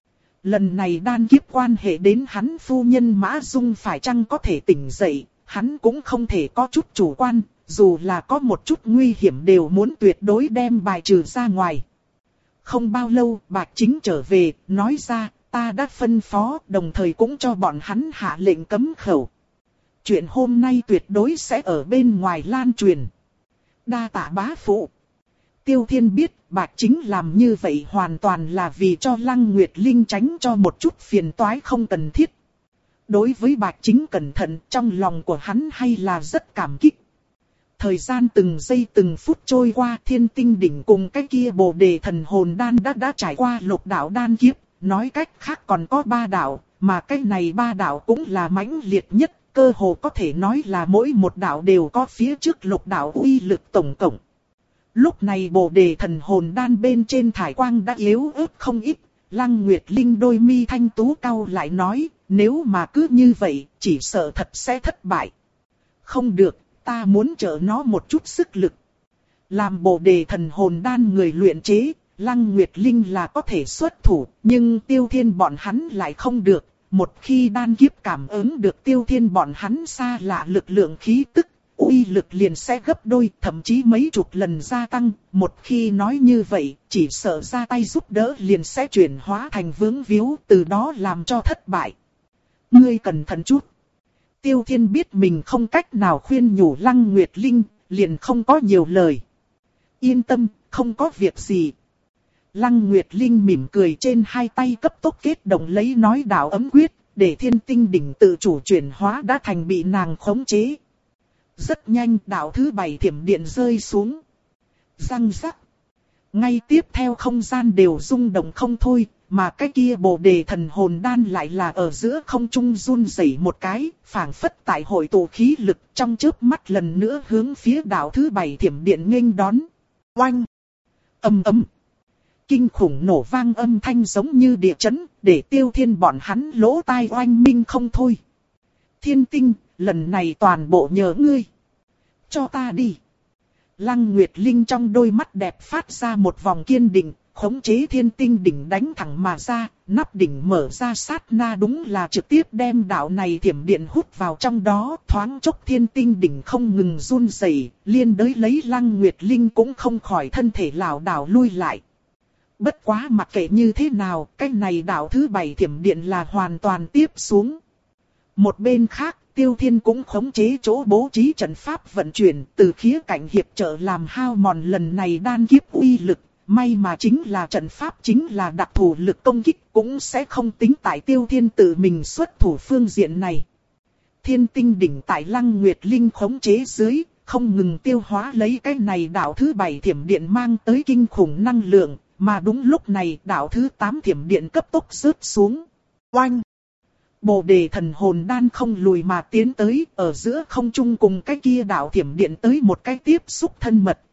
Lần này đan kiếp quan hệ đến hắn phu nhân Mã Dung phải chăng có thể tỉnh dậy, hắn cũng không thể có chút chủ quan, dù là có một chút nguy hiểm đều muốn tuyệt đối đem bài trừ ra ngoài. Không bao lâu, Bạch Chính trở về, nói ra, ta đã phân phó, đồng thời cũng cho bọn hắn hạ lệnh cấm khẩu. Chuyện hôm nay tuyệt đối sẽ ở bên ngoài lan truyền. Đa tạ bá phụ. Tiêu Thiên biết, Bạch Chính làm như vậy hoàn toàn là vì cho Lăng Nguyệt Linh tránh cho một chút phiền toái không cần thiết. Đối với Bạch Chính cẩn thận, trong lòng của hắn hay là rất cảm kích. Thời gian từng giây từng phút trôi qua, Thiên Tinh Đỉnh cùng cái kia Bồ Đề Thần Hồn Đan đã đã trải qua lục đạo đan kiếp. Nói cách khác còn có ba đạo, mà cái này ba đạo cũng là mãnh liệt nhất, cơ hồ có thể nói là mỗi một đạo đều có phía trước lục đạo uy lực tổng cộng. Lúc này Bồ Đề Thần Hồn Đan bên trên thải quang đã yếu ớt không ít, Lăng Nguyệt Linh đôi mi thanh tú cau lại nói, nếu mà cứ như vậy, chỉ sợ thật sẽ thất bại. Không được, ta muốn trợ nó một chút sức lực. Làm Bồ Đề Thần Hồn Đan người luyện chế, Lăng Nguyệt Linh là có thể xuất thủ, nhưng Tiêu Thiên bọn hắn lại không được. Một khi đan kiếp cảm ứng được Tiêu Thiên bọn hắn xa lạ lực lượng khí tức, uy lực liền sẽ gấp đôi, thậm chí mấy chục lần gia tăng. Một khi nói như vậy, chỉ sợ ra tay giúp đỡ liền sẽ chuyển hóa thành vướng víu, từ đó làm cho thất bại. Ngươi cẩn thận chút. Tiêu Thiên biết mình không cách nào khuyên nhủ Lăng Nguyệt Linh, liền không có nhiều lời. Yên tâm, không có việc gì. Lăng Nguyệt Linh mỉm cười, trên hai tay cấp tốc kết động lấy nói đạo ấm quyết, để Thiên Tinh Đỉnh tự chủ chuyển hóa đã thành bị nàng khống chế. Rất nhanh đạo thứ bảy thiểm điện rơi xuống. Răng rắc. Ngay tiếp theo không gian đều rung động không thôi, mà cái kia Bồ Đề Thần Hồn Đan lại là ở giữa không trung run rẩy một cái, phảng phất tại hội tụ khí lực, trong chớp mắt lần nữa hướng phía đạo thứ bảy thiểm điện nghênh đón. Oanh! Ầm ầm! Kinh khủng nổ vang âm thanh giống như địa chấn, để Tiêu Thiên bọn hắn lỗ tai oanh minh không thôi. Thiên Tinh, lần này toàn bộ nhờ ngươi. Cho ta đi. Lăng Nguyệt Linh trong đôi mắt đẹp phát ra một vòng kiên định, khống chế Thiên Tinh Đỉnh đánh thẳng mà ra, nắp đỉnh mở ra sát na đúng là trực tiếp đem đạo này thiểm điện hút vào trong đó, thoáng chốc Thiên Tinh Đỉnh không ngừng run rẩy, liên đới lấy Lăng Nguyệt Linh cũng không khỏi thân thể lảo đảo lui lại. Bất quá mặc kệ như thế nào, cái này đạo thứ bảy thiểm điện là hoàn toàn tiếp xuống. Một bên khác, Tiêu Thiên cũng khống chế chỗ bố trí trận pháp vận chuyển, từ khía cạnh hiệp trợ làm hao mòn lần này đan kiếp uy lực. May mà chính là trận pháp chính là đặc thù lực công kích, cũng sẽ không tính tại Tiêu Thiên tự mình xuất thủ phương diện này. Thiên Tinh Đỉnh tại Lăng Nguyệt Linh khống chế dưới, không ngừng tiêu hóa lấy cái này đạo thứ bảy thiểm điện mang tới kinh khủng năng lượng. Mà đúng lúc này đạo thứ tám thiểm điện cấp tốc rớt xuống. Oanh! Bồ Đề Thần Hồn Đan không lùi mà tiến tới, ở giữa không trung cùng cái kia đạo thiểm điện tới một cái tiếp xúc thân mật.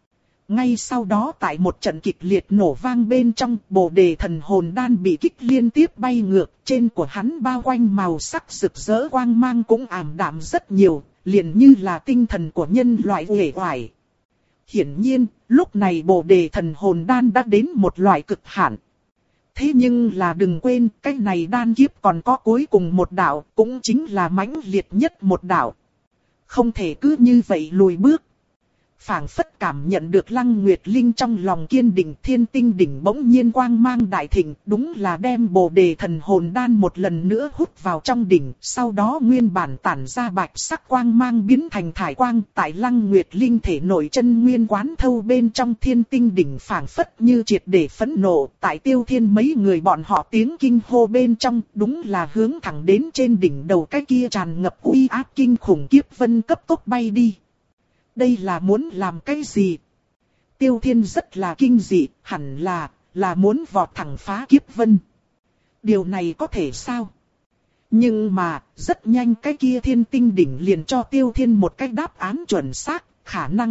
Ngay sau đó tại một trận kịch liệt nổ vang bên trong, Bồ Đề Thần Hồn Đan bị kích liên tiếp bay ngược, trên của hắn bao quanh màu sắc rực rỡ quang mang cũng ảm đạm rất nhiều, liền như là tinh thần của nhân loại uể oải. Hiển nhiên, lúc này Bồ Đề Thần Hồn Đan đã đến một loại cực hạn. Thế nhưng là đừng quên, cái này đan kiếp còn có cuối cùng một đạo, cũng chính là mãnh liệt nhất một đạo. Không thể cứ như vậy lùi bước. phảng phất cảm nhận được Lăng Nguyệt Linh trong lòng kiên định, thiên tinh đỉnh bỗng nhiên quang mang đại thịnh, đúng là đem Bồ Đề thần hồn đan một lần nữa hút vào trong đỉnh, sau đó nguyên bản tản ra bạch sắc quang mang biến thành thải quang, tại Lăng Nguyệt Linh thể nội chân nguyên quán thâu bên trong thiên tinh đỉnh phảng phất như triệt để phẫn nộ, tại Tiêu Thiên mấy người bọn họ tiếng kinh hô bên trong, đúng là hướng thẳng đến trên đỉnh đầu cái kia tràn ngập uy áp kinh khủng kiếp vân cấp tốc bay đi. Đây là muốn làm cái gì? Tiêu Thiên rất là kinh dị, hẳn là, là muốn vọt thẳng phá kiếp vân. Điều này có thể sao? Nhưng mà, rất nhanh cái kia thiên tinh đỉnh liền cho Tiêu Thiên một cái đáp án chuẩn xác, khả năng.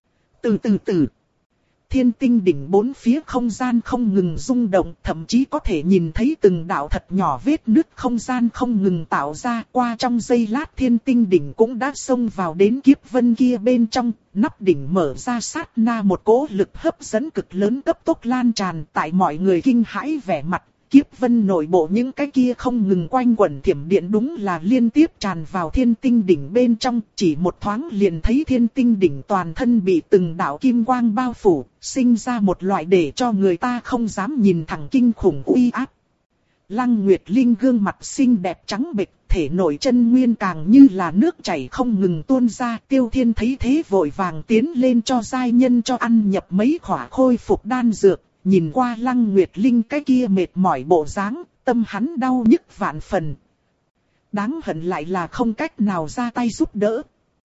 Từ từ từ. Thiên tinh đỉnh bốn phía không gian không ngừng rung động, thậm chí có thể nhìn thấy từng đạo thật nhỏ vết nứt không gian không ngừng tạo ra. Qua trong giây lát thiên tinh đỉnh cũng đã xông vào đến kiếp vân kia bên trong, nắp đỉnh mở ra sát na một cỗ lực hấp dẫn cực lớn cấp tốc lan tràn tại mọi người kinh hãi vẻ mặt. Kiếp vân nội bộ những cái kia không ngừng quanh quẩn thiểm điện đúng là liên tiếp tràn vào thiên tinh đỉnh bên trong, chỉ một thoáng liền thấy thiên tinh đỉnh toàn thân bị từng đạo kim quang bao phủ, sinh ra một loại để cho người ta không dám nhìn thẳng kinh khủng uy áp. Lăng Nguyệt Linh gương mặt xinh đẹp trắng bệch, thể nội chân nguyên càng như là nước chảy không ngừng tuôn ra. Tiêu Thiên thấy thế vội vàng tiến lên cho giai nhân cho ăn nhập mấy khỏa khôi phục đan dược. Nhìn qua Lăng Nguyệt Linh cái kia mệt mỏi bộ dáng, tâm hắn đau nhức vạn phần. Đáng hận lại là không cách nào ra tay giúp đỡ.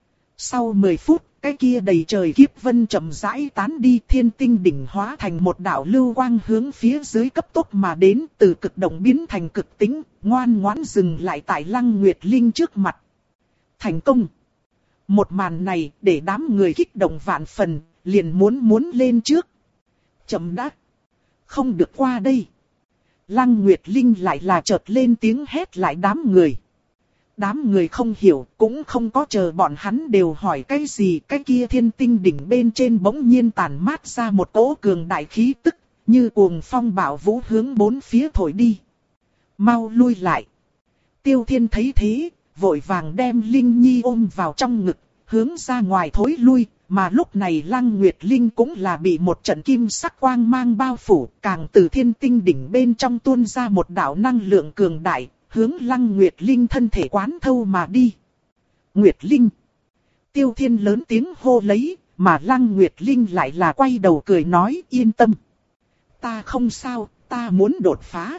Sau mười phút, cái kia đầy trời kiếp vân chậm rãi tán đi, thiên tinh đỉnh hóa thành một đạo lưu quang hướng phía dưới cấp tốc mà đến, từ cực động biến thành cực tĩnh, ngoan ngoãn dừng lại tại Lăng Nguyệt Linh trước mặt. Thành công! Một màn này để đám người kích động vạn phần, liền muốn muốn lên trước. Chậm đã! Không được qua đây. Lăng Nguyệt Linh lại là chợt lên tiếng hét lại đám người. Đám người không hiểu, cũng không có chờ bọn hắn đều hỏi cái gì. Cái kia thiên tinh đỉnh bên trên bỗng nhiên tản mát ra một cỗ cường đại khí tức, như cuồng phong bạo vũ hướng bốn phía thổi đi. Mau lui lại. Tiêu Thiên thấy thế, vội vàng đem Linh Nhi ôm vào trong ngực, hướng ra ngoài thối lui. Mà lúc này Lăng Nguyệt Linh cũng là bị một trận kim sắc quang mang bao phủ, càng từ thiên tinh đỉnh bên trong tuôn ra một đạo năng lượng cường đại, hướng Lăng Nguyệt Linh thân thể quán thâu mà đi. Nguyệt Linh! Tiêu Thiên lớn tiếng hô lấy, mà Lăng Nguyệt Linh lại là quay đầu cười nói yên tâm. Ta không sao, ta muốn đột phá.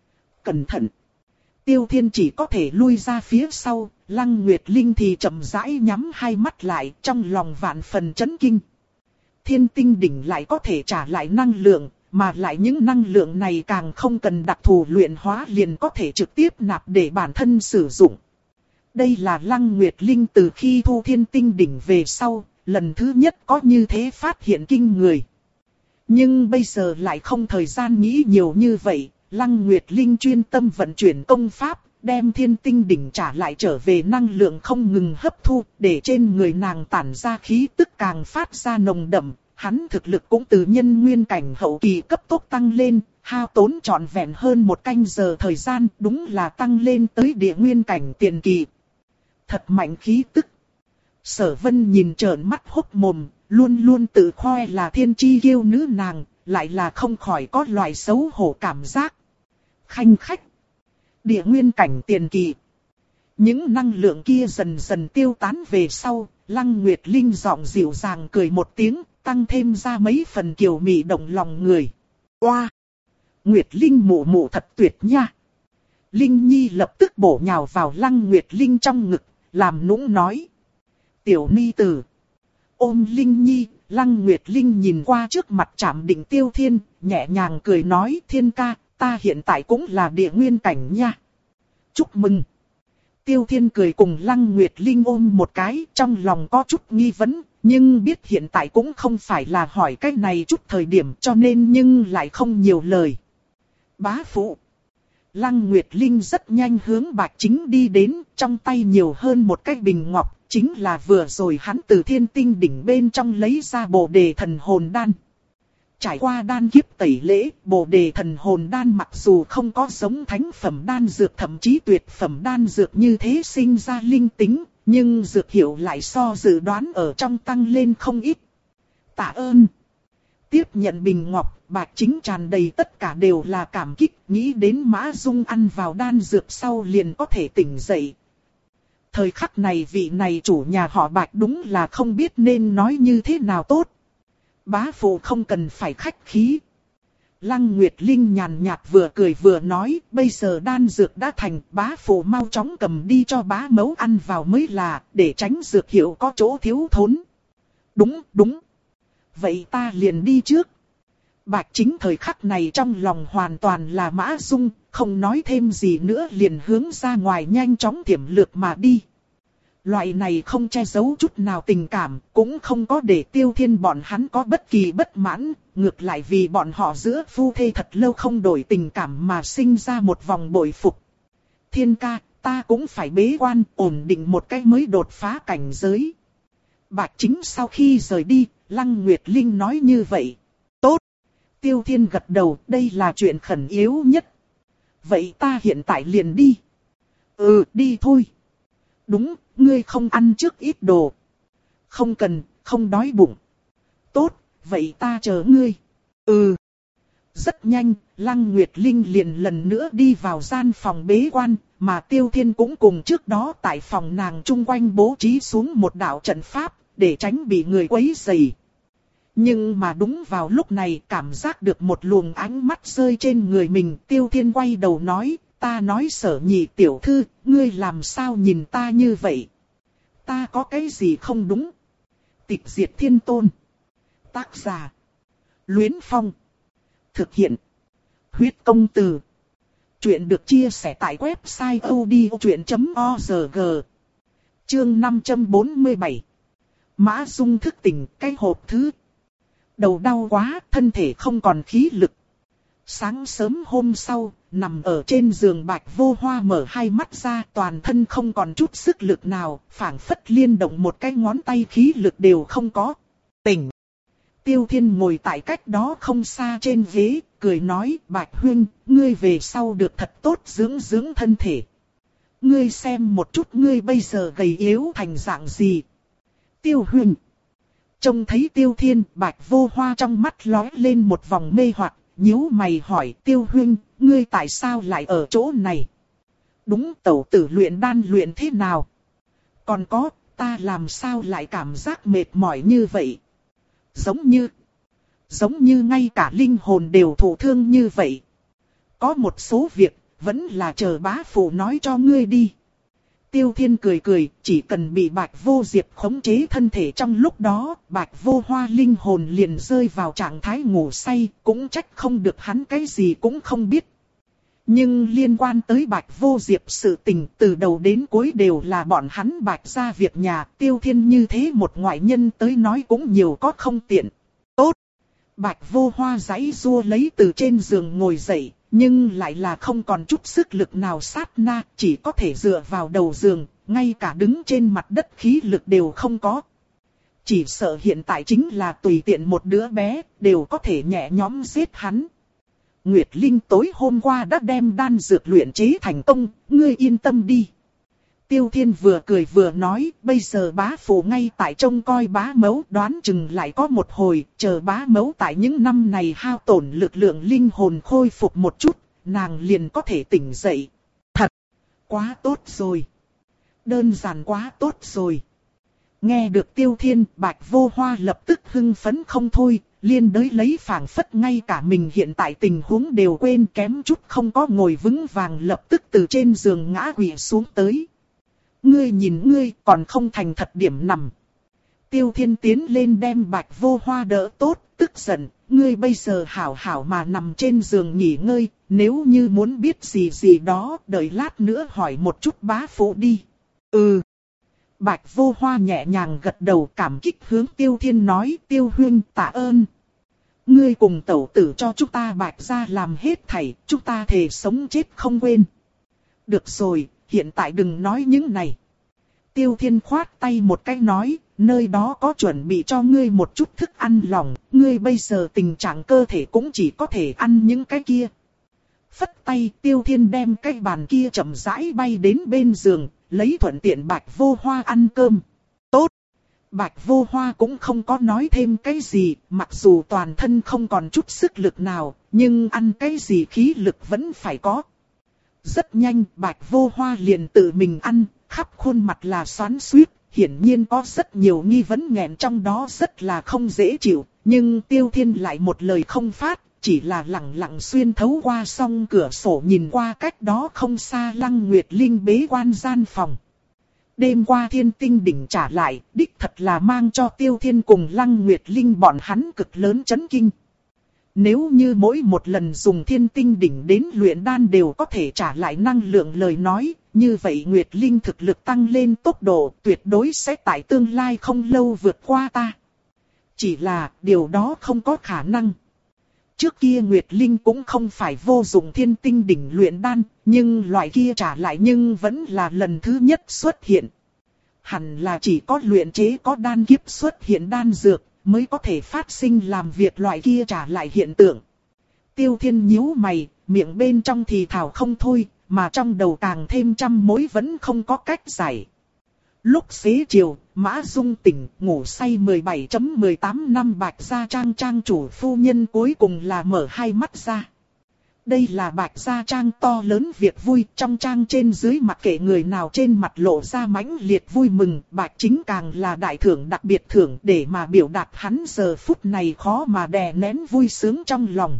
Cẩn thận! Tiêu Thiên chỉ có thể lui ra phía sau, Lăng Nguyệt Linh thì chậm rãi nhắm hai mắt lại, trong lòng vạn phần chấn kinh. Thiên tinh đỉnh lại có thể trả lại năng lượng, mà lại những năng lượng này càng không cần đặc thù luyện hóa liền có thể trực tiếp nạp để bản thân sử dụng. Đây là Lăng Nguyệt Linh từ khi thu thiên tinh đỉnh về sau, lần thứ nhất có như thế phát hiện kinh người. Nhưng bây giờ lại không thời gian nghĩ nhiều như vậy. Lăng Nguyệt Linh chuyên tâm vận chuyển công pháp, đem thiên tinh đỉnh trả lại trở về năng lượng không ngừng hấp thu, để trên người nàng tản ra khí tức càng phát ra nồng đậm. Hắn thực lực cũng từ nhân nguyên cảnh hậu kỳ cấp tốc tăng lên, hao tốn trọn vẹn hơn một canh giờ thời gian, đúng là tăng lên tới địa nguyên cảnh tiền kỳ. Thật mạnh khí tức. Sở Vân nhìn trợn mắt hốc mồm, luôn luôn tự khoe là thiên chi kiêu nữ nàng, lại là không khỏi có loại xấu hổ cảm giác. Khanh khách. Địa nguyên cảnh tiền kỳ. Những năng lượng kia dần dần tiêu tán về sau, Lăng Nguyệt Linh giọng dịu dàng cười một tiếng, tăng thêm ra mấy phần kiều mị động lòng người. Oa! Nguyệt Linh mụ mụ thật tuyệt nha! Linh Nhi lập tức bổ nhào vào Lăng Nguyệt Linh trong ngực, làm nũng nói. Tiểu ni tử. Ôm Linh Nhi, Lăng Nguyệt Linh nhìn qua trước mặt Trảm Định Tiêu Thiên, nhẹ nhàng cười nói Thiên ca, ta hiện tại cũng là địa nguyên cảnh nha. Chúc mừng! Tiêu Thiên cười cùng Lăng Nguyệt Linh ôm một cái, trong lòng có chút nghi vấn, nhưng biết hiện tại cũng không phải là hỏi cái này chút thời điểm cho nên nhưng lại không nhiều lời. Bá phụ! Lăng Nguyệt Linh rất nhanh hướng Bạch Chính đi đến, trong tay nhiều hơn một cái bình ngọc, chính là vừa rồi hắn từ thiên tinh đỉnh bên trong lấy ra Bồ Đề thần hồn đan. Trải qua đan kiếp tẩy lễ, Bồ Đề thần hồn đan mặc dù không có giống thánh phẩm đan dược thậm chí tuyệt phẩm đan dược như thế sinh ra linh tính, Nhưng dược hiệu lại so dự đoán ở trong tăng lên không ít. Tạ ơn. Tiếp nhận bình ngọc, Bạch Chính tràn đầy tất cả đều là cảm kích, nghĩ đến Mã Dung ăn vào đan dược sau liền có thể tỉnh dậy. Thời khắc này vị này chủ nhà họ Bạch đúng là không biết nên nói như thế nào tốt. Bá phụ không cần phải khách khí. Lăng Nguyệt Linh nhàn nhạt vừa cười vừa nói, bây giờ đan dược đã thành, bá phụ mau chóng cầm đi cho bá mẫu ăn vào mới là, để tránh dược hiệu có chỗ thiếu thốn. Đúng, đúng. Vậy ta liền đi trước. Bạch Chính thời khắc này trong lòng hoàn toàn là Mã Dung, không nói thêm gì nữa liền hướng ra ngoài nhanh chóng tiềm lược mà đi. Loại này không che giấu chút nào tình cảm, cũng không có để Tiêu Thiên bọn hắn có bất kỳ bất mãn, ngược lại vì bọn họ giữa phu thê thật lâu không đổi tình cảm mà sinh ra một vòng bội phục. Thiên ca, ta cũng phải bế quan, ổn định một cách mới đột phá cảnh giới. Bạch Chính sau khi rời đi, Lăng Nguyệt Linh nói như vậy. Tốt. Tiêu Thiên gật đầu, đây là chuyện khẩn yếu nhất. Vậy ta hiện tại liền đi. Ừ, đi thôi. Đúng, ngươi không ăn trước ít đồ. Không cần, không đói bụng. Tốt, vậy ta chờ ngươi. Ừ. Rất nhanh, Lăng Nguyệt Linh liền lần nữa đi vào gian phòng bế quan, mà Tiêu Thiên cũng cùng trước đó tại phòng nàng chung quanh bố trí xuống một đạo trận pháp, để tránh bị người quấy rầy. Nhưng mà đúng vào lúc này cảm giác được một luồng ánh mắt rơi trên người mình, Tiêu Thiên quay đầu nói, ta nói Sở Nhị tiểu thư, ngươi làm sao nhìn ta như vậy? Ta có cái gì không đúng? Tịch Diệt Thiên Tôn. Tác giả. Luyến Phong. Thực hiện. Huyết Công Từ. Chuyện được chia sẻ tại website odchuyện chấm org. Chương năm trăm bốn mươi bảy. Mã Dung thức tỉnh, cái hộp thứ. Đầu đau quá, thân thể không còn khí lực. Sáng sớm hôm sau, nằm ở trên giường Bạch Vô Hoa mở hai mắt ra, toàn thân không còn chút sức lực nào, phảng phất liên động một cái ngón tay khí lực đều không có. Tỉnh. Tiêu Thiên ngồi tại cách đó không xa trên ghế, cười nói, Bạch Huynh, ngươi về sau được thật tốt dưỡng dưỡng thân thể. Ngươi xem một chút ngươi bây giờ gầy yếu thành dạng gì. Tiêu Huynh. Trông thấy Tiêu Thiên, Bạch Vô Hoa trong mắt lóe lên một vòng mê hoặc, nhíu mày hỏi, Tiêu Huynh, ngươi tại sao lại ở chỗ này? Đúng, tẩu tử luyện đan luyện thế nào? Còn có, ta làm sao lại cảm giác mệt mỏi như vậy? Giống như, giống như ngay cả linh hồn đều thụ thương như vậy. Có một số việc, vẫn là chờ bá phụ nói cho ngươi đi. Tiêu Thiên cười cười, chỉ cần bị Bạch Vô Diệp khống chế thân thể trong lúc đó, Bạch Vô Hoa linh hồn liền rơi vào trạng thái ngủ say, cũng trách không được hắn cái gì cũng không biết. Nhưng liên quan tới Bạch Vô Diệp sự tình từ đầu đến cuối đều là bọn hắn Bạch gia việc nhà, Tiêu Thiên như thế một ngoại nhân tới nói cũng nhiều có không tiện. Tốt! Bạch Vô Hoa giãy giụa lấy từ trên giường ngồi dậy. Nhưng lại là không còn chút sức lực nào sát na, chỉ có thể dựa vào đầu giường, ngay cả đứng trên mặt đất khí lực đều không có. Chỉ sợ hiện tại chính là tùy tiện một đứa bé, đều có thể nhẹ nhõm giết hắn. Nguyệt Linh tối hôm qua đã đem đan dược luyện chế thành công, ngươi yên tâm đi. Tiêu Thiên vừa cười vừa nói, bây giờ bá phụ ngay tại trông coi bá mẫu, đoán chừng lại có một hồi, chờ bá mẫu tại những năm này hao tổn lực lượng linh hồn khôi phục một chút, nàng liền có thể tỉnh dậy. Thật, quá tốt rồi. Đơn giản quá tốt rồi. Nghe được Tiêu Thiên, Bạch Vô Hoa lập tức hưng phấn không thôi, liên đới lấy phảng phất ngay cả mình hiện tại tình huống đều quên, kém chút không có ngồi vững vàng, lập tức từ trên giường ngã quỵ xuống tới. Ngươi nhìn ngươi còn không thành thật điểm nằm. Tiêu Thiên tiến lên đem Bạch Vô Hoa đỡ tốt, tức giận, ngươi bây giờ hảo hảo mà nằm trên giường nghỉ ngơi, nếu như muốn biết gì gì đó, đợi lát nữa hỏi một chút bá phụ đi. Ừ. Bạch Vô Hoa nhẹ nhàng gật đầu, cảm kích hướng Tiêu Thiên nói, Tiêu Huynh tạ ơn. Ngươi cùng tẩu tử cho chúng ta Bạch gia làm hết thảy, chúng ta thề sống chết không quên. Được rồi, hiện tại đừng nói những này. Tiêu Thiên khoát tay một cái nói, nơi đó có chuẩn bị cho ngươi một chút thức ăn lỏng, ngươi bây giờ tình trạng cơ thể cũng chỉ có thể ăn những cái kia. Phất tay, Tiêu Thiên đem cái bàn kia chậm rãi bay đến bên giường, lấy thuận tiện Bạch Vô Hoa ăn cơm. Tốt! Bạch Vô Hoa cũng không có nói thêm cái gì, mặc dù toàn thân không còn chút sức lực nào, nhưng ăn cái gì khí lực vẫn phải có. Rất nhanh Bạch Vô Hoa liền tự mình ăn, khắp khuôn mặt là xoắn xuýt, hiển nhiên có rất nhiều nghi vấn nghẹn trong đó rất là không dễ chịu, nhưng Tiêu Thiên lại một lời không phát, chỉ là lặng lặng xuyên thấu qua song cửa sổ nhìn qua cách đó không xa Lăng Nguyệt Linh bế quan gian phòng. Đêm qua Thiên Tinh Đỉnh trả lại, đích thật là mang cho Tiêu Thiên cùng Lăng Nguyệt Linh bọn hắn cực lớn chấn kinh. Nếu như mỗi một lần dùng Thiên Tinh Đỉnh đến luyện đan đều có thể trả lại năng lượng lời nói, như vậy Nguyệt Linh thực lực tăng lên tốc độ tuyệt đối sẽ tại tương lai không lâu vượt qua ta. Chỉ là điều đó không có khả năng. Trước kia Nguyệt Linh cũng không phải vô dụng Thiên Tinh Đỉnh luyện đan, nhưng loại kia trả lại nhưng vẫn là lần thứ nhất xuất hiện. Hẳn là chỉ có luyện chế có đan kiếp xuất hiện đan dược, mới có thể phát sinh làm việc loại kia trả lại hiện tượng. Tiêu Thiên nhíu mày, miệng bên trong thì thào không thôi, mà trong đầu càng thêm trăm mối vẫn không có cách giải. Lúc xế chiều, Mã Dung tỉnh, ngủ say mười bảy chấm mười tám năm Bạch Gia Trang trang chủ phu nhân cuối cùng là mở hai mắt ra. Đây là Bạch Gia Trang to lớn việc vui, trong trang trên dưới mặc kệ người nào trên mặt lộ ra mãnh liệt vui mừng, Bạch Chính càng là đại thưởng đặc biệt thưởng để mà biểu đạt hắn giờ phút này khó mà đè nén vui sướng trong lòng.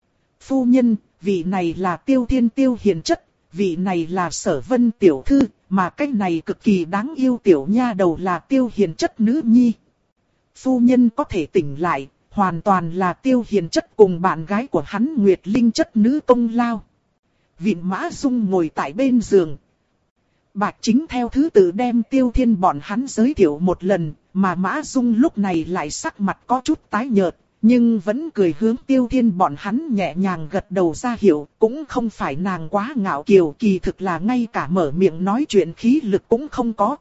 Phu nhân, vị này là Tiêu Thiên Tiêu hiền chất, vị này là Sở Vân tiểu thư, mà cái này cực kỳ đáng yêu tiểu nha đầu là Tiêu hiền chất nữ nhi. Phu nhân có thể tỉnh lại, hoàn toàn là Tiêu hiền chất cùng bạn gái của hắn Nguyệt Linh chất nữ công lao. Vịn Mã Dung ngồi tại bên giường. Bạch Chính theo thứ tự đem Tiêu Thiên bọn hắn giới thiệu một lần, mà Mã Dung lúc này lại sắc mặt có chút tái nhợt, nhưng vẫn cười hướng Tiêu Thiên bọn hắn nhẹ nhàng gật đầu ra hiệu, cũng không phải nàng quá ngạo kiều, kỳ thực là ngay cả mở miệng nói chuyện khí lực cũng không có.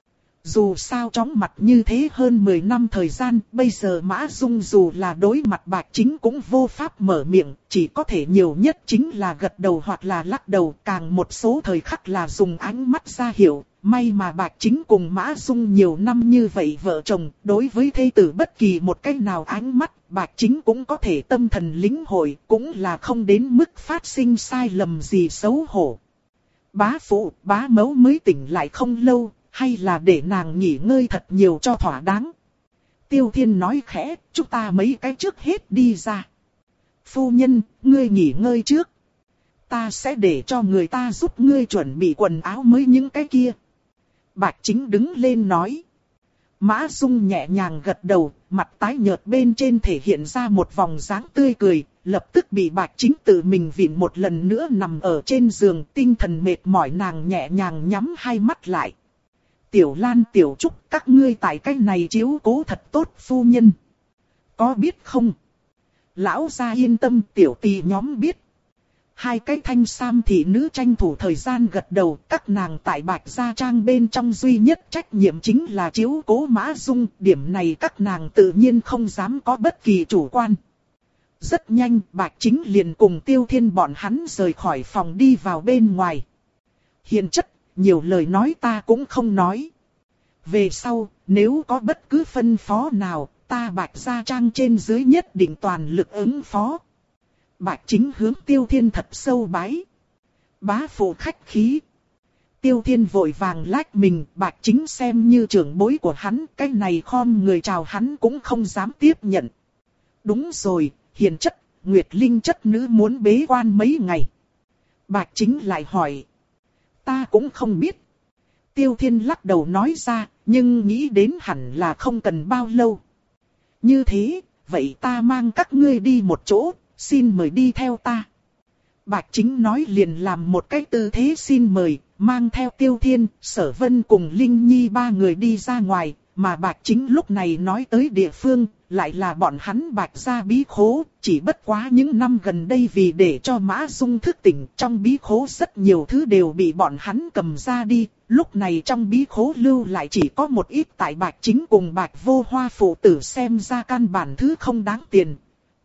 Dù sao chóng mặt như thế hơn mười năm thời gian, bây giờ Mã Dung dù là đối mặt Bạch Chính cũng vô pháp mở miệng, chỉ có thể nhiều nhất chính là gật đầu hoặc là lắc đầu, càng một số thời khắc là dùng ánh mắt ra hiệu. May mà Bạch Chính cùng Mã Dung nhiều năm như vậy vợ chồng, đối với thê tử bất kỳ một cách nào ánh mắt, Bạch Chính cũng có thể tâm thần lĩnh hội, cũng là không đến mức phát sinh sai lầm gì xấu hổ. Bá phụ, bá mẫu mới tỉnh lại không lâu, hay là để nàng nghỉ ngơi thật nhiều cho thỏa đáng. Tiêu Thiên nói khẽ, chúng ta mấy cái trước hết đi ra. Phu nhân, ngươi nghỉ ngơi trước. Ta sẽ để cho người ta giúp ngươi chuẩn bị quần áo mới những cái kia. Bạch Chính đứng lên nói. Mã Dung nhẹ nhàng gật đầu, mặt tái nhợt bên trên thể hiện ra một vòng dáng tươi cười, lập tức bị Bạch Chính tự mình vịn một lần nữa nằm ở trên giường, tinh thần mệt mỏi nàng nhẹ nhàng nhắm hai mắt lại. Tiểu Lan Tiểu Trúc, các ngươi tại cái này chiếu cố thật tốt phu nhân. Có biết không? Lão gia yên tâm, tiểu tỳ nhóm biết. Hai cái thanh sam thị nữ tranh thủ thời gian gật đầu, các nàng tại Bạch Gia Trang bên trong duy nhất trách nhiệm chính là chiếu cố Mã Dung, điểm này các nàng tự nhiên không dám có bất kỳ chủ quan. Rất nhanh, Bạch Chính liền cùng Tiêu Thiên bọn hắn rời khỏi phòng đi vào bên ngoài. Hiền chất, nhiều lời nói ta cũng không nói. Về sau, nếu có bất cứ phân phó nào, ta Bạch Gia Trang trên dưới nhất định toàn lực ứng phó. Bạch Chính hướng Tiêu Thiên thật sâu bái. Bá phụ khách khí. Tiêu Thiên vội vàng lách mình, Bạch Chính xem như trưởng bối của hắn, cái này khom người chào hắn cũng không dám tiếp nhận. Đúng rồi, hiền chất, Nguyệt Linh chất nữ muốn bế quan mấy ngày. Bạch Chính lại hỏi. Ta cũng không biết. Tiêu Thiên lắc đầu nói ra, nhưng nghĩ đến hẳn là không cần bao lâu. Như thế, vậy ta mang các ngươi đi một chỗ, xin mời đi theo ta. Bạch Chính nói liền làm một cái tư thế xin mời, mang theo Tiêu Thiên, Sở Vân cùng Linh Nhi ba người đi ra ngoài, mà Bạch Chính lúc này nói tới địa phương, lại là bọn hắn Bạch Gia bí khố, chỉ bất quá những năm gần đây vì để cho Mã Dung thức tỉnh, trong bí khố rất nhiều thứ đều bị bọn hắn cầm ra đi, lúc này trong bí khố lưu lại chỉ có một ít tại Bạch Chính cùng Bạch Vô Hoa phụ tử xem ra căn bản thứ không đáng tiền.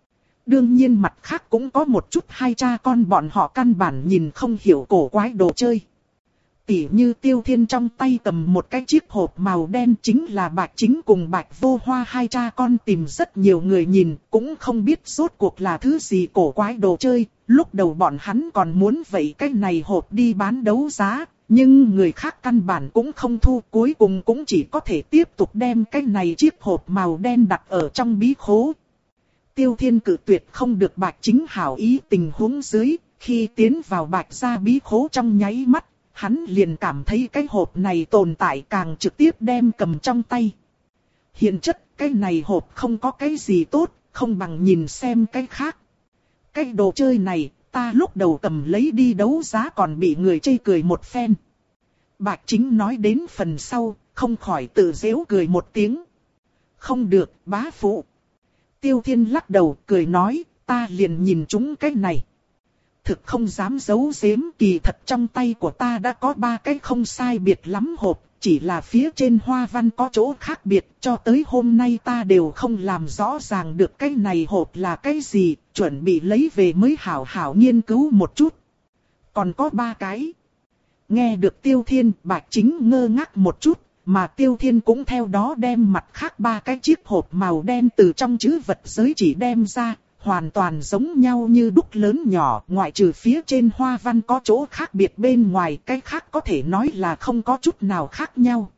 Đương nhiên mặt khác cũng có một chút hai cha con bọn họ căn bản nhìn không hiểu cổ quái đồ chơi. Tỉ như Tiêu Thiên trong tay cầm một cái chiếc hộp màu đen, chính là Bạch Chính cùng Bạch Vô Hoa hai cha con tìm rất nhiều người nhìn, cũng không biết rốt cuộc là thứ gì cổ quái đồ chơi. Lúc đầu bọn hắn còn muốn vậy cái này hộp đi bán đấu giá, nhưng người khác căn bản cũng không thu, cuối cùng cũng chỉ có thể tiếp tục đem cái này chiếc hộp màu đen đặt ở trong bí khố. Tiêu Thiên cự tuyệt không được Bạch Chính hảo ý tình huống dưới, khi tiến vào Bạch gia bí khố trong nháy mắt, hắn liền cảm thấy cái hộp này tồn tại, càng trực tiếp đem cầm trong tay. Hiện chất cái này hộp không có cái gì tốt, không bằng nhìn xem cái khác. Cái đồ chơi này, ta lúc đầu cầm lấy đi đấu giá còn bị người chê cười một phen. Bạch Chính nói đến phần sau, không khỏi tự giễu cười một tiếng. Không được, bá phụ. Tiêu Thiên lắc đầu cười nói, ta liền nhìn chúng cái này. Thực không dám giấu giếm, kỳ thật trong tay của ta đã có ba cái không sai biệt lắm hộp, chỉ là phía trên hoa văn có chỗ khác biệt, cho tới hôm nay ta đều không làm rõ ràng được cái này hộp là cái gì, chuẩn bị lấy về mới hảo hảo nghiên cứu một chút. Còn có ba cái. Nghe được Tiêu Thiên, Bạch Chính ngơ ngác một chút, mà Tiêu Thiên cũng theo đó đem mặt khác ba cái chiếc hộp màu đen từ trong trữ vật giới chỉ đem ra. Hoàn toàn giống nhau như đúc lớn nhỏ, ngoại trừ phía trên hoa văn có chỗ khác biệt bên ngoài, cái khác có thể nói là không có chút nào khác nhau.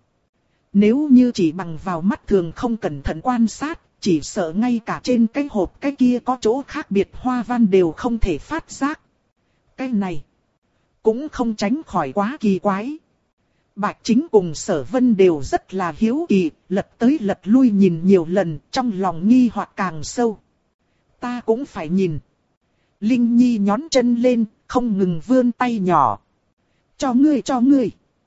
Nếu như chỉ bằng vào mắt thường không cẩn thận quan sát, chỉ sợ ngay cả trên cái hộp cái kia có chỗ khác biệt hoa văn đều không thể phát giác. Cái này cũng không tránh khỏi quá kỳ quái. Bạch Chính cùng Sở Vân đều rất là hiếu kỳ, lật tới lật lui nhìn nhiều lần, trong lòng nghi hoặc càng sâu. Ta cũng phải nhìn. Linh Nhi nhón chân lên, không ngừng vươn tay nhỏ. Cho ngươi cho ngươi.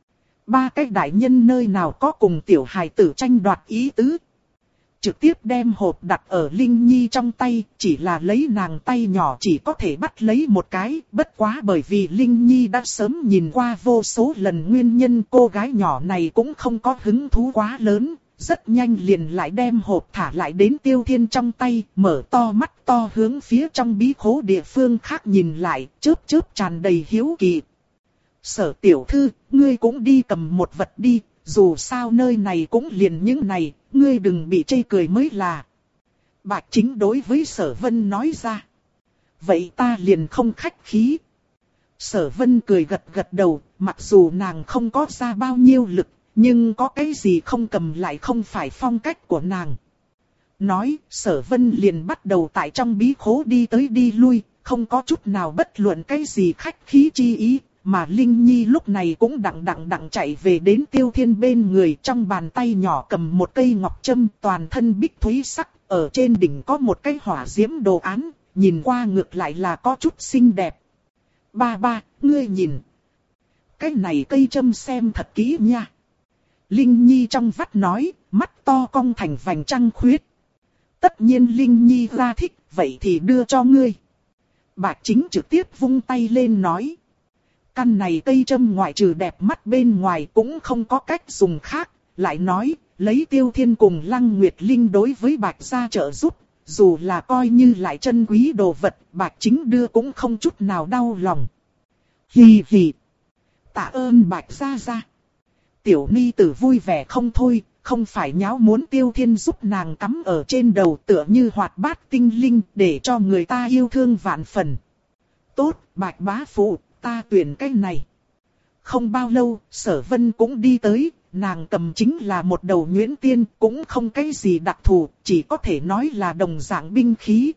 Ba cái đại nhân nơi nào có cùng tiểu hài tử tranh đoạt ý tứ. Trực tiếp đem hộp đặt ở Linh Nhi trong tay, chỉ là lấy nàng tay nhỏ chỉ có thể bắt lấy một cái, bất quá bởi vì Linh Nhi đã sớm nhìn qua vô số lần nguyên nhân, cô gái nhỏ này cũng không có hứng thú quá lớn. Rất nhanh liền lại đem hộp thả lại đến Tiêu Thiên trong tay, mở to mắt to hướng phía trong bí khố địa phương khác nhìn lại, chớp chớp tràn đầy hiếu kỳ. Sở tiểu thư, ngươi cũng đi cầm một vật đi, dù sao nơi này cũng liền những này, ngươi đừng bị chê cười mới là. Bạch Chính đối với Sở Vân nói ra. Vậy ta liền không khách khí. Sở Vân cười gật gật đầu, mặc dù nàng không có ra bao nhiêu lực, nhưng có cái gì không cầm lại không phải phong cách của nàng. Nói, Sở Vân liền bắt đầu tại trong bí khố đi tới đi lui, không có chút nào bất luận cái gì khách khí chi ý, mà Linh Nhi lúc này cũng đặng đặng đặng chạy về đến Tiêu Thiên bên người, trong bàn tay nhỏ cầm một cây ngọc châm toàn thân bích thúy sắc, ở trên đỉnh có một cái hỏa diễm đồ án, nhìn qua ngược lại là có chút xinh đẹp. Ba ba, ngươi nhìn. Cái này cây châm xem thật kỹ nha. Linh Nhi trong vắt nói, mắt to cong thành vành trăng khuyết. Tất nhiên Linh Nhi ra thích, vậy thì đưa cho ngươi. Bạch Chính trực tiếp vung tay lên nói. Căn này cây châm ngoại trừ đẹp mắt bên ngoài cũng không có cách dùng khác. Lại nói, lấy Tiêu Thiên cùng Lăng Nguyệt Linh đối với Bạch gia trợ giúp. Dù là coi như lại chân quý đồ vật, Bạch Chính đưa cũng không chút nào đau lòng. Hì hì. Tạ ơn Bạch gia gia. Tiểu ni tử vui vẻ không thôi, không phải nháo muốn Tiêu Thiên giúp nàng cắm ở trên đầu tựa như hoạt bát tinh linh để cho người ta yêu thương vạn phần. Tốt, Bạch bá phụ, ta tuyển cái này. Không bao lâu, Sở Vân cũng đi tới, nàng cầm chính là một đầu nhuyễn tiên, cũng không cái gì đặc thù, chỉ có thể nói là đồng dạng binh khí.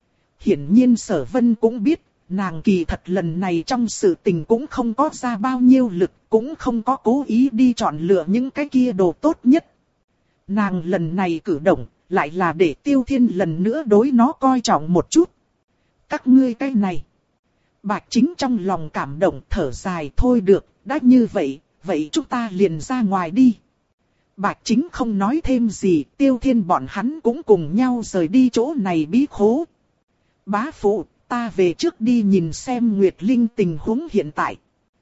Hiển nhiên Sở Vân cũng biết, nàng kỳ thật lần này trong sự tình cũng không có ra bao nhiêu lực, cũng không có cố ý đi chọn lựa những cái kia đồ tốt nhất. Nàng lần này cử động, lại là để Tiêu Thiên lần nữa đối nó coi trọng một chút. Các ngươi cái này. Bạch Chính trong lòng cảm động thở dài, thôi được, đã như vậy, vậy chúng ta liền ra ngoài đi. Bạch Chính không nói thêm gì, Tiêu Thiên bọn hắn cũng cùng nhau rời đi chỗ này bí khố. Bá phụ, ta về trước đi nhìn xem Nguyệt Linh tình huống hiện tại.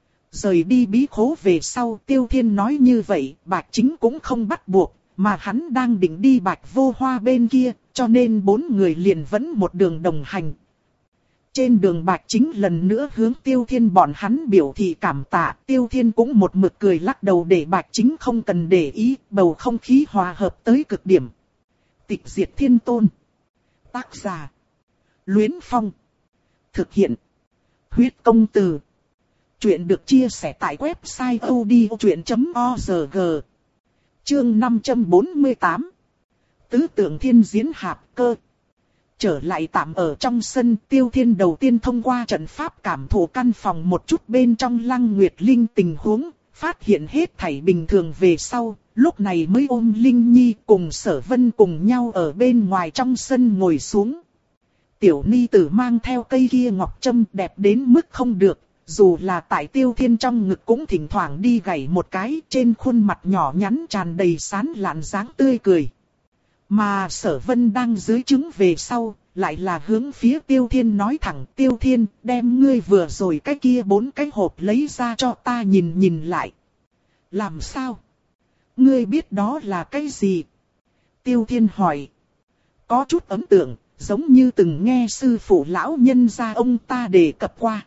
Rời đi bí khố về sau, Tiêu Thiên nói như vậy, Bạch Chính cũng không bắt buộc, mà hắn đang định đi Bạch Vô Hoa bên kia, cho nên bốn người liền vẫn một đường đồng hành. Trên đường Bạch Chính lần nữa hướng Tiêu Thiên bọn hắn biểu thị cảm tạ. Tiêu Thiên cũng một mực cười lắc đầu để Bạch Chính không cần để ý, bầu không khí hòa hợp tới cực điểm. Tịch diệt thiên tôn. Tác giả. Luyến Phong. Thực hiện. Huyết công từ. Chuyện được chia sẻ tại website odchuyện chấm org. Chương năm trăm bốn mươi tám. Tứ tượng thiên diễn hạp cơ. Trở lại tạm ở trong sân, Tiêu Thiên đầu tiên thông qua trận pháp cảm thụ căn phòng một chút bên trong Lăng Nguyệt Linh tình huống, phát hiện hết thảy bình thường về sau, lúc này mới ôm Linh Nhi cùng Sở Vân cùng nhau ở bên ngoài trong sân ngồi xuống. Tiểu ni tử mang theo cây kia ngọc trâm đẹp đến mức không được, dù là tại Tiêu Thiên trong ngực cũng thỉnh thoảng đi gảy một cái, trên khuôn mặt nhỏ nhắn tràn đầy sán lạn dáng tươi cười. Mà Sở Vân đang dưới trứng về sau, lại là hướng phía Tiêu Thiên nói thẳng: Tiêu Thiên, đem ngươi vừa rồi cái kia bốn cái hộp lấy ra cho ta nhìn nhìn lại. Làm sao? Ngươi biết đó là cái gì? Tiêu Thiên hỏi. Có chút ấn tượng, giống như từng nghe sư phụ lão nhân gia ông ta đề cập qua.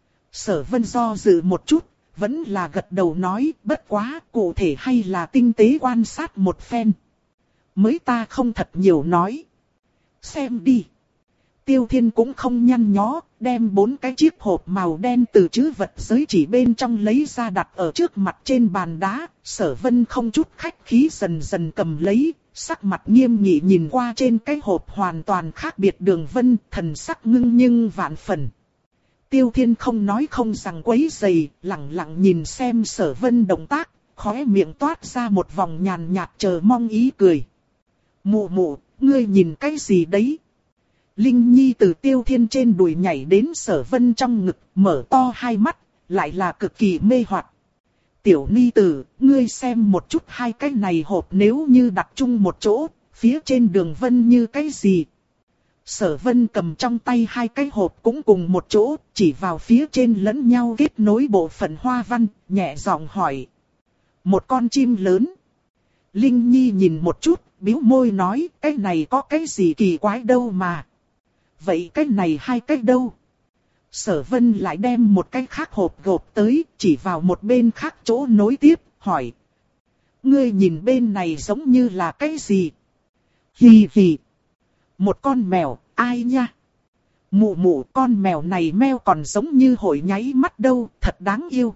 Sở Vân do dự một chút, vẫn là gật đầu nói, bất quá, cụ thể hay là tinh tế quan sát một phen. Mới ta không thật nhiều nói. Xem đi. Tiêu Thiên cũng không nhăn nhó, đem bốn cái chiếc hộp màu đen từ trữ vật giới chỉ bên trong lấy ra đặt ở trước mặt trên bàn đá. Sở Vân không chút khách khí dần dần cầm lấy, sắc mặt nghiêm nghị nhìn qua trên cái hộp hoàn toàn khác biệt đường vân, thần sắc ngưng nhưng vạn phần. Tiêu Thiên không nói không rằng quấy rầy, lặng lặng nhìn xem Sở Vân động tác, khóe miệng toát ra một vòng nhàn nhạt chờ mong ý cười. Mụ mụ, ngươi nhìn cái gì đấy? Linh Nhi từ Tiêu Thiên trên đùi nhảy đến Sở Vân trong ngực, mở to hai mắt, lại là cực kỳ mê hoặc. Tiểu Ni tử, ngươi xem một chút hai cái này hộp nếu như đặt chung một chỗ, phía trên đường vân như cái gì? Sở Vân cầm trong tay hai cái hộp cũng cùng một chỗ, chỉ vào phía trên lẫn nhau kết nối bộ phận hoa văn, nhẹ giọng hỏi. Một con chim lớn. Linh Nhi nhìn một chút, bĩu môi nói, cái này có cái gì kỳ quái đâu mà. Vậy cái này hai cái đâu? Sở Vân lại đem một cái khác hộp gộp tới, chỉ vào một bên khác chỗ nối tiếp, hỏi. Ngươi nhìn bên này giống như là cái gì? Hì hì. Một con mèo, ai nha? Mụ mụ, con mèo này meo còn giống như hội nháy mắt đâu, thật đáng yêu.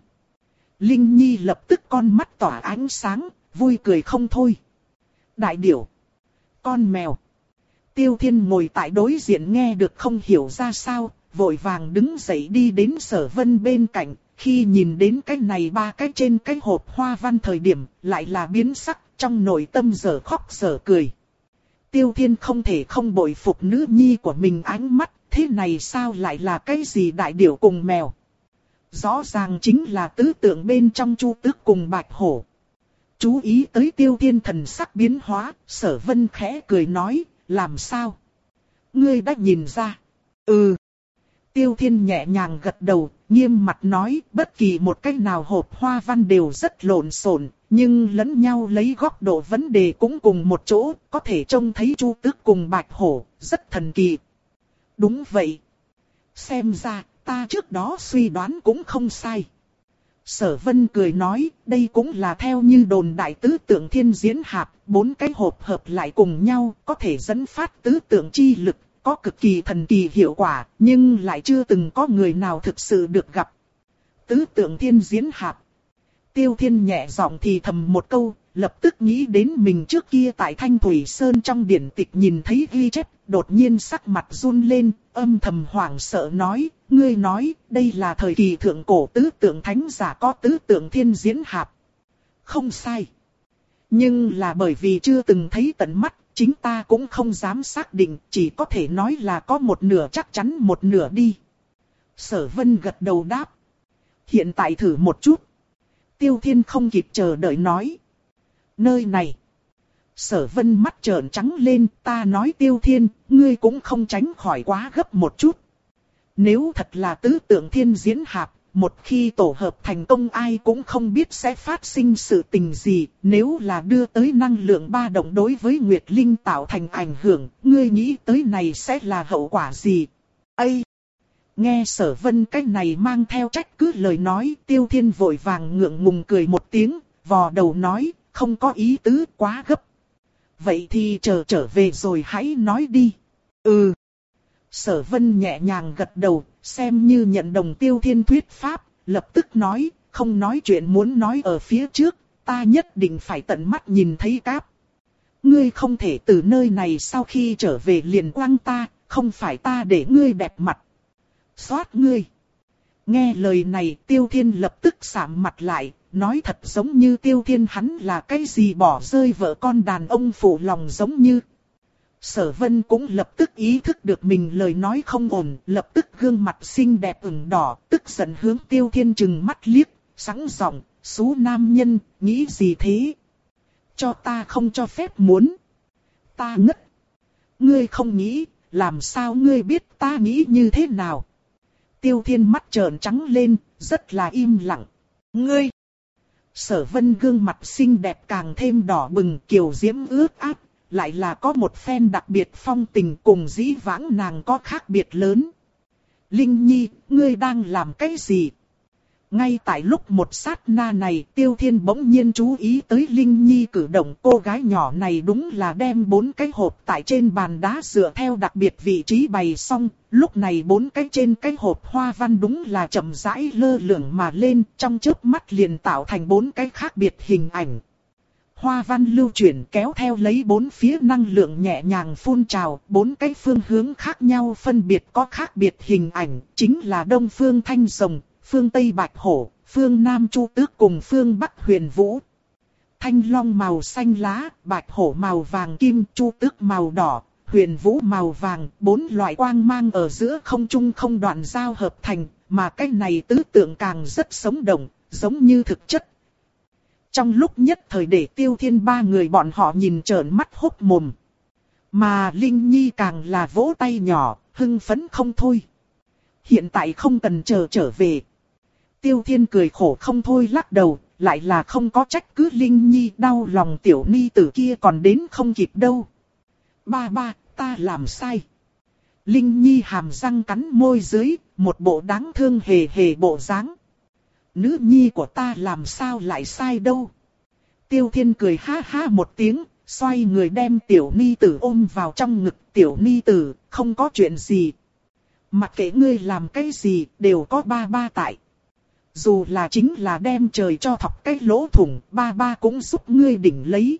Linh Nhi lập tức con mắt tỏa ánh sáng, vui cười không thôi. Đại điểu. Con mèo. Tiêu Thiên ngồi tại đối diện nghe được không hiểu ra sao, vội vàng đứng dậy đi đến Sở Vân bên cạnh. Khi nhìn đến cái này ba cái trên cái hộp hoa văn thời điểm, lại là biến sắc, trong nội tâm dở khóc dở cười. Tiêu Thiên không thể không bội phục nữ nhi của mình ánh mắt, thế này sao lại là cái gì đại điểu cùng mèo? Rõ ràng chính là tứ tượng bên trong Chu Tước cùng Bạch Hổ. Chú ý tới Tiêu Thiên thần sắc biến hóa, Sở Vân khẽ cười nói, làm sao? Ngươi đã nhìn ra? Ừ. Tiêu Thiên nhẹ nhàng gật đầu, nghiêm mặt nói, bất kỳ một cái nào hộp hoa văn đều rất lộn xộn, nhưng lẫn nhau lấy góc độ vấn đề cũng cùng một chỗ, có thể trông thấy Chu Tước cùng Bạch Hổ, rất thần kỳ. Đúng vậy. Xem ra, ta trước đó suy đoán cũng không sai. Sở Vân cười nói, đây cũng là theo như đồn đại tứ tượng thiên diễn hạp, bốn cái hộp hợp lại cùng nhau, có thể dẫn phát tứ tượng chi lực, có cực kỳ thần kỳ hiệu quả, nhưng lại chưa từng có người nào thực sự được gặp. Tứ tượng thiên diễn hạp. Tiêu Thiên nhẹ giọng thì thầm một câu, lập tức nghĩ đến mình trước kia tại Thanh Thủy Sơn trong điển tịch nhìn thấy ghi chép, đột nhiên sắc mặt run lên, âm thầm hoảng sợ nói, ngươi nói, đây là thời kỳ thượng cổ tứ tượng thánh giả có tứ tượng thiên diễn hạp. Không sai. Nhưng là bởi vì chưa từng thấy tận mắt, chính ta cũng không dám xác định, chỉ có thể nói là có một nửa chắc chắn một nửa đi. Sở Vân gật đầu đáp. Hiện tại thử một chút. Tiêu Thiên không kịp chờ đợi nói. Nơi này. Sở Vân mắt trợn trắng lên, ta nói Tiêu Thiên, ngươi cũng không tránh khỏi quá gấp một chút. Nếu thật là tứ tượng thiên diễn hạp, một khi tổ hợp thành công ai cũng không biết sẽ phát sinh sự tình gì, nếu là đưa tới năng lượng ba động đối với Nguyệt Linh tạo thành ảnh hưởng, ngươi nghĩ tới này sẽ là hậu quả gì? Ây! Nghe Sở Vân cái này mang theo trách cứ lời nói, Tiêu Thiên vội vàng ngượng ngùng cười một tiếng, vò đầu nói, không có ý tứ, quá gấp. Vậy thì chờ trở về rồi hãy nói đi. Ừ. Sở Vân nhẹ nhàng gật đầu, xem như nhận đồng Tiêu Thiên thuyết pháp, lập tức nói, không nói chuyện muốn nói ở phía trước, ta nhất định phải tận mắt nhìn thấy cáp. Ngươi không thể từ nơi này sau khi trở về liền quăng ta, không phải ta để ngươi đẹp mặt. Xoát ngươi. Nghe lời này Tiêu Thiên lập tức sạm mặt lại, nói thật giống như Tiêu Thiên hắn là cái gì bỏ rơi vợ con đàn ông phụ lòng giống như. Sở Vân cũng lập tức ý thức được mình lời nói không ổn, lập tức gương mặt xinh đẹp ửng đỏ, tức giận hướng Tiêu Thiên trừng mắt liếc, sẵn giọng, xú nam nhân, nghĩ gì thế? Cho ta không cho phép muốn. Ta ngất. Ngươi không nghĩ, làm sao ngươi biết ta nghĩ như thế nào? Tiêu Thiên mắt trợn trắng lên, rất là im lặng. Ngươi! Sở Vân gương mặt xinh đẹp càng thêm đỏ bừng, kiều diễm ướt át, lại là có một phen đặc biệt phong tình cùng dĩ vãng nàng có khác biệt lớn. Linh Nhi, ngươi đang làm cái gì? Ngay tại lúc một sát na này, Tiêu Thiên bỗng nhiên chú ý tới Linh Nhi cử động. Cô gái nhỏ này đúng là đem bốn cái hộp tại trên bàn đá dựa theo đặc biệt vị trí bày xong. Lúc này bốn cái trên cái hộp hoa văn đúng là chậm rãi lơ lửng mà lên, trong chớp mắt liền tạo thành bốn cái khác biệt hình ảnh. Hoa văn lưu chuyển kéo theo lấy bốn phía năng lượng nhẹ nhàng phun trào, bốn cái phương hướng khác nhau phân biệt có khác biệt hình ảnh, chính là Đông Phương Thanh Rồng, Phương Tây Bạch Hổ, Phương Nam Chu Tước cùng Phương Bắc Huyền Vũ. Thanh Long màu xanh lá, Bạch Hổ màu vàng kim, Chu Tước màu đỏ, Huyền Vũ màu vàng, bốn loại quang mang ở giữa không trung không đoạn giao hợp thành, mà cái này tứ tượng càng rất sống động, giống như thực chất. Trong lúc nhất thời để Tiêu Thiên ba người bọn họ nhìn trợn mắt hốt mồm. Mà Linh Nhi càng là vỗ tay nhỏ, hưng phấn không thôi. Hiện tại không cần chờ trở về. Tiêu Thiên cười khổ không thôi lắc đầu, lại là không có trách cứ Linh Nhi, đau lòng tiểu ni tử kia còn đến không kịp đâu. Ba ba, ta làm sai. Linh Nhi hàm răng cắn môi dưới, một bộ đáng thương hề hề bộ dáng. Nữ nhi của ta làm sao lại sai đâu. Tiêu Thiên cười ha ha một tiếng, xoay người đem tiểu ni tử ôm vào trong ngực. Tiểu ni tử, không có chuyện gì. Mặc kệ ngươi làm cái gì, đều có ba ba tại. Dù là chính là đem trời cho thọc cái lỗ thủng, ba ba cũng giúp ngươi đỉnh lấy.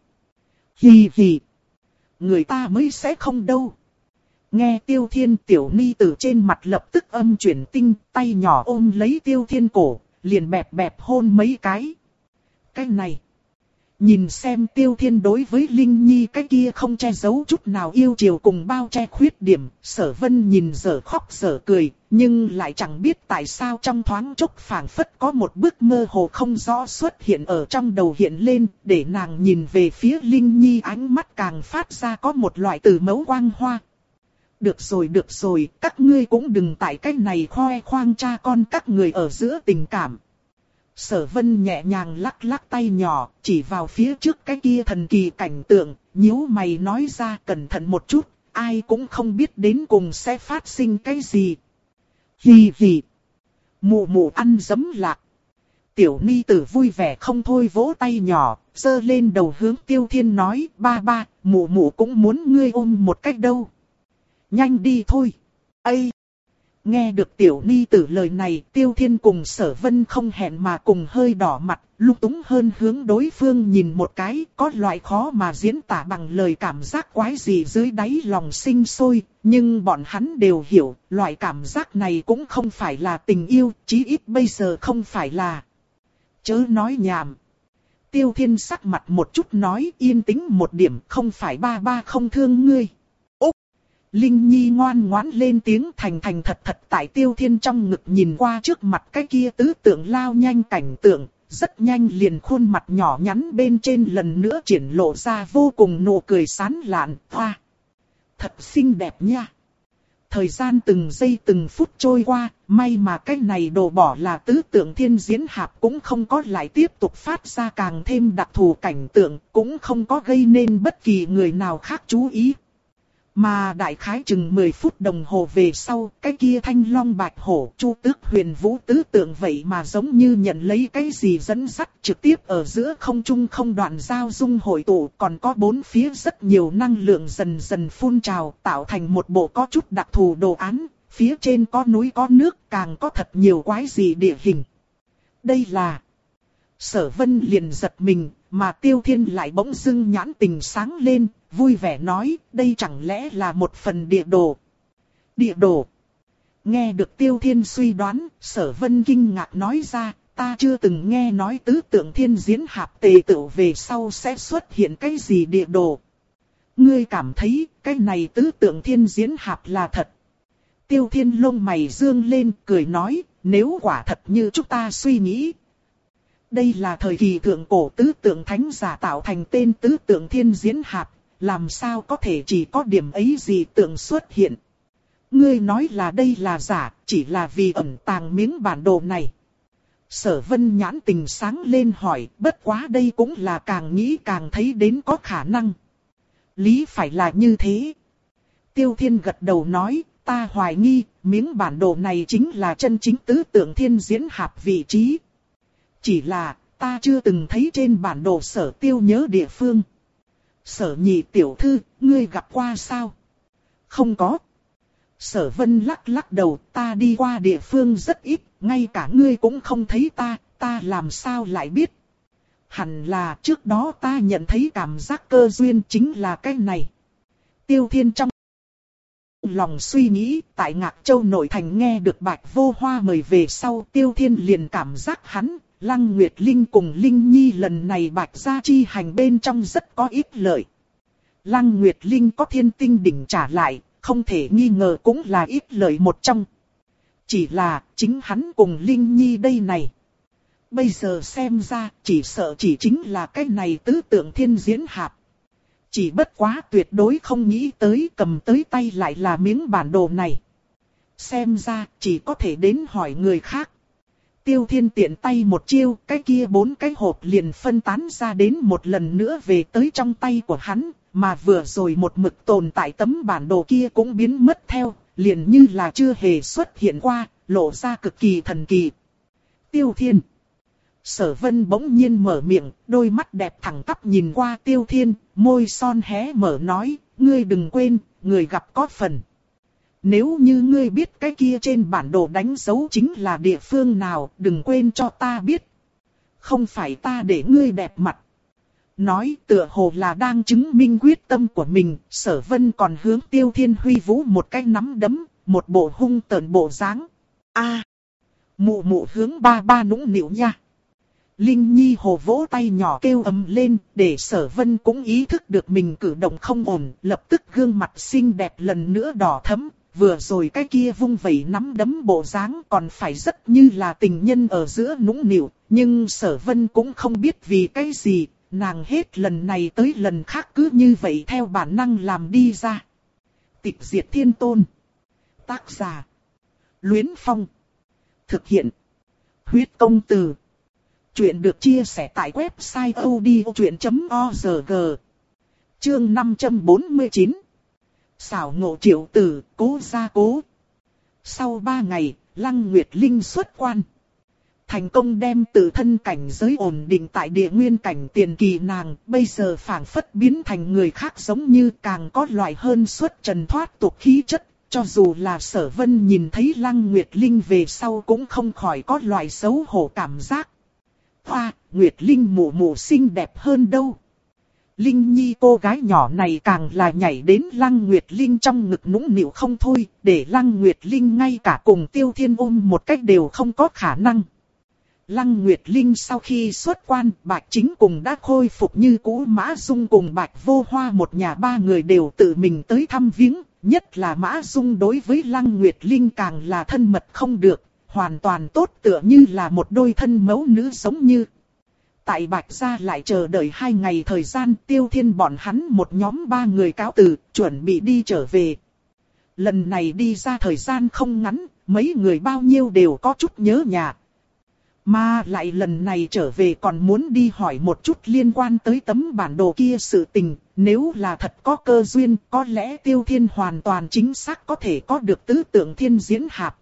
Hì hì. Người ta mới sẽ không đâu. Nghe Tiêu Thiên, tiểu ni tử trên mặt lập tức âm chuyển tinh, tay nhỏ ôm lấy Tiêu Thiên cổ, liền bẹp bẹp hôn mấy cái. Cái này. Nhìn xem Tiêu Thiên đối với Linh Nhi cái kia không che giấu chút nào yêu chiều cùng bao che khuyết điểm, Sở Vân nhìn dở khóc dở cười, nhưng lại chẳng biết tại sao trong thoáng chốc phảng phất có một bước mơ hồ không rõ xuất hiện ở trong đầu hiện lên, để nàng nhìn về phía Linh Nhi ánh mắt càng phát ra có một loại từ mẫu quang hoa. Được rồi được rồi, các ngươi cũng đừng tại cái này khoe khoang cha con các người ở giữa tình cảm. Sở Vân nhẹ nhàng lắc lắc tay nhỏ, chỉ vào phía trước cái kia thần kỳ cảnh tượng, nhíu mày nói ra cẩn thận một chút, ai cũng không biết đến cùng sẽ phát sinh cái gì. Hì hì. Mụ mụ ăn giấm lạc. Tiểu ni tử vui vẻ không thôi vỗ tay nhỏ, giơ lên đầu hướng Tiêu Thiên nói, ba ba, mụ mụ cũng muốn ngươi ôm một cách đâu. Nhanh đi thôi. Ây! Nghe được tiểu ni tử lời này, Tiêu Thiên cùng Sở Vân không hẹn mà cùng hơi đỏ mặt, lung túng hơn hướng đối phương nhìn một cái, có loại khó mà diễn tả bằng lời cảm giác quái gì dưới đáy lòng sinh sôi, nhưng bọn hắn đều hiểu, loại cảm giác này cũng không phải là tình yêu, chí ít bây giờ không phải là. Chớ nói nhảm. Tiêu Thiên sắc mặt một chút nói yên tĩnh một điểm, không phải ba ba không thương ngươi. Linh Nhi ngoan ngoãn lên tiếng thành thành thật thật tại Tiêu Thiên trong ngực nhìn qua trước mặt cái kia tứ tượng lao nhanh cảnh tượng, rất nhanh liền khuôn mặt nhỏ nhắn bên trên lần nữa triển lộ ra vô cùng nụ cười sán lạn, hoa. Thật xinh đẹp nha. Thời gian từng giây từng phút trôi qua, may mà cái này đồ bỏ là tứ tượng thiên diễn hạp cũng không có lại tiếp tục phát ra càng thêm đặc thù cảnh tượng, cũng không có gây nên bất kỳ người nào khác chú ý. Mà đại khái chừng mười phút đồng hồ về sau, cái kia thanh long bạch hổ, Chu Tước Huyền Vũ tứ tượng vậy mà giống như nhận lấy cái gì dẫn dắt, trực tiếp ở giữa không trung không đoạn giao dung hội tụ, còn có bốn phía rất nhiều năng lượng dần dần phun trào, tạo thành một bộ có chút đặc thù đồ án, phía trên có núi có nước, càng có thật nhiều quái dị địa hình. Đây là... Sở Vân liền giật mình, mà Tiêu Thiên lại bỗng dưng nhãn tình sáng lên, vui vẻ nói, đây chẳng lẽ là một phần địa đồ. Địa đồ. Nghe được Tiêu Thiên suy đoán, Sở Vân kinh ngạc nói ra, ta chưa từng nghe nói tứ tượng thiên diễn hạp tề tựu về sau sẽ xuất hiện cái gì địa đồ. Ngươi cảm thấy, cái này tứ tượng thiên diễn hạp là thật. Tiêu Thiên lông mày dương lên, cười nói, nếu quả thật như chúng ta suy nghĩ. Đây là thời kỳ thượng cổ tứ tượng thánh giả tạo thành tên tứ tượng thiên diễn hạp, làm sao có thể chỉ có điểm ấy gì tượng xuất hiện. Ngươi nói là đây là giả, chỉ là vì ẩn tàng miếng bản đồ này. Sở Vân nhãn tình sáng lên hỏi, bất quá đây cũng là càng nghĩ càng thấy đến có khả năng. Lý phải là như thế. Tiêu Thiên gật đầu nói, ta hoài nghi, miếng bản đồ này chính là chân chính tứ tượng thiên diễn hạp vị trí. Chỉ là, ta chưa từng thấy trên bản đồ Sở Tiêu nhớ địa phương. Sở Nhị tiểu thư, ngươi gặp qua sao? Không có. Sở Vân lắc lắc đầu, ta đi qua địa phương rất ít, ngay cả ngươi cũng không thấy ta, ta làm sao lại biết? Hẳn là trước đó ta nhận thấy cảm giác cơ duyên chính là cái này. Tiêu Thiên trong lòng suy nghĩ, tại Ngạc Châu nội thành nghe được Bạch Vô Hoa mời về sau, Tiêu Thiên liền cảm giác hắn, Lăng Nguyệt Linh cùng Linh Nhi lần này Bạch gia chi hành bên trong rất có ít lợi. Lăng Nguyệt Linh có thiên tinh đỉnh trả lại, không thể nghi ngờ cũng là ít lợi một trong. Chỉ là, chính hắn cùng Linh Nhi đây này. Bây giờ xem ra, chỉ sợ chỉ chính là cái này tứ tượng thiên diễn hạp. Chỉ bất quá tuyệt đối không nghĩ tới cầm tới tay lại là miếng bản đồ này. Xem ra, chỉ có thể đến hỏi người khác. Tiêu Thiên tiện tay một chiêu, cái kia bốn cái hộp liền phân tán ra đến một lần nữa về tới trong tay của hắn, mà vừa rồi một mực tồn tại tấm bản đồ kia cũng biến mất theo, liền như là chưa hề xuất hiện qua, lộ ra cực kỳ thần kỳ. Tiêu Thiên. Sở Vân bỗng nhiên mở miệng, đôi mắt đẹp thẳng tắp nhìn qua Tiêu Thiên, môi son hé mở nói, ngươi đừng quên, người gặp có phần. Nếu như ngươi biết cái kia trên bản đồ đánh dấu chính là địa phương nào, đừng quên cho ta biết. Không phải ta để ngươi đẹp mặt. Nói tựa hồ là đang chứng minh quyết tâm của mình, Sở Vân còn hướng Tiêu Thiên huy vũ một cái nắm đấm, một bộ hung tợn bộ dáng. A, mụ mụ hướng ba ba nũng nịu nha. Linh Nhi hồ vỗ tay nhỏ kêu ầm lên, để Sở Vân cũng ý thức được mình cử động không ổn, lập tức gương mặt xinh đẹp lần nữa đỏ thẫm. Vừa rồi cái kia vung vẩy nắm đấm bộ dáng còn phải rất như là tình nhân ở giữa nũng nịu, nhưng Sở Vân cũng không biết vì cái gì, nàng hết lần này tới lần khác cứ như vậy theo bản năng làm đi ra. Tịch Diệt Thiên Tôn. Tác giả: Luyến Phong. Thực hiện: Huyết Công Từ. Chuyện được chia sẻ tại website odchuyện chấm org. Chương năm trăm bốn mươi chín. Xảo ngộ Triệu Tử, cố gia cố. Sau ba ngày, Lăng Nguyệt Linh xuất quan. Thành công đem tự thân cảnh giới ổn định tại địa nguyên cảnh tiền kỳ nàng, bây giờ phảng phất biến thành người khác giống như càng có loại hơn xuất trần thoát tục khí chất. Cho dù là Sở Vân nhìn thấy Lăng Nguyệt Linh về sau cũng không khỏi có loại xấu hổ cảm giác. Hoa, Nguyệt Linh mụ mụ xinh đẹp hơn đâu. Linh Nhi cô gái nhỏ này càng là nhảy đến Lăng Nguyệt Linh trong ngực nũng nịu không thôi, để Lăng Nguyệt Linh ngay cả cùng Tiêu Thiên ôm một cách đều không có khả năng. Lăng Nguyệt Linh sau khi xuất quan, Bạch Chính cùng đã khôi phục như cũ, Mã Dung cùng Bạch Vô Hoa một nhà ba người đều tự mình tới thăm viếng, nhất là Mã Dung đối với Lăng Nguyệt Linh càng là thân mật không được, hoàn toàn tốt tựa như là một đôi thân mẫu nữ giống như. Tại Bạch gia lại chờ đợi hai ngày thời gian, Tiêu Thiên bọn hắn một nhóm ba người cáo từ, chuẩn bị đi trở về. Lần này đi ra thời gian không ngắn, mấy người bao nhiêu đều có chút nhớ nhà. Mà lại lần này trở về còn muốn đi hỏi một chút liên quan tới tấm bản đồ kia sự tình, nếu là thật có cơ duyên, có lẽ Tiêu Thiên hoàn toàn chính xác có thể có được tứ tượng thiên diễn hạp.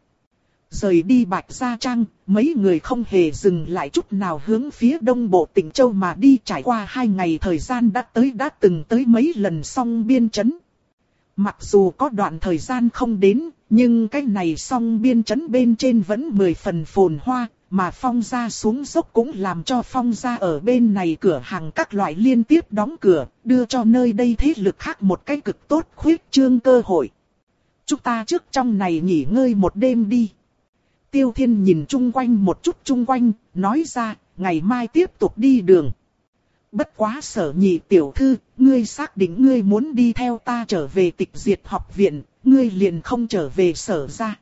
Rời đi Bạch Gia Trang, mấy người không hề dừng lại chút nào hướng phía đông bộ tỉnh Châu mà đi, trải qua hai ngày thời gian đã tới đã từng tới mấy lần Song Biên Trấn. Mặc dù có đoạn thời gian không đến, nhưng cái này Song Biên Trấn bên trên vẫn mười phần phồn hoa, mà Phong gia xuống dốc cũng làm cho Phong gia ở bên này cửa hàng các loại liên tiếp đóng cửa, đưa cho nơi đây thế lực khác một cái cực tốt khuyết trương cơ hội. Chúng ta trước trong này nghỉ ngơi một đêm đi. Tiêu Thiên nhìn chung quanh một chút chung quanh, nói ra, ngày mai tiếp tục đi đường. Bất quá Sở Nhị tiểu thư, ngươi xác định ngươi muốn đi theo ta trở về Tịch Diệt học viện, ngươi liền không trở về Sở gia.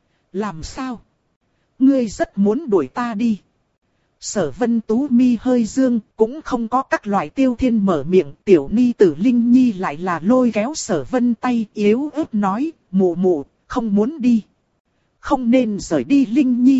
Làm sao? Ngươi rất muốn đuổi ta đi. Sở Vân Tú mi hơi dương, cũng không có các loại. Tiêu Thiên mở miệng, tiểu ni tử Linh Nhi lại là lôi kéo Sở Vân tay yếu ớt nói, mụ mụ, không muốn đi. Không nên rời đi Linh Nhi.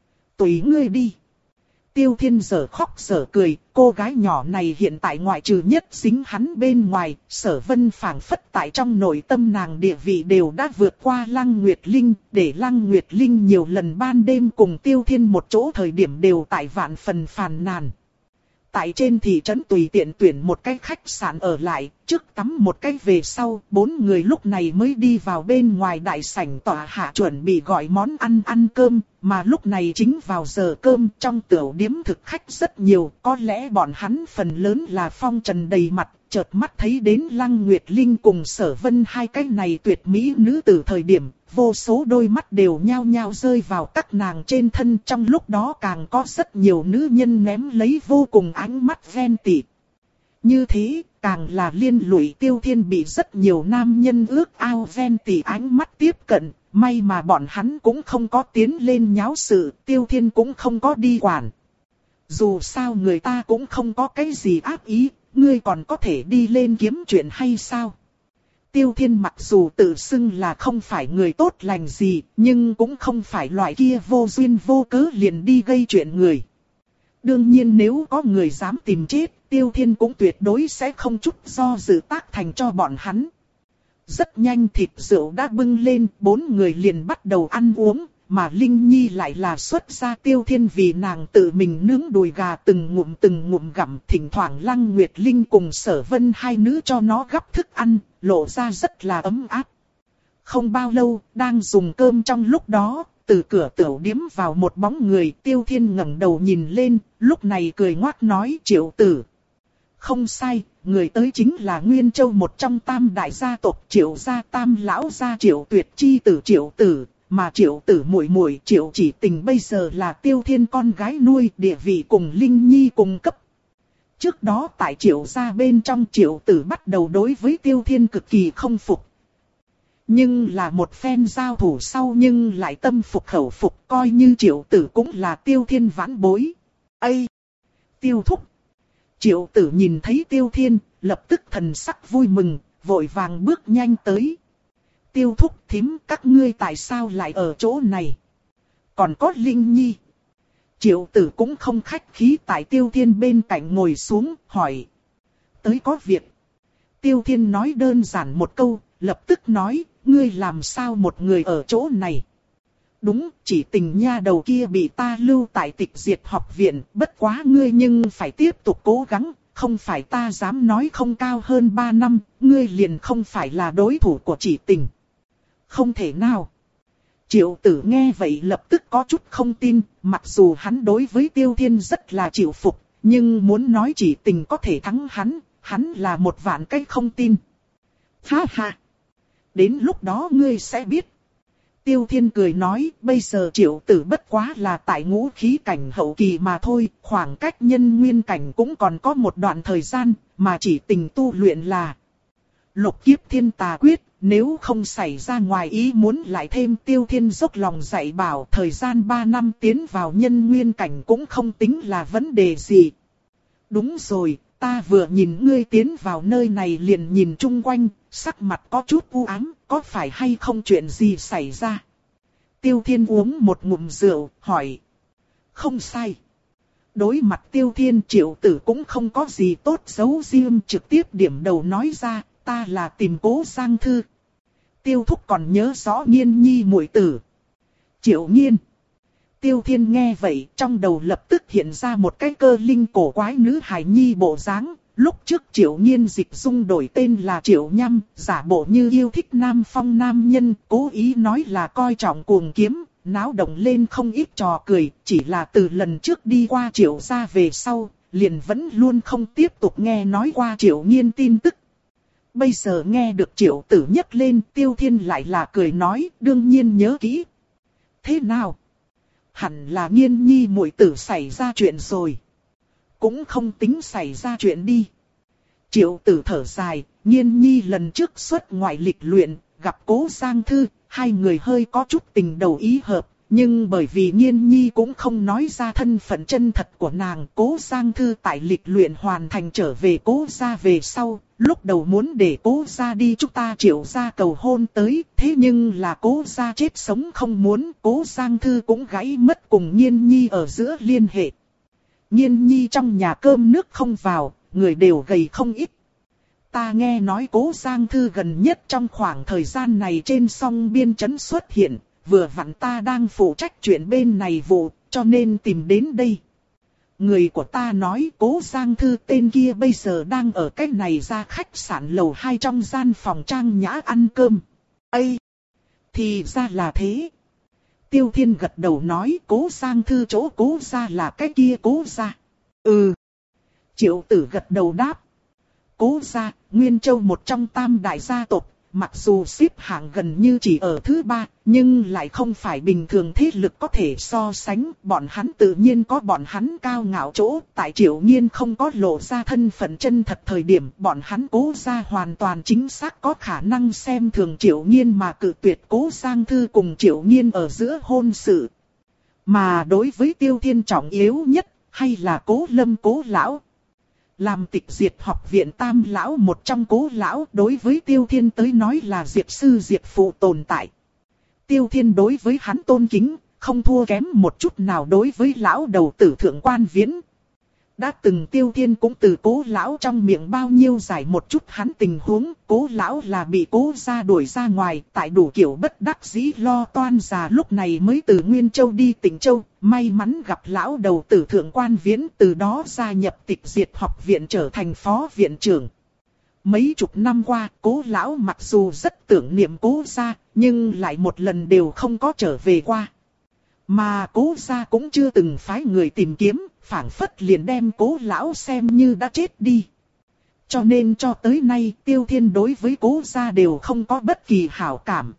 Tùy ngươi đi. Tiêu Thiên giờ khóc giờ cười, cô gái nhỏ này hiện tại ngoại trừ nhất dính hắn bên ngoài, Sở Vân phảng phất tại trong nội tâm nàng địa vị đều đã vượt qua Lăng Nguyệt Linh, để Lăng Nguyệt Linh nhiều lần ban đêm cùng Tiêu Thiên một chỗ thời điểm đều tại vạn phần phàn nàn. Tại trên thị trấn tùy tiện tuyển một cái khách sạn ở lại, trước tắm một cái về sau, bốn người lúc này mới đi vào bên ngoài đại sảnh tòa hạ chuẩn bị gọi món ăn ăn cơm, mà lúc này chính vào giờ cơm trong tiểu điếm thực khách rất nhiều, có lẽ bọn hắn phần lớn là phong trần đầy mặt, chợt mắt thấy đến Lăng Nguyệt Linh cùng Sở Vân hai cái này tuyệt mỹ nữ từ thời điểm, vô số đôi mắt đều nhao nhao rơi vào các nàng trên thân, trong lúc đó càng có rất nhiều nữ nhân ném lấy vô cùng ánh mắt ghen tị. Như thế, càng là liên lụy Tiêu Thiên bị rất nhiều nam nhân ước ao ghen tị ánh mắt tiếp cận, may mà bọn hắn cũng không có tiến lên nháo sự, Tiêu Thiên cũng không có đi quản. Dù sao người ta cũng không có cái gì ác ý, ngươi còn có thể đi lên kiếm chuyện hay sao? Tiêu Thiên mặc dù tự xưng là không phải người tốt lành gì, nhưng cũng không phải loại kia vô duyên vô cớ liền đi gây chuyện người. Đương nhiên nếu có người dám tìm chết, Tiêu Thiên cũng tuyệt đối sẽ không chút do dự tác thành cho bọn hắn. Rất nhanh thịt rượu đã bưng lên, bốn người liền bắt đầu ăn uống, mà Linh Nhi lại là xuất ra Tiêu Thiên vì nàng tự mình nướng đùi gà từng ngụm từng ngụm gặm, thỉnh thoảng Lăng Nguyệt Linh cùng Sở Vân hai nữ cho nó gắp thức ăn, lộ ra rất là ấm áp. Không bao lâu, đang dùng cơm trong lúc đó, từ cửa tiểu điếm vào một bóng người, Tiêu Thiên ngẩng đầu nhìn lên, lúc này cười ngoác nói Triệu Tử. Không sai, người tới chính là Nguyên Châu một trong tam đại gia tộc Triệu gia tam lão gia Triệu Tuyệt chi tử Triệu Tử. Mà Triệu Tử muội muội Triệu Chỉ Tình bây giờ là Tiêu Thiên con gái nuôi, địa vị cùng Linh Nhi cùng cấp. Trước đó tại Triệu gia bên trong, Triệu Tử bắt đầu đối với Tiêu Thiên cực kỳ không phục. Nhưng là một phen giao thủ sau nhưng lại tâm phục khẩu phục, coi như Triệu Tử cũng là Tiêu Thiên vãn bối. Ây! Tiêu thúc! Triệu Tử nhìn thấy Tiêu Thiên, lập tức thần sắc vui mừng, vội vàng bước nhanh tới. Tiêu thúc thím, các ngươi tại sao lại ở chỗ này? Còn có Linh Nhi. Triệu Tử cũng không khách khí tại Tiêu Thiên bên cạnh ngồi xuống, hỏi. Tới có việc. Tiêu Thiên nói đơn giản một câu, lập tức nói, ngươi làm sao một người ở chỗ này? Đúng, Chỉ Tình nha đầu kia bị ta lưu tại Tịch Diệt học viện, bất quá ngươi nhưng phải tiếp tục cố gắng, không phải ta dám nói không cao hơn ba năm, ngươi liền không phải là đối thủ của Chỉ Tình. Không thể nào. Triệu Tử nghe vậy lập tức có chút không tin, mặc dù hắn đối với Tiêu Thiên rất là chịu phục, nhưng muốn nói Chỉ Tình có thể thắng hắn, hắn là một vạn cái không tin. Ha ha! Đến lúc đó ngươi sẽ biết. Tiêu Thiên cười nói, bây giờ Triệu Tử bất quá là tại ngũ khí cảnh hậu kỳ mà thôi, khoảng cách nhân nguyên cảnh cũng còn có một đoạn thời gian, mà Chỉ Tình tu luyện là Lục Kiếp Thiên Tà Quyết. Nếu không xảy ra ngoài ý muốn lại thêm Tiêu Thiên dốc lòng dạy bảo, thời gian ba năm tiến vào nhân nguyên cảnh cũng không tính là vấn đề gì. Đúng rồi, ta vừa nhìn ngươi tiến vào nơi này liền nhìn chung quanh, sắc mặt có chút u ám, có phải hay không chuyện gì xảy ra? Tiêu Thiên uống một ngụm rượu, hỏi. Không sai. Đối mặt Tiêu Thiên, Triệu Tử cũng không có gì tốt giấu riêng, trực tiếp điểm đầu nói ra, ta là tìm Cố Giang Thư. Tiêu Thúc còn nhớ rõ Nghiên nhi muội tử. Triệu Nghiên. Tiêu Thiên nghe vậy, trong đầu lập tức hiện ra một cái cơ linh cổ quái nữ hài nhi bộ dáng. Lúc trước Triệu Nghiên dịch dung đổi tên là Triệu Nhâm, giả bộ như yêu thích Nam Phong nam nhân, cố ý nói là coi trọng cuồng kiếm, náo động lên không ít trò cười, chỉ là từ lần trước đi qua Triệu gia về sau, liền vẫn luôn không tiếp tục nghe nói qua Triệu Nghiên tin tức. Bây giờ nghe được Triệu Tử nhắc lên, Tiêu Thiên lại là cười nói, đương nhiên nhớ kỹ. Thế nào? Hẳn là Nghiên nhi muội tử xảy ra chuyện rồi. Cũng không tính xảy ra chuyện đi. Triệu Tử thở dài, Nghiên nhi lần trước xuất ngoại lịch luyện, gặp Cố Giang Thư, hai người hơi có chút tình đầu ý hợp. Nhưng bởi vì Nghiên nhi cũng không nói ra thân phận chân thật của nàng, Cố Giang Thư tại lịch luyện hoàn thành trở về Cố gia về sau, lúc đầu muốn để Cố gia đi chúng ta Triệu gia cầu hôn tới, thế nhưng là Cố gia chết sống không muốn, Cố Giang Thư cũng gãy mất cùng Nghiên nhi ở giữa liên hệ. Nghiên nhi trong nhà cơm nước không vào, người đều gầy không ít. Ta nghe nói Cố Giang Thư gần nhất trong khoảng thời gian này trên song biên trấn xuất hiện. Vừa vặn ta đang phụ trách chuyện bên này vụ, cho nên tìm đến đây. Người của ta nói Cố Giang Thư tên kia bây giờ đang ở cái này ra khách sạn lầu hai trong gian phòng trang nhã ăn cơm. Ây! Thì ra là thế. Tiêu Thiên gật đầu nói Cố Giang Thư chỗ Cố gia là cái kia Cố gia. Ừ. Triệu Tử gật đầu đáp. Cố gia, Nguyên Châu một trong tam đại gia tộc. Mặc dù xếp hạng gần như chỉ ở thứ ba, nhưng lại không phải bình thường thế lực có thể so sánh. Bọn hắn tự nhiên có bọn hắn cao ngạo chỗ. Tại Triệu Nghiên không có lộ ra thân phận chân thật thời điểm, bọn hắn Cố gia hoàn toàn chính xác có khả năng xem thường Triệu Nghiên mà cự tuyệt Cố Giang Thư cùng Triệu Nghiên ở giữa hôn sự. Mà đối với Tiêu Thiên trọng yếu nhất, hay là Cố Lâm Cố lão. Làm tịch diệt học viện tam lão một trong Cố lão, đối với Tiêu Thiên tới nói là diệt sư diệt phụ tồn tại. Tiêu Thiên đối với hắn tôn kính, không thua kém một chút nào đối với lão đầu tử Thượng Quan Viễn. Đã từng Tiêu Thiên cũng từ Cố lão trong miệng bao nhiêu giải một chút hắn tình huống. Cố lão là bị Cố gia đuổi ra ngoài, tại đủ kiểu bất đắc dĩ lo toan già lúc này mới từ Nguyên Châu đi Tịnh Châu. May mắn gặp lão đầu tử Thượng Quan Viễn, từ đó gia nhập tịch diệt học viện trở thành phó viện trưởng. Mấy chục năm qua, Cố lão mặc dù rất tưởng niệm Cố gia, nhưng lại một lần đều không có trở về qua. Mà Cố gia cũng chưa từng phái người tìm kiếm, phảng phất liền đem Cố lão xem như đã chết đi. Cho nên cho tới nay Tiêu Thiên đối với Cố gia đều không có bất kỳ hảo cảm.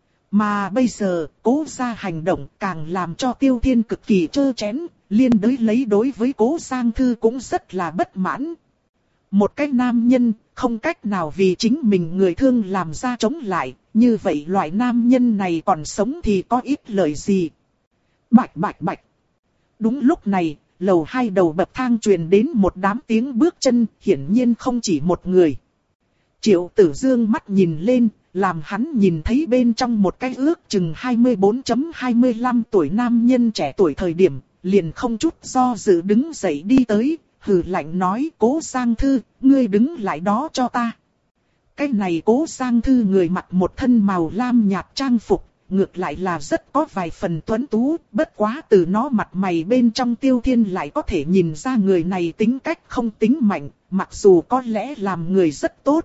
Mà bây giờ Cố gia hành động càng làm cho Tiêu Thiên cực kỳ trơ trẽn, liên đới lấy đối với Cố Giang Thư cũng rất là bất mãn. Một cái nam nhân không cách nào vì chính mình người thương làm ra chống lại, như vậy loại nam nhân này còn sống thì có ít lợi gì. Bạch bạch bạch. Đúng lúc này, lầu hai đầu bậc thang truyền đến một đám tiếng bước chân, hiển nhiên không chỉ một người. Triệu Tử dương mắt nhìn lên, làm hắn nhìn thấy bên trong một cái ước chừng hai mươi bốn hai mươi lăm tuổi nam nhân trẻ tuổi thời điểm, liền không chút do dự đứng dậy đi tới, hừ lạnh nói Cố Giang Thư, ngươi đứng lại đó cho ta. Cái này Cố Giang Thư người mặc một thân màu lam nhạt trang phục. Ngược lại là rất có vài phần tuấn tú, bất quá từ nó mặt mày bên trong Tiêu Thiên lại có thể nhìn ra người này tính cách không tính mạnh, mặc dù có lẽ làm người rất tốt.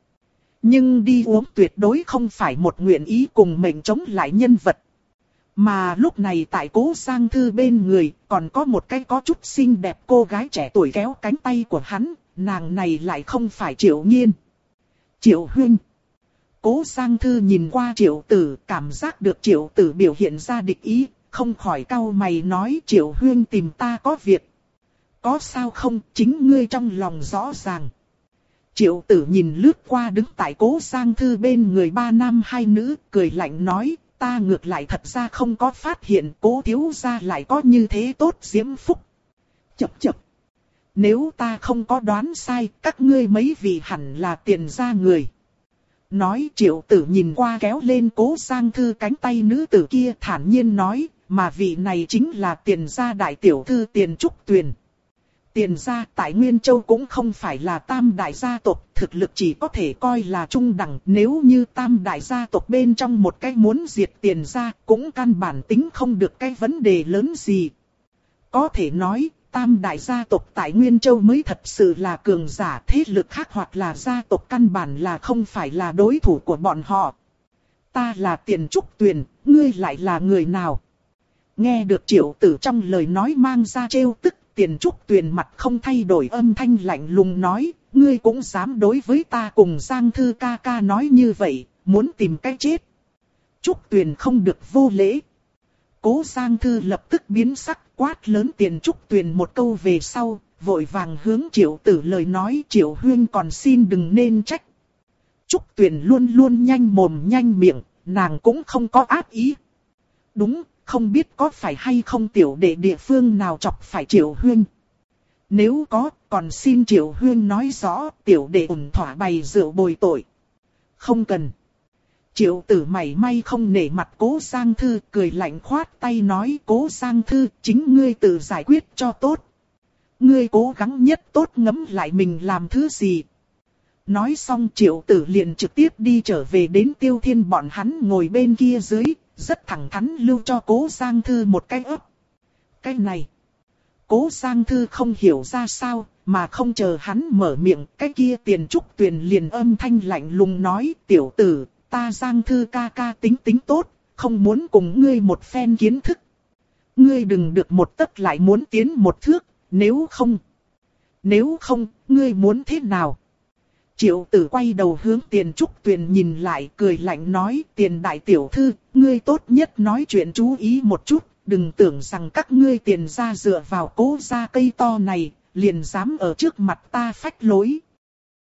Nhưng đi uống tuyệt đối không phải một nguyện ý cùng mệnh chống lại nhân vật. Mà lúc này tại Cố Giang Thư bên người, còn có một cái có chút xinh đẹp cô gái trẻ tuổi kéo cánh tay của hắn, nàng này lại không phải Triệu Nghiên. Triệu huynh. Cố Giang Thư nhìn qua Triệu Tử, cảm giác được Triệu Tử biểu hiện ra địch ý, không khỏi cau mày nói Triệu huynh tìm ta có việc. Có sao không, chính ngươi trong lòng rõ ràng. Triệu Tử nhìn lướt qua đứng tại Cố Giang Thư bên người ba nam hai nữ, cười lạnh nói, ta ngược lại thật ra không có phát hiện Cố thiếu gia lại có như thế tốt diễm phúc. Chập chập. Nếu ta không có đoán sai, các ngươi mấy vị hẳn là tiền gia người. Nói Triệu Tử nhìn qua kéo lên Cố Giang Thư cánh tay nữ tử kia thản nhiên nói, mà vị này chính là Tiền gia đại tiểu thư Tiền Trúc Tuyền. Tiền gia tại Nguyên Châu cũng không phải là tam đại gia tộc, thực lực chỉ có thể coi là trung đẳng. Nếu như tam đại gia tộc bên trong một cái muốn diệt Tiền gia, cũng căn bản tính không được cái vấn đề lớn gì. Có thể nói, tam đại gia tộc tại Nguyên Châu mới thật sự là cường giả, thế lực khác hoặc là gia tộc căn bản là không phải là đối thủ của bọn họ. Ta là Tiền Trúc Tuyền, ngươi lại là người nào? Nghe được Triệu Tử trong lời nói mang ra trêu tức, Tiền Trúc Tuyền mặt không thay đổi âm thanh lạnh lùng nói, ngươi cũng dám đối với ta cùng Giang Thư ca ca nói như vậy, muốn tìm cái chết. Trúc Tuyền không được vô lễ. Cố Giang Thư lập tức biến sắc, quát lớn Tiền Trúc Tuyền một câu về sau, vội vàng hướng Triệu Tử lời nói, Triệu huynh còn xin đừng nên trách. Trúc Tuyền luôn luôn nhanh mồm nhanh miệng, nàng cũng không có ác ý. Đúng, không biết có phải hay không tiểu đệ địa phương nào chọc phải Triệu huynh. Nếu có, còn xin Triệu huynh nói rõ, tiểu đệ ổn thỏa bày rượu bồi tội. Không cần. Triệu Tử mảy may không nể mặt Cố Giang Thư, cười lạnh khoát tay nói, Cố Giang Thư, chính ngươi tự giải quyết cho tốt. Ngươi cố gắng nhất tốt ngẫm lại mình làm thứ gì. Nói xong Triệu Tử liền trực tiếp đi trở về đến Tiêu Thiên bọn hắn ngồi bên kia dưới, rất thẳng thắn lưu cho Cố Giang Thư một cái ấp. Cái này, Cố Giang Thư không hiểu ra sao, mà không chờ hắn mở miệng, cái kia Tiền Trúc Tuyền liền âm thanh lạnh lùng nói, tiểu tử, ta Giang Thư ca ca tính tính tốt, không muốn cùng ngươi một phen kiến thức. Ngươi đừng được một tấc lại muốn tiến một thước, nếu không, nếu không, ngươi muốn thế nào? Triệu Tử quay đầu hướng Tiền Trúc Tuyền nhìn lại, cười lạnh nói, Tiền đại tiểu thư, ngươi tốt nhất nói chuyện chú ý một chút, đừng tưởng rằng các ngươi Tiền gia dựa vào Cố gia cây to này, liền dám ở trước mặt ta phách lối.